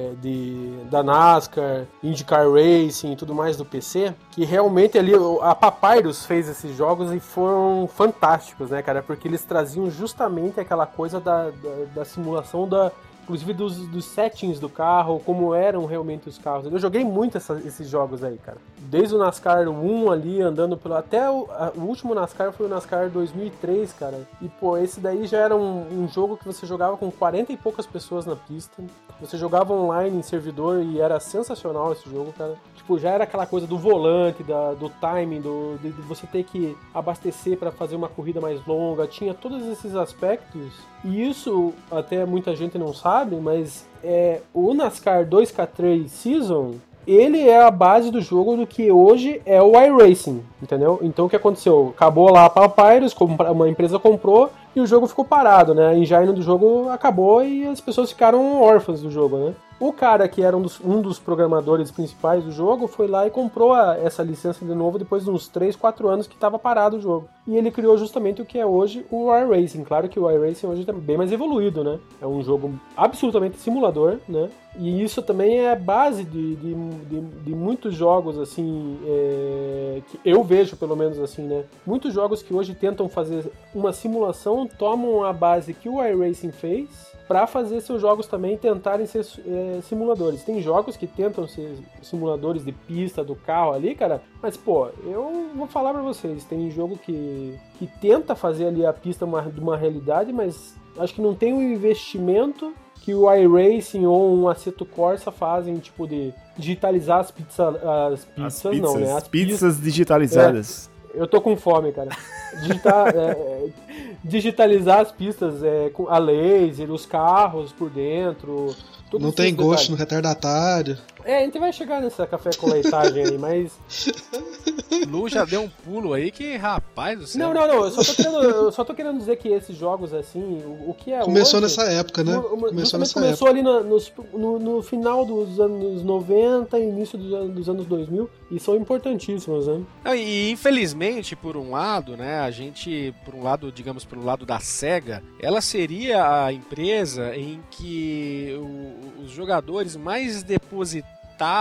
[SPEAKER 1] da NASCAR, IndyCar Racing e tudo mais do PC, que realmente ali a Papyrus fez esses jogos e foram fantásticos, né, cara? Porque eles traziam justamente aquela coisa da simulação inclusive dos settings do carro, como eram realmente os carros. Eu joguei muito esses jogos aí, cara. Desde o NASCAR 1 ali, andando até o último NASCAR foi o NASCAR 2003, cara. E, pô, esse daí já era um jogo que você jogava com 40 e poucas pessoas na pista. Você jogava online em servidor e era sensacional esse jogo, cara. Tipo, já era aquela coisa do volante, do timing, de você ter que abastecer para fazer uma corrida mais longa. Tinha todos esses aspectos. E isso até muita gente não sabe, mas o NASCAR 2K3 Season, ele é a base do jogo do que hoje é o iRacing, entendeu? Então o que aconteceu? Acabou lá a Papyrus, uma empresa comprou e o jogo ficou parado, né? A engine do jogo acabou e as pessoas ficaram órfãs do jogo, né? O cara que era um dos programadores principais do jogo foi lá e comprou essa licença de novo depois de uns 3, 4 anos que estava parado o jogo. E ele criou justamente o que é hoje o iRacing. Claro que o iRacing hoje está bem mais evoluído, né? É um jogo absolutamente simulador, né? E isso também é a base de muitos jogos, assim, que eu vejo pelo menos assim, né? Muitos jogos que hoje tentam fazer uma simulação tomam a base que o iRacing fez para fazer seus jogos também tentarem ser simuladores. Tem jogos que tentam ser simuladores de pista do carro ali, cara, mas, pô, eu vou falar pra vocês, tem jogo que tenta fazer ali a pista de uma realidade, mas acho que não tem o investimento que o iRacing ou um Assetto Corsa fazem, tipo, de digitalizar as pizzas digitalizadas. Eu tô com fome, cara. Digitalizar as pistas com a laser, os carros por dentro.
[SPEAKER 2] Não tem gosto no retardatário.
[SPEAKER 1] A gente vai chegar nessa café com leitagem aí, mas...
[SPEAKER 4] Lu já deu um pulo aí que, rapaz do céu.
[SPEAKER 1] Não, eu só tô querendo dizer que esses jogos, assim, o que é
[SPEAKER 2] Começou
[SPEAKER 1] hoje,
[SPEAKER 2] nessa época, né?
[SPEAKER 1] Começou ali no final dos anos 90 e início dos anos 2000, e são importantíssimos, né?
[SPEAKER 4] E infelizmente, por um lado, né, a gente, por um lado, digamos, pelo lado da SEGA, ela seria a empresa em que os jogadores mais depositavam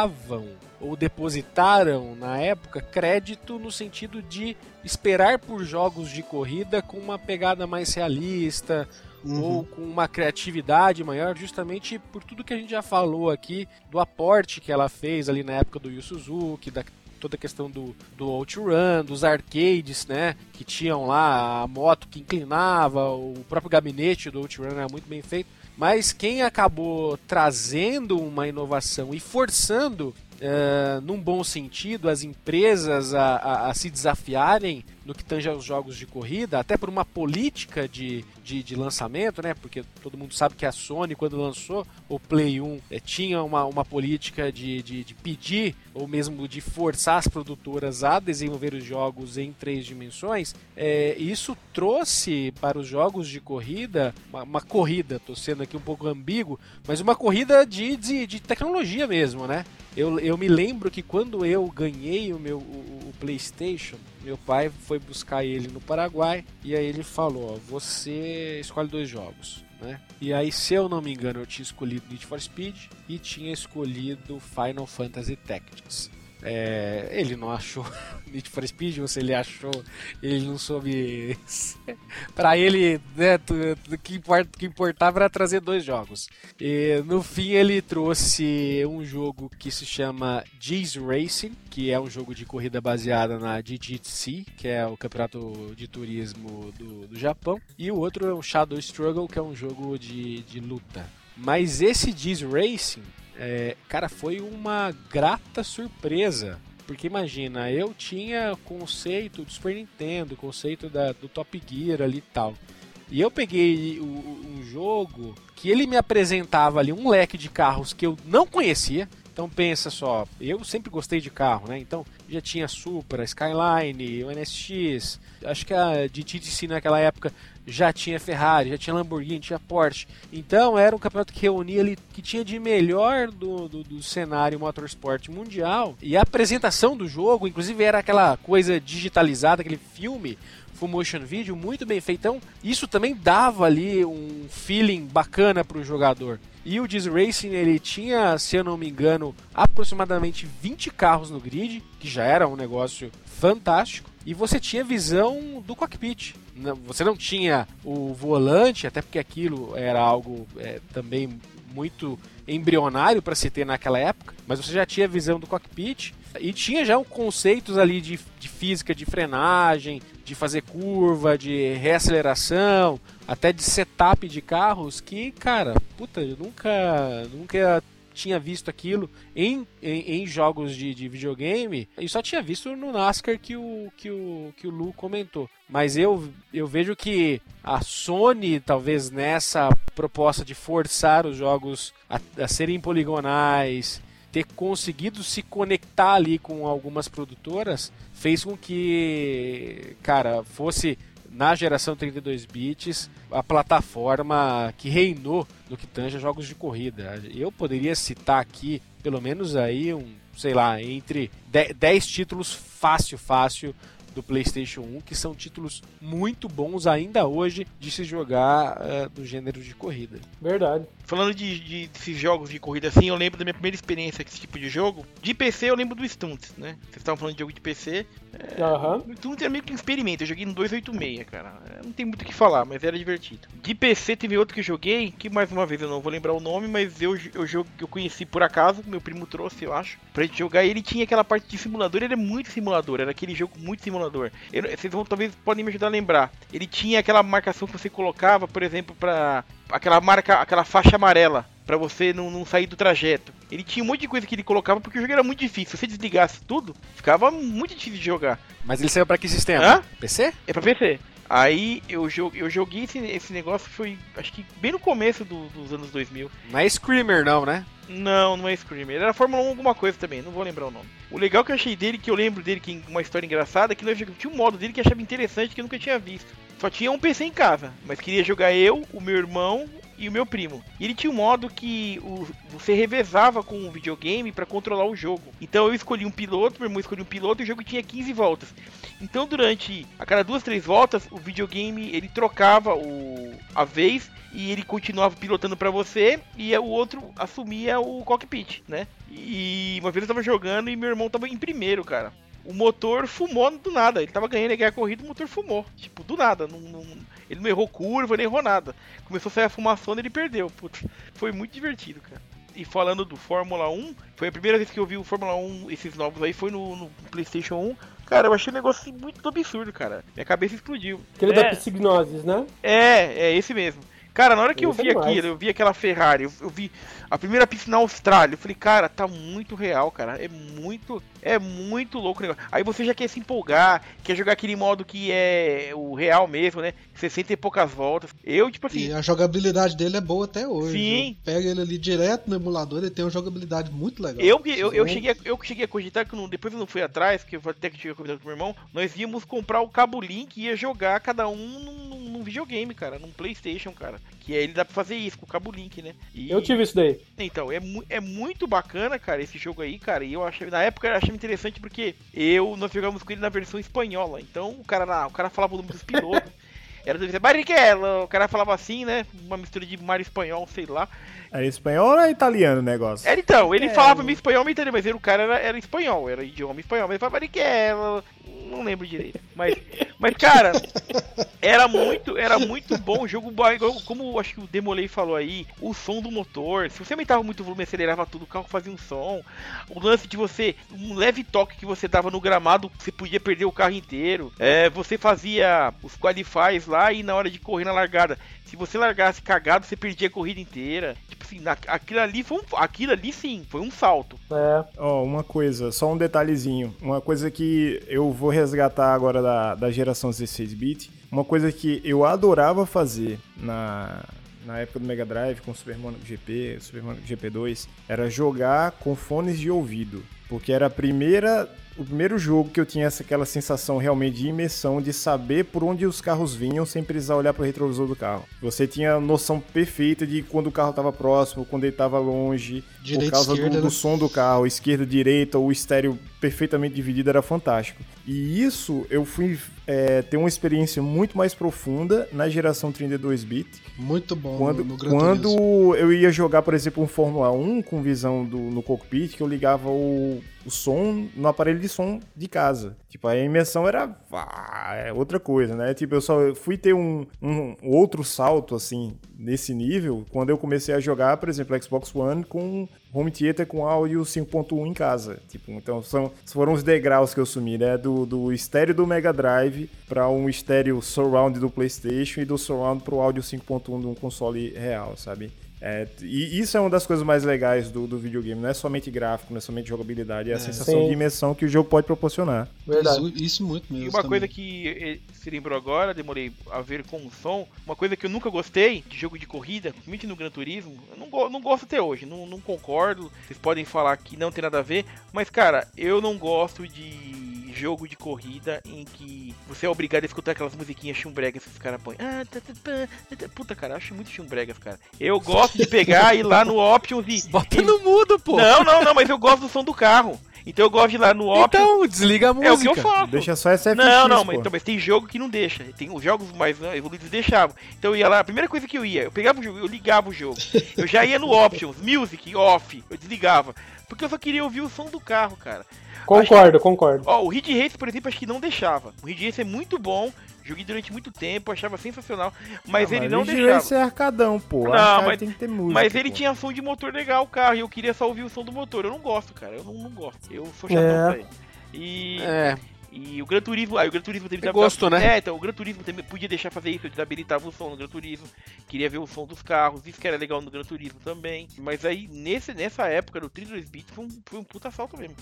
[SPEAKER 4] ou depositaram na época crédito no sentido de esperar por jogos de corrida com uma pegada mais realista ou com uma criatividade maior, justamente por tudo que a gente já falou aqui do aporte que ela fez ali na época do Yu Suzuki, toda a questão do OutRun, dos arcades, né, que tinham lá a moto que inclinava, o próprio gabinete do OutRun era muito bem feito. Mas quem acabou trazendo uma inovação e forçando, num bom sentido, as empresas a se desafiarem no que tange aos jogos de corrida, até por uma política de lançamento, né? Porque todo mundo sabe que a Sony, quando lançou o Play 1, tinha uma política de pedir, ou mesmo de forçar as produtoras a desenvolver os jogos em 3 dimensões. Isso trouxe para os jogos de corrida, uma corrida, estou sendo aqui um pouco ambíguo, mas uma corrida de tecnologia mesmo, né? Eu me lembro que quando eu ganhei o PlayStation, meu pai foi buscar ele no Paraguai e aí ele falou, você escolhe 2 jogos, né? E aí, se eu não me engano, eu tinha escolhido Need for Speed e tinha escolhido Final Fantasy Tactics. Ele não achou Need for Speed, ou se ele achou, ele não soube. Pra ele, né, o que importava era trazer 2 jogos. E no fim ele trouxe um jogo que se chama Geez Racing, que é um jogo de corrida baseada na JGC, que é o campeonato de turismo do Japão. E o outro é o Shadow Struggle, que é um jogo de luta. Mas esse Geez Racing, cara, foi uma grata surpresa, porque imagina, eu tinha conceito do Super Nintendo, conceito do Top Gear ali e tal, e eu peguei um jogo que ele me apresentava ali um leque de carros que eu não conhecia. Então pensa só, eu sempre gostei de carro, né? Então já tinha Supra, Skyline, o NSX, acho que a GTC naquela época já tinha Ferrari, já tinha Lamborghini, tinha Porsche. Então era um campeonato que reunia ali, que tinha de melhor do cenário motorsport mundial. E a apresentação do jogo, inclusive, era aquela coisa digitalizada, aquele filme full motion video muito bem feito. Então isso também dava ali um feeling bacana para o jogador. E o Geez Racing, ele tinha, se eu não me engano, aproximadamente 20 carros no grid, que já era um negócio fantástico. E você tinha visão do cockpit. Você não tinha o volante, até porque aquilo era algo também muito embrionário para se ter naquela época, mas você já tinha visão do cockpit e tinha já conceitos ali de física de frenagem, de fazer curva, de reaceleração, até de setup de carros que, cara, puta, eu nunca tinha visto aquilo em jogos de videogame, e só tinha visto no NASCAR que o Lu comentou. Mas eu vejo que a Sony, talvez nessa proposta de forçar os jogos a serem poligonais, ter conseguido se conectar ali com algumas produtoras, fez com que, cara, fosse na geração 32 bits a plataforma que reinou no que tange a jogos de corrida. Eu poderia citar aqui pelo menos aí entre 10 títulos fácil do PlayStation 1, que são títulos muito bons ainda hoje de se jogar do gênero de corrida.
[SPEAKER 1] Verdade.
[SPEAKER 5] Falando desses jogos de corrida assim, eu lembro da minha primeira experiência com esse tipo de jogo. De PC eu lembro do Stunts, né? Vocês estavam falando de jogo de PC. O Stunts era meio que um experimento, eu joguei no 286, cara. Não tem muito o que falar, mas era divertido. De PC teve outro que eu joguei, que mais uma vez eu não vou lembrar o nome, mas eu conheci por acaso, meu primo trouxe, eu acho, pra gente jogar. E ele tinha aquela parte de simulador, ele é muito simulador, era aquele jogo muito simulador. Vocês talvez podem me ajudar a lembrar. Ele tinha aquela marcação que você colocava, por exemplo, pra aquela faixa amarela pra você não sair do trajeto. Ele tinha um monte de coisa que ele colocava porque o jogo era muito difícil. Se você desligasse tudo, ficava muito difícil de jogar.
[SPEAKER 4] Mas ele saiu pra que sistema?
[SPEAKER 5] Hã?
[SPEAKER 4] PC?
[SPEAKER 5] É pra PC. Aí eu joguei esse negócio, foi acho que bem no começo dos anos 2000.
[SPEAKER 4] Não é Screamer não, né?
[SPEAKER 5] Não é Screamer. Era Fórmula 1 alguma coisa também, não vou lembrar o nome. O legal que eu achei dele, que eu lembro dele, que uma história engraçada, é que nós tinha um modo dele que eu achava interessante, que eu nunca tinha visto. Só tinha um PC em casa, mas queria jogar eu, o meu irmão e o meu primo. E ele tinha um modo que você revezava com o videogame pra controlar o jogo. Então eu escolhi um piloto, meu irmão escolhia um piloto e o jogo tinha 15 voltas. Então a cada 2, 3 voltas, o videogame ele trocava a vez e ele continuava pilotando pra você e o outro assumia o cockpit, né? E uma vez eu tava jogando e meu irmão tava em primeiro, cara. O motor fumou do nada, ele tava ganhando a corrida, o motor fumou, tipo, do nada, ele não errou curva, nem errou nada. Começou a sair a fumaçona e ele perdeu, putz, foi muito divertido, cara. E falando do Fórmula 1, foi a primeira vez que eu vi o Fórmula 1, esses novos aí, foi no PlayStation 1. Cara, eu achei um negócio muito absurdo, cara. Minha cabeça explodiu.
[SPEAKER 1] Aquele da Psignosis, né?
[SPEAKER 5] É esse mesmo. Cara, na hora que eu vi aquilo, eu vi aquela Ferrari, eu vi a primeira pista na Austrália, eu falei, cara, tá muito real, cara, é muito louco o negócio. Aí você já quer se empolgar, quer jogar aquele modo que é o real mesmo, né, 60 e poucas voltas. Eu, tipo assim...
[SPEAKER 2] E a jogabilidade dele é boa até hoje.
[SPEAKER 5] Sim.
[SPEAKER 2] Pega ele ali direto no emulador, ele tem uma jogabilidade muito legal.
[SPEAKER 5] Eu cheguei a cogitar, que depois eu não fui atrás, que eu até que tive convidado com meu irmão, nós íamos comprar o cabo Link e ia jogar cada um num videogame, cara, num PlayStation, cara. Que aí ele dá pra fazer isso com o cabo Link, né?
[SPEAKER 1] Eu tive isso daí.
[SPEAKER 5] Então, é muito bacana, cara, esse jogo aí, cara. E eu achei, na época eu achei interessante porque nós jogamos com ele na versão espanhola. Então o cara falava o nome dos pilotos. Era do Barrichello, o cara falava assim, né? Uma mistura de Mario espanhol, sei lá.
[SPEAKER 3] Era espanhol ou era italiano o negócio?
[SPEAKER 5] Então, ele falava meio espanhol, meio italiano, mas o cara era espanhol, era idioma espanhol, mas ele falava Barrichello, não lembro direito. Mas cara, era muito bom o jogo, como acho que o Demolei falou aí, o som do motor, se você aumentava muito o volume, acelerava tudo, o carro fazia um som, o lance de um leve toque que você dava no gramado, você podia perder o carro inteiro, você fazia os qualifies lá e na hora de correr na largada, se você largasse cagado, você perdia a corrida inteira. Tipo assim, aquilo ali sim, foi um salto.
[SPEAKER 3] Uma coisa, só um detalhezinho. Uma coisa que eu vou resgatar agora da geração 16-bit. Uma coisa que eu adorava fazer na época do Mega Drive com Super Mario GP, Super Mario GP2, era jogar com fones de ouvido. Porque era o primeiro jogo que eu tinha aquela sensação realmente de imersão, de saber por onde os carros vinham sem precisar olhar para o retrovisor do carro. Você tinha noção perfeita de quando o carro estava próximo, quando ele estava longe,
[SPEAKER 2] direita,
[SPEAKER 3] por causa
[SPEAKER 2] esquerda,
[SPEAKER 3] do som do carro, esquerda, direita, o estéreo perfeitamente dividido, era fantástico. E isso eu fui ter uma experiência muito mais profunda na geração 32-bit.
[SPEAKER 2] Muito bom.
[SPEAKER 3] Quando eu ia jogar, por exemplo, um Fórmula 1 com visão no cockpit, que eu ligava o som no aparelho de som de casa. Tipo, a imersão era outra coisa, né? Tipo, eu só fui ter um outro salto, assim, nesse nível, quando eu comecei a jogar, por exemplo, Xbox One com home theater com áudio 5.1 em casa. Tipo, então foram os degraus que eu sumi, né? Do estéreo do Mega Drive para um estéreo surround do PlayStation e do surround pro áudio 5.1 de um console real, sabe? E isso é uma das coisas mais legais do videogame, não é somente gráfico, não é somente jogabilidade, é a sensação de imersão que o jogo pode proporcionar.
[SPEAKER 2] Verdade. Isso muito mesmo.
[SPEAKER 5] E uma coisa que se lembrou agora, demorei a ver com o som, uma coisa que eu nunca gostei de jogo de corrida, principalmente no Gran Turismo, eu não gosto até hoje, não concordo, vocês podem falar que não tem nada a ver, mas cara, eu não gosto de jogo de corrida em que você é obrigado a escutar aquelas musiquinhas chumbregas que os caras põem. Puta, cara, eu acho muito chumbregas, cara. Eu gosto de pegar e ir lá no Options e...
[SPEAKER 4] Bota no mudo, pô!
[SPEAKER 5] Não, mas eu gosto do som do carro. Então eu gosto de ir lá no Options...
[SPEAKER 4] Então, desliga a música.
[SPEAKER 5] É o que eu faço.
[SPEAKER 3] Deixa só SFX,
[SPEAKER 5] mas tem jogo que não deixa. Tem os jogos mais evoluídos deixavam. Então eu ia lá, a primeira coisa que eu pegava o jogo, eu ligava o jogo. Eu já ia no Options, Music, Off, eu desligava. Porque eu só queria ouvir o som do carro, cara.
[SPEAKER 1] Concordo.
[SPEAKER 5] O Ridge Race, por exemplo, acho que não deixava. O Ridge Race é muito bom, joguei durante muito tempo, achava sensacional, mas ele não deixava. O Ridge Race
[SPEAKER 3] é arcadão, pô.
[SPEAKER 5] Não,
[SPEAKER 3] tem que ter música.
[SPEAKER 5] Mas ele tinha som de motor legal, o carro, e eu queria só ouvir o som do motor. Eu não gosto, cara, eu não gosto. Eu sou chatão pra ele. E o Gran Turismo, o Gran Turismo
[SPEAKER 4] tem gosto, né?
[SPEAKER 5] Então o Gran Turismo também podia deixar fazer isso, eu desabilitava o som no Gran Turismo, queria ver o som dos carros, isso que era legal no Gran Turismo também. Mas aí, nessa época, no 32 bits, foi um puta salto mesmo.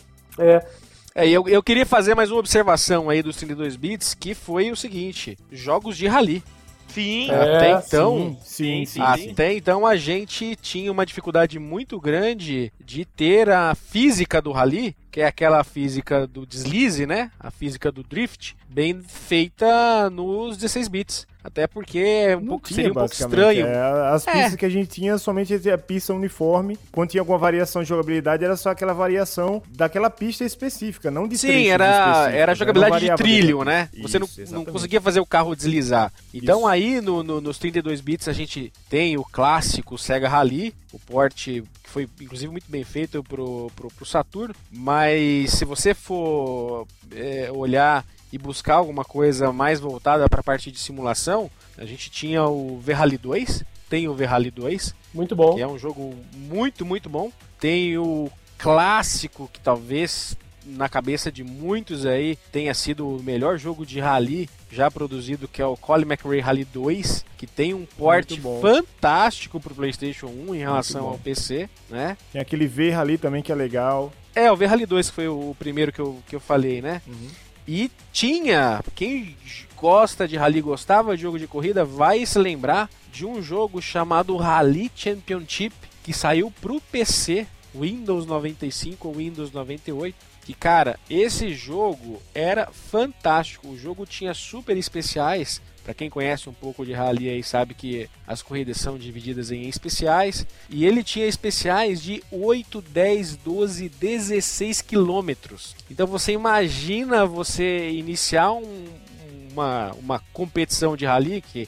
[SPEAKER 4] Eu queria fazer mais uma observação aí dos 32 bits, que foi o seguinte, jogos de rally.
[SPEAKER 5] Sim.
[SPEAKER 4] Até então,
[SPEAKER 3] sim.
[SPEAKER 4] Até então a gente tinha uma dificuldade muito grande de ter a física do rally, que é aquela física do deslize, né? A física do drift, bem feita nos 16 bits. Até porque seria um pouco estranho.
[SPEAKER 3] As pistas que a gente tinha, somente a pista uniforme. Quando tinha alguma variação de jogabilidade, era só aquela variação daquela pista específica, não de
[SPEAKER 4] Sim, era jogabilidade de trilho, né? Você não conseguia fazer o carro deslizar. Então aí, nos 32 bits, a gente tem o clássico Sega Rally, o port que foi, inclusive, muito bem feito pro Saturno. Mas se você for olhar e buscar alguma coisa mais voltada para a parte de simulação, a gente tinha o V-Rally 2, tem o V-Rally 2,
[SPEAKER 1] muito bom,
[SPEAKER 4] que é um jogo muito, muito bom. Tem o clássico, que talvez na cabeça de muitos aí tenha sido o melhor jogo de rally já produzido, que é o Colin McRae Rally 2, que tem um port fantástico pro PlayStation 1 em relação ao PC, né?
[SPEAKER 3] Tem aquele V-Rally também que é legal.
[SPEAKER 4] O V-Rally 2 foi o primeiro que eu falei, né? E tinha, quem gosta de rally, gostava de jogo de corrida, vai se lembrar de um jogo chamado Rally Championship, que saiu pro PC, Windows 95 ou Windows 98. Que, cara, esse jogo era fantástico. O jogo tinha super especiais. Pra quem conhece um pouco de rally aí sabe que as corridas são divididas em especiais. E ele tinha especiais de 8, 10, 12, 16 quilômetros. Então você imagina você iniciar uma competição de rally que,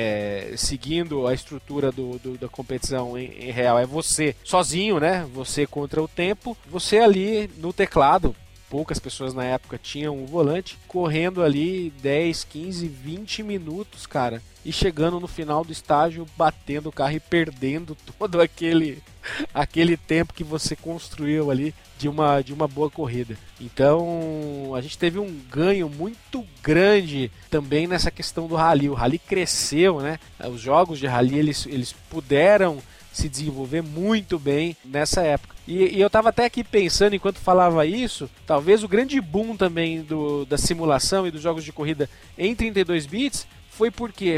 [SPEAKER 4] seguindo a estrutura da competição em real, é você sozinho, né? Você contra o tempo, você ali no teclado. Poucas pessoas na época tinham um volante, correndo ali 10, 15, 20 minutos, cara, e chegando no final do estágio, batendo o carro e perdendo todo aquele tempo que você construiu ali de uma boa corrida. Então a gente teve um ganho muito grande também nessa questão do rally. O rally cresceu, né? Os jogos de rally eles puderam se desenvolver muito bem nessa época. E eu estava até aqui pensando, enquanto falava isso, talvez o grande boom também da simulação e dos jogos de corrida em 32 bits foi porque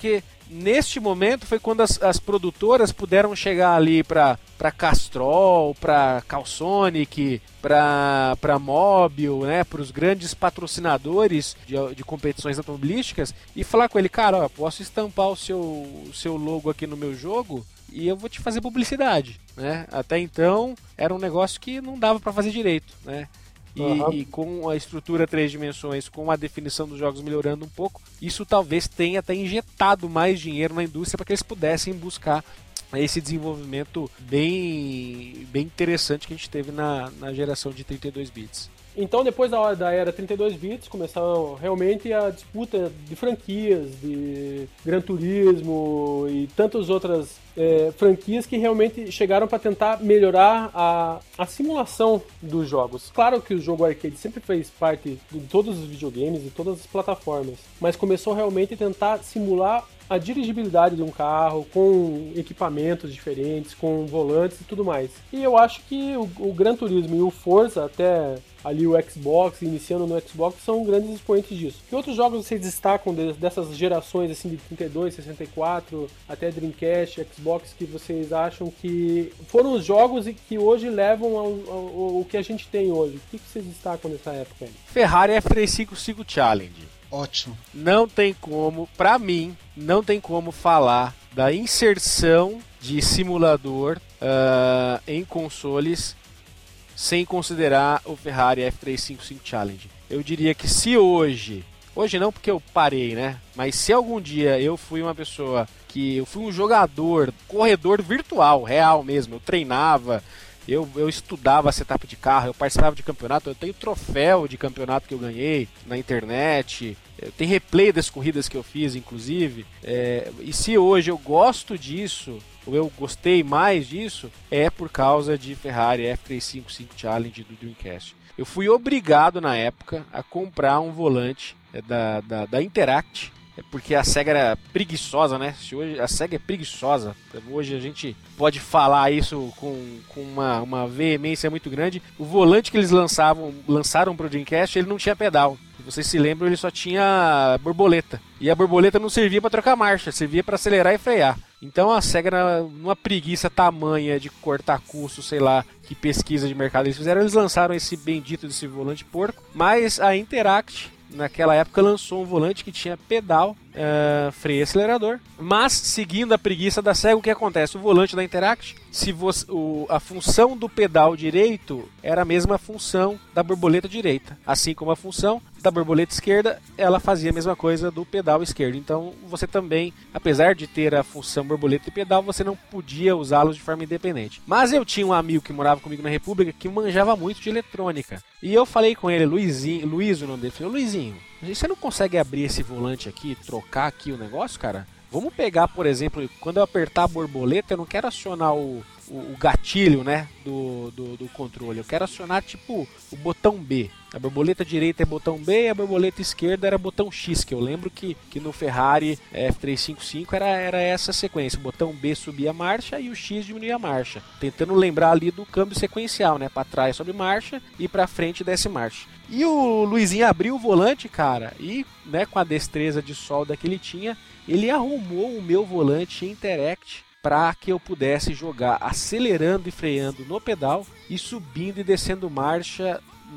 [SPEAKER 4] neste momento foi quando as produtoras puderam chegar ali para Castrol, para Calsonic, para Mobil, né, para os grandes patrocinadores de competições automobilísticas e falar com ele, cara, posso estampar o seu logo aqui no meu jogo e eu vou te fazer publicidade, né? Até então era um negócio que não dava para fazer direito, né? E com a estrutura 3 dimensões, com a definição dos jogos melhorando um pouco, isso talvez tenha até injetado mais dinheiro na indústria para que eles pudessem buscar esse desenvolvimento bem interessante que a gente teve na geração de 32 bits.
[SPEAKER 1] Então, depois da era 32 bits, começaram realmente a disputa de franquias, de Gran Turismo e tantas outras franquias que realmente chegaram para tentar melhorar a simulação dos jogos. Claro que o jogo arcade sempre fez parte de todos os videogames e todas as plataformas, mas começou realmente a tentar simular a dirigibilidade de um carro com equipamentos diferentes, com volantes e tudo mais. E eu acho que o Gran Turismo e o Forza, até ali o Xbox, iniciando no Xbox, são grandes expoentes disso. Que outros jogos vocês destacam dessas gerações assim de 32, 64, até Dreamcast, Xbox, que vocês acham que foram os jogos e que hoje levam ao que a gente tem hoje? O que vocês destacam nessa época aí?
[SPEAKER 4] Ferrari F355 Challenge.
[SPEAKER 2] Ótimo.
[SPEAKER 4] Não tem como, pra mim, não tem como falar da inserção de simulador em consoles sem considerar o Ferrari F355 Challenge. Eu diria que se hoje não porque eu parei, né? Mas se algum dia eu fui uma pessoa eu fui um jogador, corredor virtual, real mesmo, eu treinava, Eu estudava setup de carro, eu participava de campeonato, eu tenho troféu de campeonato que eu ganhei na internet, tem replay das corridas que eu fiz, inclusive. E se hoje eu gosto disso, ou eu gostei mais disso, é por causa de Ferrari F355 Challenge do Dreamcast. Eu fui obrigado na época a comprar um volante da Interact, porque a SEGA era preguiçosa, né? Se hoje a SEGA é preguiçosa, hoje a gente pode falar isso com uma veemência muito grande. O volante que eles lançaram para o Dreamcast, ele não tinha pedal. Se vocês se lembram, ele só tinha borboleta. E a borboleta não servia para trocar marcha, servia para acelerar e frear. Então a SEGA, numa preguiça tamanha de cortar custo, sei lá, que pesquisa de mercado eles fizeram, eles lançaram esse bendito desse volante porco. Mas a Interact, naquela época, lançou um volante que tinha pedal, freio e acelerador. Mas, seguindo a preguiça da SEGA, o que acontece? O volante da Interact, a função do pedal direito era a mesma função da borboleta direita. Assim como a função da borboleta esquerda, ela fazia a mesma coisa do pedal esquerdo. Então, você também, apesar de ter a função borboleta e pedal, você não podia usá-los de forma independente. Mas eu tinha um amigo que morava comigo na República que manjava muito de eletrônica. E eu falei com ele, Luiz, o nome dele, falei, Luizinho, você não consegue abrir esse volante aqui, trocar aqui o negócio, cara? Vamos pegar, por exemplo, quando eu apertar a borboleta, eu não quero acionar o gatilho, né, do controle. Eu quero acionar, tipo, o botão B. A borboleta direita é botão B e a borboleta esquerda era botão X, que eu lembro que no Ferrari F355 era essa sequência. O botão B subia a marcha e o X diminuía a marcha. Tentando lembrar ali do câmbio sequencial, né? Para trás sobe marcha e para frente desce marcha. E o Luizinho abriu o volante, cara, e, né, com a destreza de solda que ele tinha, ele arrumou o meu volante Interact para que eu pudesse jogar acelerando e freando no pedal e subindo e descendo marcha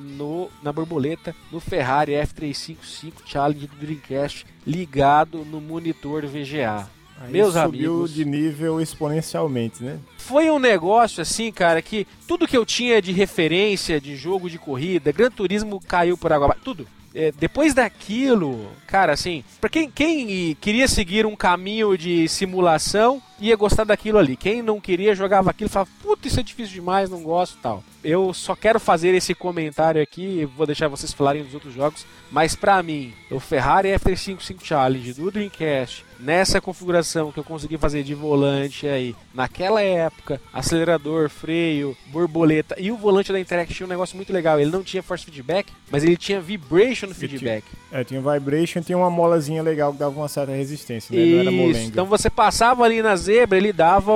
[SPEAKER 4] na borboleta no Ferrari F355 Challenge do Dreamcast ligado no monitor VGA.
[SPEAKER 3] Aí
[SPEAKER 4] Meus
[SPEAKER 3] subiu
[SPEAKER 4] amigos,
[SPEAKER 3] de nível exponencialmente, né?
[SPEAKER 4] Foi um negócio assim, cara, que tudo que eu tinha de referência de jogo de corrida, Gran Turismo caiu por água abaixo, tudo. Depois daquilo, cara, assim, pra quem queria seguir um caminho de simulação, ia gostar daquilo ali. Quem não queria, jogava aquilo e falava, puta, isso é difícil demais, não gosto e tal. Eu só quero fazer esse comentário aqui, vou deixar vocês falarem dos outros jogos, mas pra mim, o Ferrari F355 Challenge do Dreamcast, nessa configuração que eu consegui fazer de volante aí, naquela época, acelerador, freio, borboleta, e o volante da Interact tinha um negócio muito legal, ele não tinha force feedback, mas ele tinha vibration feedback.
[SPEAKER 3] Tinha vibration, tinha uma molazinha legal que dava uma certa resistência, né?
[SPEAKER 4] Isso,
[SPEAKER 3] não era molenga.
[SPEAKER 4] Então você passava ali na zebra, ele dava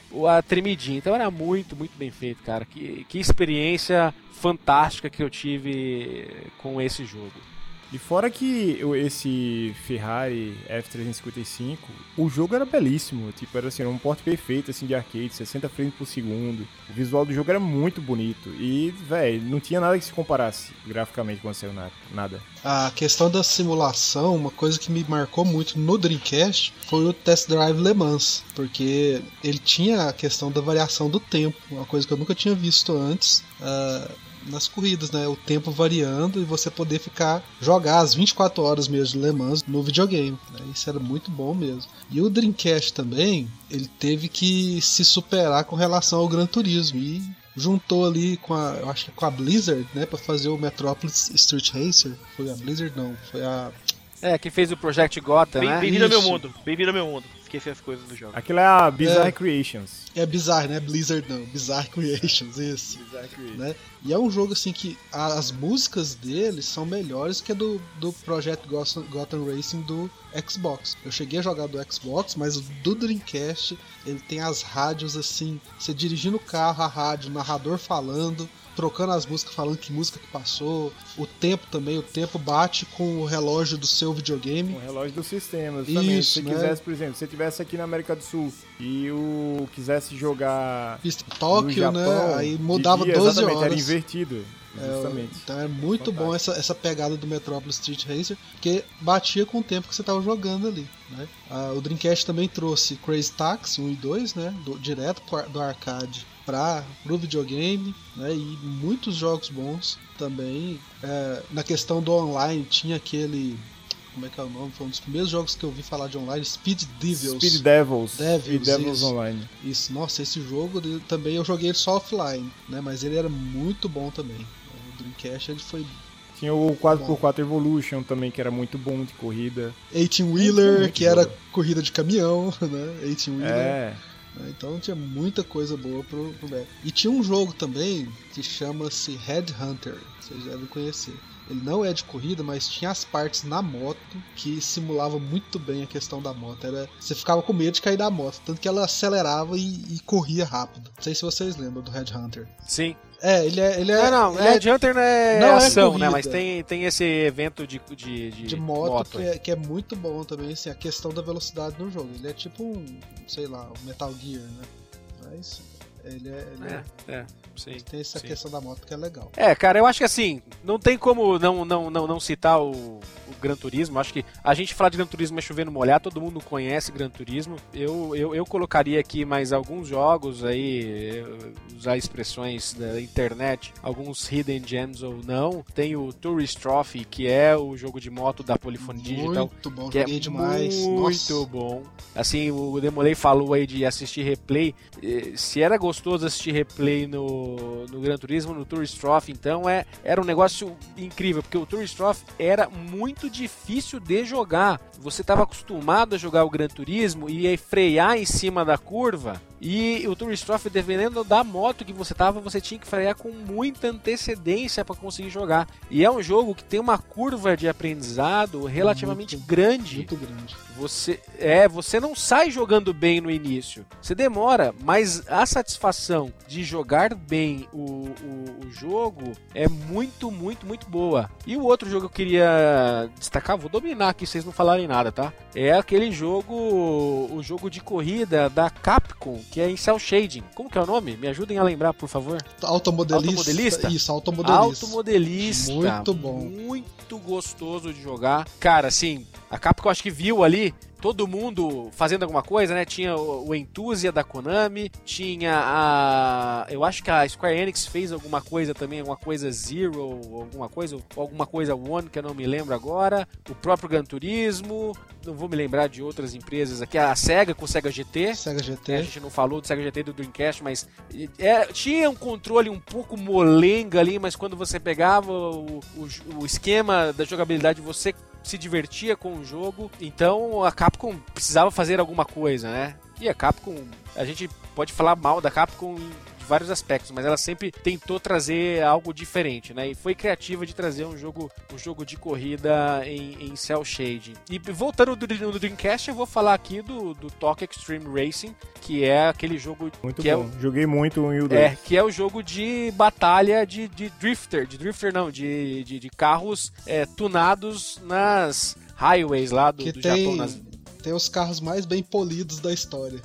[SPEAKER 4] a tremidinha. Então era muito, muito bem feito, cara. Que experiência fantástica que eu tive com esse jogo.
[SPEAKER 3] E fora que esse Ferrari F355, o jogo era belíssimo, tipo, era assim, um porte perfeito assim, de arcade, 60 frames por segundo. O visual do jogo era muito bonito e, velho, não tinha nada que se comparasse graficamente quando saiu nada.
[SPEAKER 2] A questão da simulação, uma coisa que me marcou muito no Dreamcast foi o Test Drive Le Mans, porque ele tinha a questão da variação do tempo, uma coisa que eu nunca tinha visto antes. Nas corridas, né? O tempo variando e você poder jogar as 24 horas mesmo de Le Mans no videogame, né? Isso era muito bom mesmo. E o Dreamcast também, ele teve que se superar com relação ao Gran Turismo e juntou ali eu acho que com a Blizzard, né? Pra fazer o Metropolis Street Racer. Foi a Blizzard? Não, foi a...
[SPEAKER 4] que fez o Project Gotham, né?
[SPEAKER 5] Bem-vindo ao meu mundo, bem-vindo ao meu mundo. Esqueci as coisas do jogo.
[SPEAKER 3] Aquilo é a Bizarre Creations.
[SPEAKER 2] É Bizarre, né? Blizzard não, Bizarre Creations, isso.
[SPEAKER 3] Bizarre Creations.
[SPEAKER 2] Né? E é um jogo assim que as músicas dele são melhores que a do Project Gotham Racing do Xbox. Eu cheguei a jogar do Xbox, mas o do Dreamcast, ele tem as rádios assim, você dirigindo o carro, a rádio, o narrador falando, trocando as músicas, falando que música que passou, o tempo também, o tempo bate com o relógio do seu videogame.
[SPEAKER 3] Com o relógio do sistema, também. Se você quisesse, por exemplo, se você estivesse aqui na América do Sul e quisesse jogar
[SPEAKER 2] Tóquio,
[SPEAKER 3] Japão,
[SPEAKER 2] né? Aí mudava
[SPEAKER 3] dia,
[SPEAKER 2] 12
[SPEAKER 3] exatamente,
[SPEAKER 2] horas.
[SPEAKER 3] Era invertido. Justamente.
[SPEAKER 2] Então é muito bom essa pegada do Metropolis Street Racer, porque batia com o tempo que você estava jogando ali, né? O Dreamcast também trouxe Crazy Taxi 1 e 2, né? Direto do arcade pro videogame, né? E muitos jogos bons também. Na questão do online tinha aquele como é que é o nome, foi um dos primeiros jogos que eu vi falar de online, Speed Devils.
[SPEAKER 3] Speed Devils.
[SPEAKER 2] Speed
[SPEAKER 3] Devils Online.
[SPEAKER 2] Isso, nossa, esse jogo também eu joguei ele só offline, né? Mas ele era muito bom também. O Dreamcast ele foi...
[SPEAKER 3] Tinha o 4x4 Evolution também, que era muito bom de corrida.
[SPEAKER 2] 18-Wheeler, que era corrida de caminhão, né? 18-Wheeler.
[SPEAKER 3] É.
[SPEAKER 2] Então tinha muita coisa boa pro Mac. E tinha um jogo também que chama-se Headhunter, vocês devem conhecer. Ele não é de corrida, mas tinha as partes na moto que simulava muito bem a questão da moto. Você ficava com medo de cair da moto, tanto que ela acelerava e corria rápido. Não sei se vocês lembram do Headhunter.
[SPEAKER 4] Sim.
[SPEAKER 2] Ele é.
[SPEAKER 4] Não, Headhunter não é ação, né? Mas tem esse evento de
[SPEAKER 2] moto. Que é muito bom também, assim, a questão da velocidade no jogo. Ele é tipo um, sei lá, um Metal Gear, né? Mas ele sim, tem essa questão da moto que é legal.
[SPEAKER 4] Cara, eu acho que assim, não tem como não citar o Gran Turismo. Acho que a gente falar de Gran Turismo é chover no molhado, todo mundo conhece Gran Turismo. Eu colocaria aqui mais alguns jogos aí, usar expressões da internet, alguns hidden gems ou não. Tem o Tourist Trophy, que é o jogo de moto da Polyphony Digital.
[SPEAKER 2] Muito bom,
[SPEAKER 4] que
[SPEAKER 2] joguei demais.
[SPEAKER 4] Muito bom. Assim, o Demolay falou aí de assistir replay. Se era gostoso assistir replay no Gran Turismo, no Tourist Trophy, então era um negócio incrível, porque o Tourist Trophy era muito difícil de jogar. Você estava acostumado a jogar o Gran Turismo e ia frear em cima da curva, e o Tourist Trophy, dependendo da moto que você tava, você tinha que frear com muita antecedência para conseguir jogar. E é um jogo que tem uma curva de aprendizado relativamente grande.
[SPEAKER 2] Muito grande.
[SPEAKER 4] Você não sai jogando bem no início. Você demora, mas a satisfação de jogar bem o jogo é muito, muito, muito boa. E o outro jogo que eu queria destacar, vou dominar aqui, vocês não falarem nada, tá? É aquele jogo, o jogo de corrida da Capcom, que é em Cell Shading. Como que é o nome? Me ajudem a lembrar, por favor.
[SPEAKER 2] Automodelista? Isso,
[SPEAKER 4] Automodelista.
[SPEAKER 2] Muito bom.
[SPEAKER 4] Muito gostoso de jogar. Cara, assim, a Capcom acho que viu ali todo mundo fazendo alguma coisa, né? Tinha o Enthusia da Konami, tinha eu acho que a Square Enix fez alguma coisa também, alguma coisa Zero, alguma coisa One, que eu não me lembro agora. O próprio Gran Turismo, não vou me lembrar de outras empresas aqui. A Sega com o Sega GT.
[SPEAKER 2] Sega GT.
[SPEAKER 4] A gente não falou do Sega GT e do Dreamcast, mas tinha um controle um pouco molenga ali, mas quando você pegava o esquema da jogabilidade, você se divertia com o jogo. Então a Capcom precisava fazer alguma coisa, né? E a Capcom, a gente pode falar mal da Capcom de vários aspectos, mas ela sempre tentou trazer algo diferente, né? E foi criativa de trazer um jogo de corrida em Cell Shading. E voltando no Dreamcast, eu vou falar aqui do Tokyo Extreme Racing, que é aquele jogo
[SPEAKER 3] muito
[SPEAKER 4] que
[SPEAKER 3] bom. Joguei muito o 1 e o 2.
[SPEAKER 4] Que é o jogo de batalha de carros tunados nas highways lá do Japão.
[SPEAKER 2] Tem os carros mais bem polidos da história.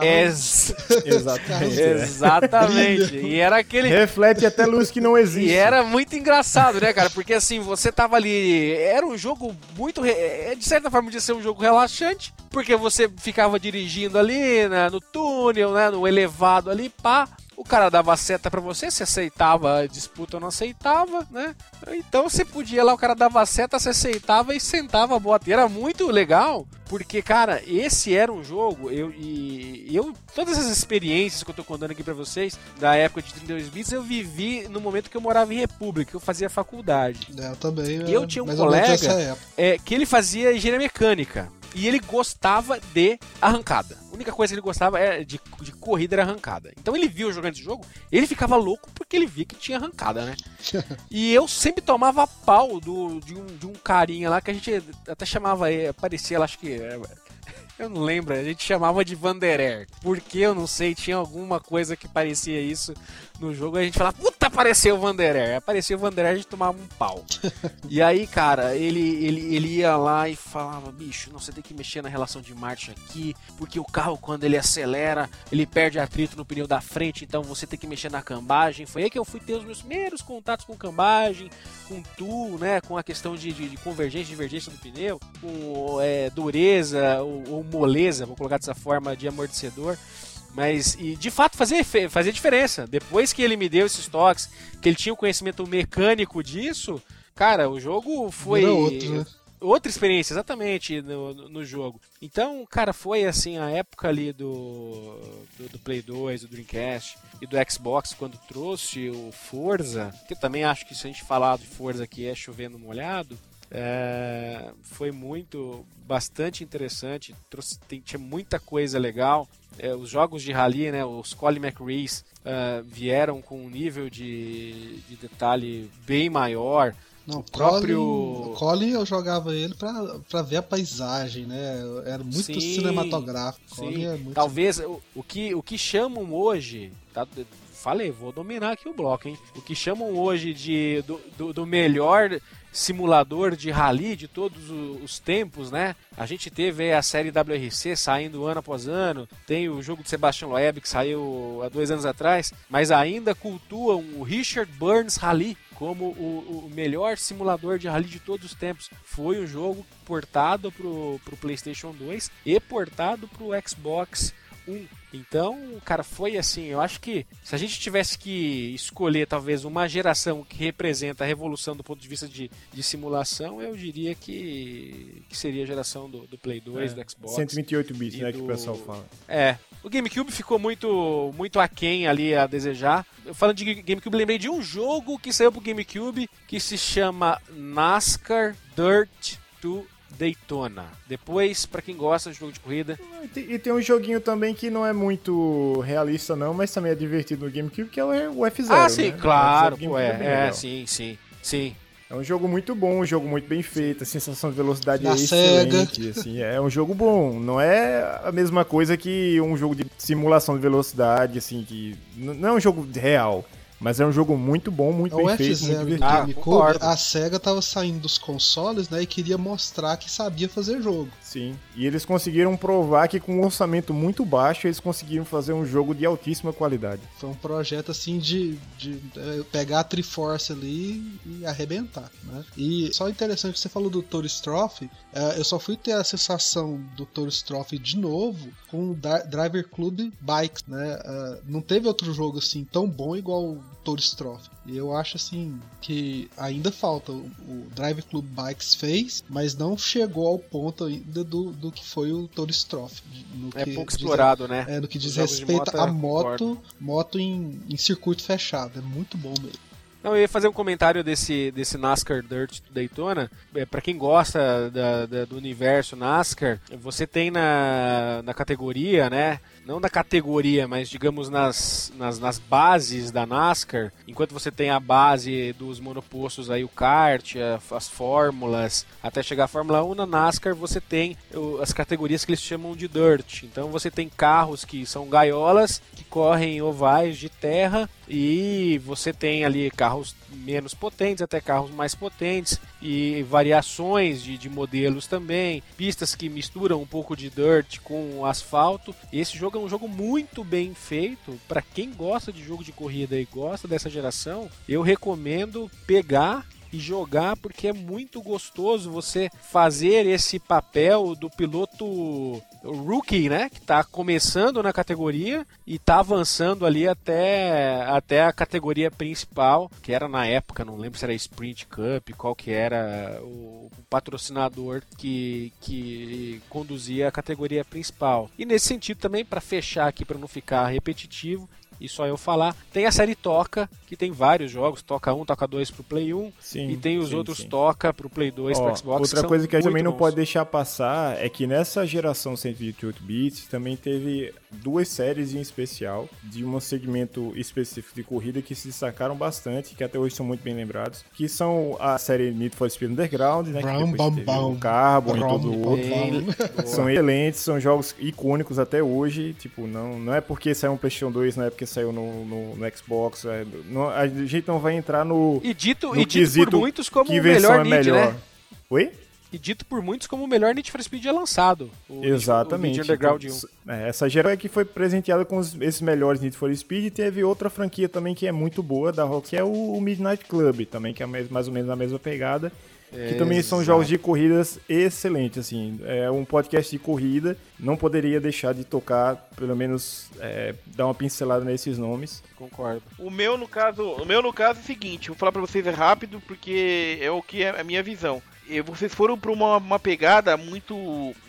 [SPEAKER 4] Exatamente. E era aquele...
[SPEAKER 3] Reflete até luz que não existe.
[SPEAKER 4] E era muito engraçado, né, cara? Porque assim, você tava ali... Era um jogo muito... De certa forma, podia ser um jogo relaxante, porque você ficava dirigindo ali no túnel, né, no elevado ali, pá. O cara dava a seta pra você, se aceitava a disputa ou não aceitava, né? Então você podia lá, o cara dava a seta, você aceitava e sentava a bota. E era muito legal, porque, cara, esse era um jogo, todas essas experiências que eu tô contando aqui pra vocês, da época de 32 bits, eu vivi no momento que eu morava em República, que eu fazia faculdade.
[SPEAKER 2] Eu também.
[SPEAKER 4] E eu tinha um colega que ele fazia engenharia mecânica. E ele gostava de arrancada. A única coisa que ele gostava de corrida era arrancada. Então ele via eu jogando esse jogo, ele ficava louco porque ele via que tinha arrancada, né? E eu sempre tomava pau de um carinha lá que a gente até chamava, aparecia lá, acho que... Eu não lembro, a gente chamava de Vanderer. Porque eu não sei, tinha alguma coisa que parecia isso no jogo. A gente falava, puta, apareceu o Vanderer. Apareceu o Vanderer, a gente tomava um pau. E aí, cara, ele ia lá e falava, bicho, não, você tem que mexer na relação de marcha aqui, porque o carro, quando ele acelera, ele perde atrito no pneu da frente, então você tem que mexer na cambagem. Foi aí que eu fui ter os meus primeiros contatos com cambagem, com tool, né, com a questão de convergência e divergência do pneu, com dureza ou moleza, vou colocar dessa forma, de amortecedor. Mas, e de fato, fazia diferença. Depois que ele me deu esses toques, que ele tinha o conhecimento mecânico disso, cara, o jogo foi...
[SPEAKER 2] Outro, né?
[SPEAKER 4] outra experiência, exatamente, no jogo. Então, cara, foi assim a época ali do Play 2, do Dreamcast e do Xbox, quando trouxe o Forza, que eu também acho que se a gente falar de Forza aqui é chovendo molhado, foi bastante interessante, tinha muita coisa legal. Os jogos de rally, né, os Colin McRae's vieram com um nível de detalhe bem maior.
[SPEAKER 2] Não, o Colin eu jogava ele pra ver a paisagem, né? Era muito cinematográfico.
[SPEAKER 4] Sim. É muito... Talvez o que chamam hoje, tá? Falei, vou dominar aqui o bloco, hein? O que chamam hoje do melhor simulador de rally de todos os tempos, né? A gente teve a série WRC saindo ano após ano, tem o jogo de Sebastian Loeb que saiu há 2 anos atrás, mas ainda cultuam o Richard Burns Rally como o melhor simulador de rally de todos os tempos. Foi um jogo portado pro PlayStation 2 e portado pro Xbox 1. Então, cara, foi assim, eu acho que se a gente tivesse que escolher talvez uma geração que representa a revolução do ponto de vista de simulação, eu diria que seria a geração do Play 2, do Xbox.
[SPEAKER 3] 128 bits, né, que o pessoal fala.
[SPEAKER 4] O GameCube ficou muito aquém ali a desejar. Falando de GameCube, lembrei de um jogo que saiu pro GameCube que se chama NASCAR Dirt 2 Daytona. Depois, pra quem gosta de jogo de corrida.
[SPEAKER 3] E tem um joguinho também que não é muito realista não, mas também é divertido no GameCube, que é o F-Zero.
[SPEAKER 4] Ah, sim,
[SPEAKER 3] né?
[SPEAKER 4] claro, sim.
[SPEAKER 3] É um jogo muito bom, um jogo muito bem feito, a sensação de velocidade
[SPEAKER 2] é
[SPEAKER 3] excelente, assim, é um jogo bom, não é a mesma coisa que um jogo de simulação de velocidade, assim, que não é um jogo real. Mas é um jogo muito bom, muito bem feito, muito divertido.
[SPEAKER 2] A SEGA tava saindo dos consoles, né, e queria mostrar que sabia fazer jogo.
[SPEAKER 3] Sim, e eles conseguiram provar que com um orçamento muito baixo, eles conseguiram fazer um jogo de altíssima qualidade.
[SPEAKER 2] Foi um projeto, assim, de pegar a Triforce ali e arrebentar, né? E só interessante que você falou do Tourist Trophy, eu só fui ter a sensação do Tourist Trophy de novo com o Driver Club Bikes, né? Não teve outro jogo, assim, tão bom igual o Tourist Trophy. E eu acho assim que ainda falta. O Drive Club Bikes fez, mas não chegou ao ponto ainda do que foi o Tourist Trophy.
[SPEAKER 4] Pouco explorado, né?
[SPEAKER 2] No que diz respeito a moto em circuito fechado. É muito bom mesmo.
[SPEAKER 4] Não, eu ia fazer um comentário desse NASCAR Dirt Daytona. Para quem gosta do universo NASCAR, você tem na categoria, né? Não na categoria, mas digamos nas bases da NASCAR. Enquanto você tem a base dos monopostos, aí o kart, as fórmulas, até chegar à Fórmula 1, na NASCAR você tem as categorias que eles chamam de Dirt. Então você tem carros que são gaiolas, que correm em ovais de terra, e você tem ali carros menos potentes até carros mais potentes e variações de modelos também, pistas que misturam um pouco de dirt com asfalto. Esse jogo é um jogo muito bem feito. Para quem gosta de jogo de corrida e gosta dessa geração, eu recomendo pegar e jogar, porque é muito gostoso você fazer esse papel do piloto rookie, né, que está começando na categoria e está avançando ali até a categoria principal, que era na época, não lembro se era Sprint Cup, qual que era o patrocinador que conduzia a categoria principal. E nesse sentido também, para fechar aqui, para não ficar repetitivo e só eu falar, tem a série Toca, que tem vários jogos, Toca 1, Toca 2 pro Play 1, e tem os outros Toca pro Play 2, pro Xbox.
[SPEAKER 3] Outra coisa que a gente também não pode deixar passar é que nessa geração 128 bits também teve 2 séries em especial de um segmento específico de corrida que se destacaram bastante, que até hoje são muito bem lembrados, que são a série Need for Speed Underground, né, que depois teve o Carbon e todo o outro. São excelentes, são jogos icônicos até hoje, tipo, não é porque saiu um PlayStation 2, não é porque saiu no Xbox, a gente não vai entrar no
[SPEAKER 4] dito por muitos como o melhor Need, né?
[SPEAKER 3] Oi?
[SPEAKER 4] E dito por muitos como o melhor Need for Speed lançado.
[SPEAKER 3] Exatamente.
[SPEAKER 4] O Need Underground 1.
[SPEAKER 3] Essa geração é que foi presenteada com esses melhores Need for Speed, e teve outra franquia também que é muito boa da Rockstar, que é o Midnight Club, também, que é mais ou menos a mesma pegada. Que também são jogos de corridas excelentes, assim, é um podcast de corrida, não poderia deixar de tocar, pelo menos dar uma pincelada nesses nomes.
[SPEAKER 4] Concordo.
[SPEAKER 5] O meu no caso é o seguinte, vou falar pra vocês rápido porque é o que é a minha visão. vocês foram pra uma pegada muito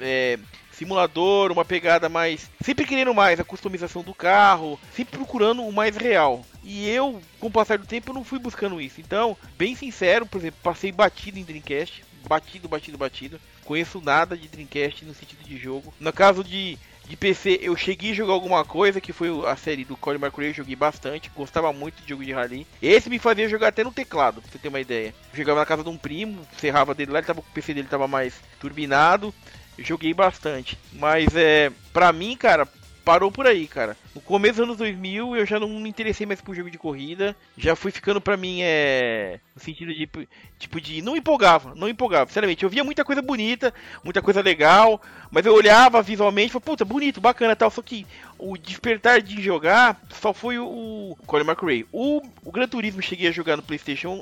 [SPEAKER 5] simulador, uma pegada mais... Sempre querendo mais a customização do carro, sempre procurando o mais real. E eu, com o passar do tempo, eu não fui buscando isso. Então, bem sincero, por exemplo, passei batido em Dreamcast. Batido. Conheço nada de Dreamcast no sentido de jogo. No caso de PC, eu cheguei a jogar alguma coisa, que foi a série do Colin McRae, eu joguei bastante, gostava muito de jogo de rally. Esse me fazia jogar até no teclado, pra você ter uma ideia. Eu jogava na casa de um primo, serrava dele lá, o PC dele tava mais turbinado, eu joguei bastante. Mas pra mim, cara, parou por aí, cara. No começo dos anos 2000 eu já não me interessei mais por jogo de corrida. Já fui ficando pra mim, no sentido de, tipo de... Não empolgava. Sinceramente, eu via muita coisa bonita, muita coisa legal, mas eu olhava visualmente e falava, puta, bonito, bacana e tal. Só que o despertar de jogar só foi o Colin McRae. O Gran Turismo cheguei a jogar no PlayStation.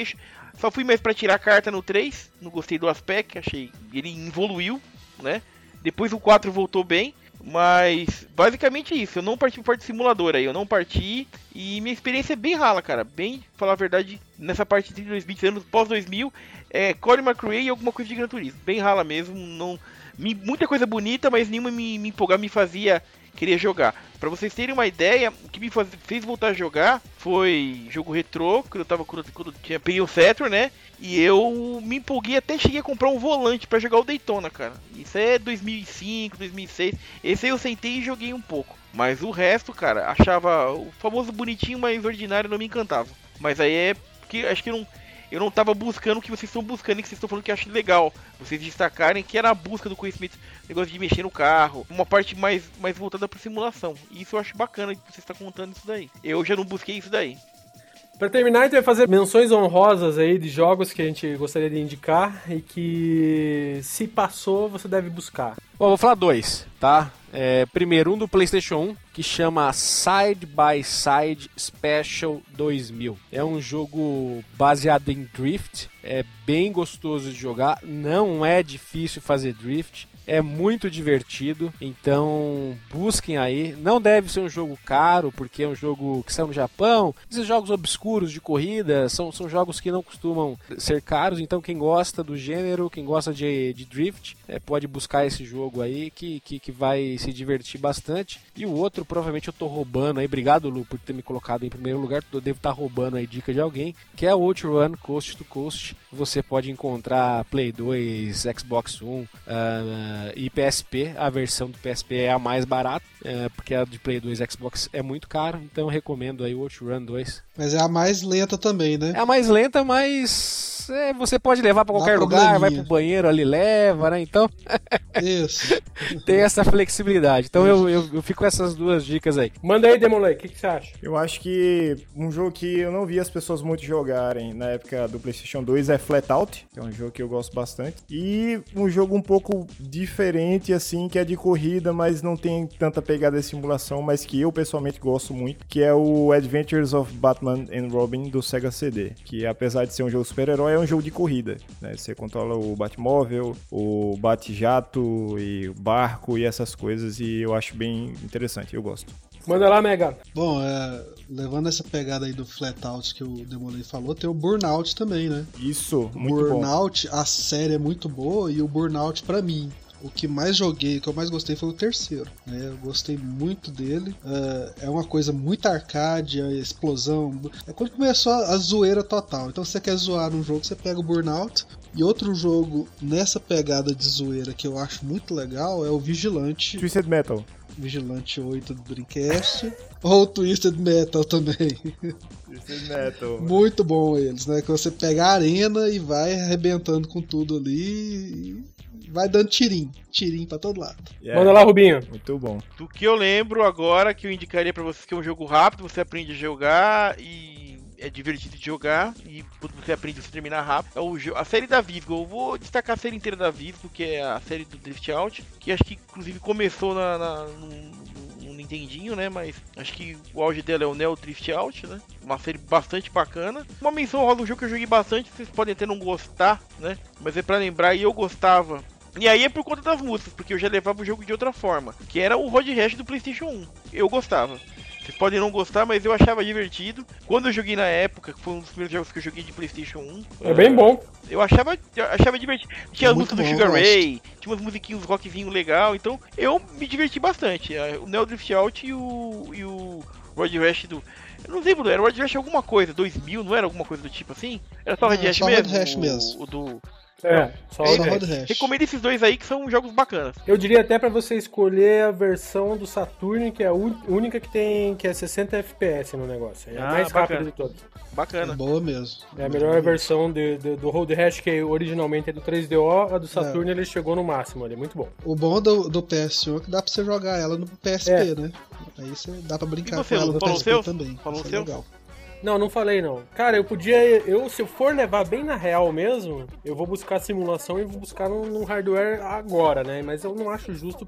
[SPEAKER 5] Só fui mais pra tirar a carta no 3. Não gostei do aspecto, achei... Ele evoluiu, né? Depois o 4 voltou bem. Mas basicamente isso, eu não parti por parte de simulador aí, eu não parti e minha experiência é bem rala, cara, bem, falar a verdade, nessa parte de 2020, anos pós-2000, Colin McRae e alguma coisa de Gran Turismo, bem rala mesmo, não, muita coisa bonita, mas nenhuma me empolgar, me fazia querer jogar. Pra vocês terem uma ideia, o que me fez voltar a jogar foi jogo retrô, quando eu peguei o Saturn, né? E eu me empolguei, até cheguei a comprar um volante pra jogar o Daytona, cara. Isso é 2005, 2006. Esse aí eu sentei e joguei um pouco. Mas o resto, cara, achava o famoso bonitinho, mas ordinário, não me encantava. Mas aí é porque acho que eu não tava buscando o que vocês estão buscando e que vocês estão falando que eu acho legal. Vocês destacarem que era a busca do conhecimento, negócio de mexer no carro, uma parte mais voltada pra simulação. E isso eu acho bacana que você está contando isso daí. Eu já não busquei isso daí.
[SPEAKER 1] Pra terminar, a gente vai fazer menções honrosas aí de jogos que a gente gostaria de indicar e que, se passou, você deve buscar.
[SPEAKER 4] Bom, vou falar 2, tá? Primeiro, um do PlayStation 1, que chama Side by Side Special 2000. É um jogo baseado em Drift, é bem gostoso de jogar, não é difícil fazer Drift. É muito divertido, então busquem aí. Não deve ser um jogo caro, porque é um jogo que saiu no Japão. Esses jogos obscuros de corrida são jogos que não costumam ser caros, então quem gosta do gênero, quem gosta de Drift, pode buscar esse jogo aí que vai se divertir bastante. E o outro, provavelmente eu tô roubando aí, obrigado Lu por ter me colocado em primeiro lugar, eu devo estar roubando aí dica de alguém, que é o OutRun Coast to Coast. Você pode encontrar Play 2, Xbox One, e PSP, a versão do PSP é a mais barata, porque a de Play 2 e Xbox é muito cara, então eu recomendo aí o OutRun 2.
[SPEAKER 2] Mas é a mais lenta também, né?
[SPEAKER 4] É a mais lenta, mas você pode levar pra qualquer lugar, vai pro banheiro ali, leva, né? Então,
[SPEAKER 2] isso.
[SPEAKER 4] Tem essa flexibilidade. Então eu fico com essas duas dicas aí.
[SPEAKER 1] Manda aí, Demolay, o que você acha?
[SPEAKER 3] Eu acho que um jogo que eu não vi as pessoas muito jogarem na época do PlayStation 2 é Flatout, que é um jogo que eu gosto bastante. E um jogo um pouco diferente, assim, que é de corrida, mas não tem tanta pegada de simulação, mas que eu pessoalmente gosto muito, que é o Adventures of Batman and Robin do Sega CD, que apesar de ser um jogo super-herói, é um jogo de corrida, né? Você controla o Batmóvel, o Bate-Jato e o barco e essas coisas, e eu acho bem interessante, eu gosto.
[SPEAKER 1] Manda lá, Mega.
[SPEAKER 2] Bom, levando essa pegada aí do Flatout que o Demolay falou, tem o Burnout também, né?
[SPEAKER 3] Isso, muito
[SPEAKER 2] Burnout,
[SPEAKER 3] bom.
[SPEAKER 2] A série é muito boa, e o Burnout, pra mim, o que mais joguei, o que eu mais gostei foi o terceiro, né? Eu gostei muito dele. É uma coisa muito arcade, a explosão. É quando começou a zoeira total. Então, se você quer zoar num jogo, você pega o Burnout. E outro jogo nessa pegada de zoeira que eu acho muito legal é o Vigilante.
[SPEAKER 3] Twisted Metal.
[SPEAKER 2] Vigilante 8 do Dreamcast. Ou Twisted Metal também.
[SPEAKER 3] Twisted Metal.
[SPEAKER 2] Muito bom eles, né? Que você pega a arena e vai arrebentando com tudo ali. Vai dando tirinho pra todo lado.
[SPEAKER 1] Manda lá, Rubinho.
[SPEAKER 3] Muito bom.
[SPEAKER 5] Do que eu lembro agora, que eu indicaria pra vocês, que é um jogo rápido, você aprende a jogar e é divertido de jogar, e quando você aprende, você termina rápido. É a série da Visgo. Eu vou destacar a série inteira da Visgo, que é a série do Drift Out, que acho que inclusive começou no Nintendinho, né? Mas acho que o auge dela é o Neo Drift Out, né? Uma série bastante bacana. Uma menção rola, um jogo que eu joguei bastante, vocês podem até não gostar, né? Mas é pra lembrar, e eu gostava. E aí é por conta das músicas, porque eu já levava o jogo de outra forma, que era o Road Rash do PlayStation 1. Eu gostava. Vocês podem não gostar, mas eu achava divertido. Quando eu joguei na época, que foi um dos primeiros jogos que eu joguei de PlayStation 1.
[SPEAKER 1] É bem bom.
[SPEAKER 5] Eu achava divertido. Tinha a música do Sugar Ray, tinha umas musiquinhas, rockzinho legal, então eu me diverti bastante. O Neo Drift Out e o Road Rash do... Eu não lembro, era o Road Rash alguma coisa, 2000, não era alguma coisa do tipo assim? Era só o Road Rash mesmo?
[SPEAKER 2] Road Rash mesmo.
[SPEAKER 5] O do...
[SPEAKER 1] Só
[SPEAKER 2] o Road Rash.
[SPEAKER 5] Recomendo esses dois aí que são jogos bacanas.
[SPEAKER 1] Eu diria até pra você escolher a versão do Saturn, que é a única que é 60 FPS no negócio. É a mais rápida de todas.
[SPEAKER 5] Bacana.
[SPEAKER 2] É boa mesmo.
[SPEAKER 1] É a melhor versão do Road Rash, que originalmente é do 3DO, a do Saturn ele chegou no máximo ali, muito bom.
[SPEAKER 2] O bom do PS1 é que dá pra você jogar ela no PSP, né? Aí você dá pra brincar com ela no PSP também.
[SPEAKER 5] Falou
[SPEAKER 2] Isso
[SPEAKER 5] seu?
[SPEAKER 2] é legal.
[SPEAKER 1] Não falei não. Cara, eu podia. Se eu for levar bem na real mesmo, eu vou buscar simulação e vou buscar num hardware agora, né? Mas eu não acho justo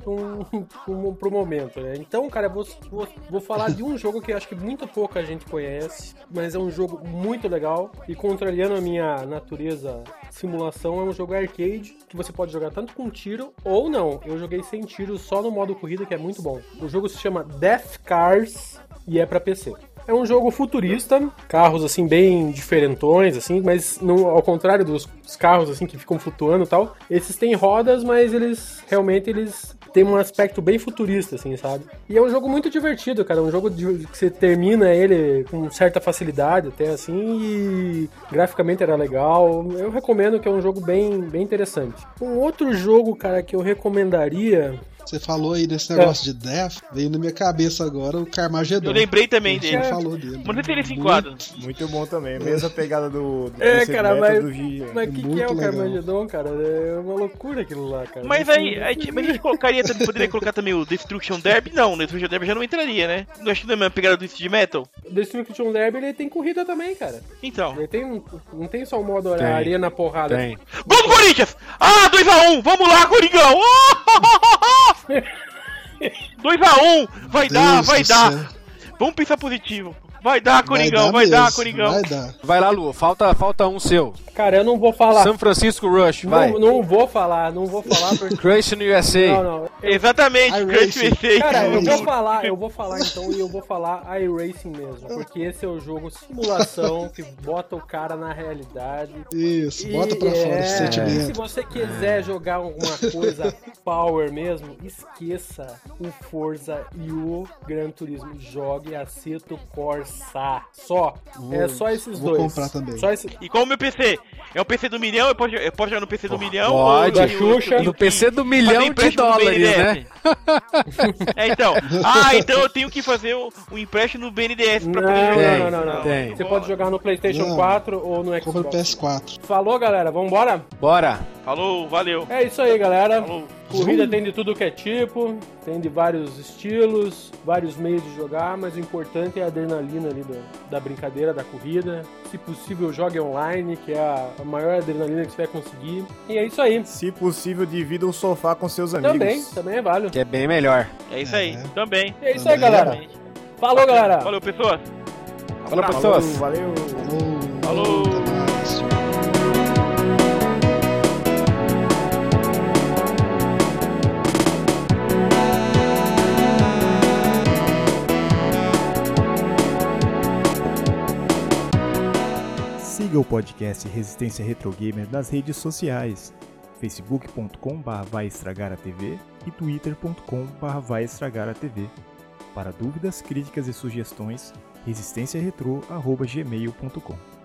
[SPEAKER 1] pro momento, né? Então, cara, eu vou falar de um jogo que eu acho que muito pouca gente conhece, mas é um jogo muito legal e contrariando a minha natureza simulação, é um jogo arcade que você pode jogar tanto com tiro ou não. Eu joguei sem tiro só no modo corrida, que é muito bom. O jogo se chama Death Cars e é pra PC. É um jogo futurista, carros assim bem diferentões, assim, mas ao contrário dos carros assim que ficam flutuando e tal, esses têm rodas, mas eles têm um aspecto bem futurista, assim, sabe? E é um jogo muito divertido, cara, um jogo que você termina ele com certa facilidade até assim e graficamente era legal. Eu recomendo, que é um jogo bem interessante. Um outro jogo, cara, que eu recomendaria...
[SPEAKER 2] Você falou aí desse negócio de Death, veio na minha cabeça agora o Carmageddon.
[SPEAKER 5] Eu lembrei também dele.
[SPEAKER 2] A gente falou dele.
[SPEAKER 5] Mas não sei se ele se enquadra.
[SPEAKER 3] Muito bom também, mesma pegada do
[SPEAKER 1] cara, mas o
[SPEAKER 2] que
[SPEAKER 1] que é o
[SPEAKER 2] legal.
[SPEAKER 1] Carmageddon, cara? É uma loucura aquilo lá, cara.
[SPEAKER 5] Mas aí a gente colocaria, poderia colocar também o Destruction Derby? Não, o Destruction Derby já não entraria, né? Não acho que não é a mesma pegada do Speed Metal?
[SPEAKER 1] O Destruction Derby, ele tem corrida também, cara.
[SPEAKER 5] Então.
[SPEAKER 1] Ele não tem só o modo arena porrada.
[SPEAKER 4] Tem.
[SPEAKER 5] Gol do Corinthians! 2x1! Vamos lá, Coringão! 2x1! Vai dar! Vamos pensar positivo. Vai dar, Coringão! Vai dar, Coringão!
[SPEAKER 2] Vai dar.
[SPEAKER 4] Vai lá, Lu. Falta um seu.
[SPEAKER 1] Cara, eu não vou falar.
[SPEAKER 4] São Francisco Rush, vai.
[SPEAKER 1] Não vou falar porque...
[SPEAKER 4] Crash no USA.
[SPEAKER 1] Não.
[SPEAKER 5] Exatamente, Crash USA.
[SPEAKER 1] Cara, eu vou falar então, e eu vou falar iRacing mesmo, porque esse é o jogo simulação que bota o cara na realidade.
[SPEAKER 2] Isso, bota pra fora esse sentimento.
[SPEAKER 1] Se você quiser jogar alguma coisa power mesmo, esqueça o Forza e o Gran Turismo. Jogue Assetto Corsa. É só esses dois.
[SPEAKER 2] Vou comprar também.
[SPEAKER 5] E qual o meu PC? É um PC do milhão? Eu posso jogar no PC do milhão?
[SPEAKER 4] Pode,
[SPEAKER 1] da Xuxa.
[SPEAKER 4] No PC do milhão de dólares, né?
[SPEAKER 5] Então. Então eu tenho que fazer um empréstimo no BNDES pra poder jogar.
[SPEAKER 1] Não.
[SPEAKER 4] Tem.
[SPEAKER 1] Você pode jogar no PlayStation 4 ou no Xbox.
[SPEAKER 2] Compra no PS4.
[SPEAKER 1] Falou, galera. Vambora?
[SPEAKER 4] Bora.
[SPEAKER 5] Falou, valeu.
[SPEAKER 1] É isso aí, galera.
[SPEAKER 5] Falou.
[SPEAKER 1] Corrida tem de tudo que é tipo, tem de vários estilos, vários meios de jogar, mas o importante é a adrenalina ali da brincadeira, da corrida. Se possível, jogue online, que é a maior adrenalina que você vai conseguir. E é isso aí.
[SPEAKER 3] Se possível, divida o sofá com seus amigos.
[SPEAKER 1] Também é válido.
[SPEAKER 4] Que é bem melhor.
[SPEAKER 5] É isso aí, também.
[SPEAKER 1] E é isso aí, galera. Falou, galera.
[SPEAKER 5] Valeu, pessoas.
[SPEAKER 4] Falou, pessoas.
[SPEAKER 3] Valeu.
[SPEAKER 5] Falou.
[SPEAKER 2] Até mais.
[SPEAKER 3] Siga o podcast Resistência Retro Gamer nas redes sociais, facebook.com/vaestragaratv e twitter.com/vaestragaratv. Para dúvidas, críticas e sugestões, resistenciaretro@gmail.com.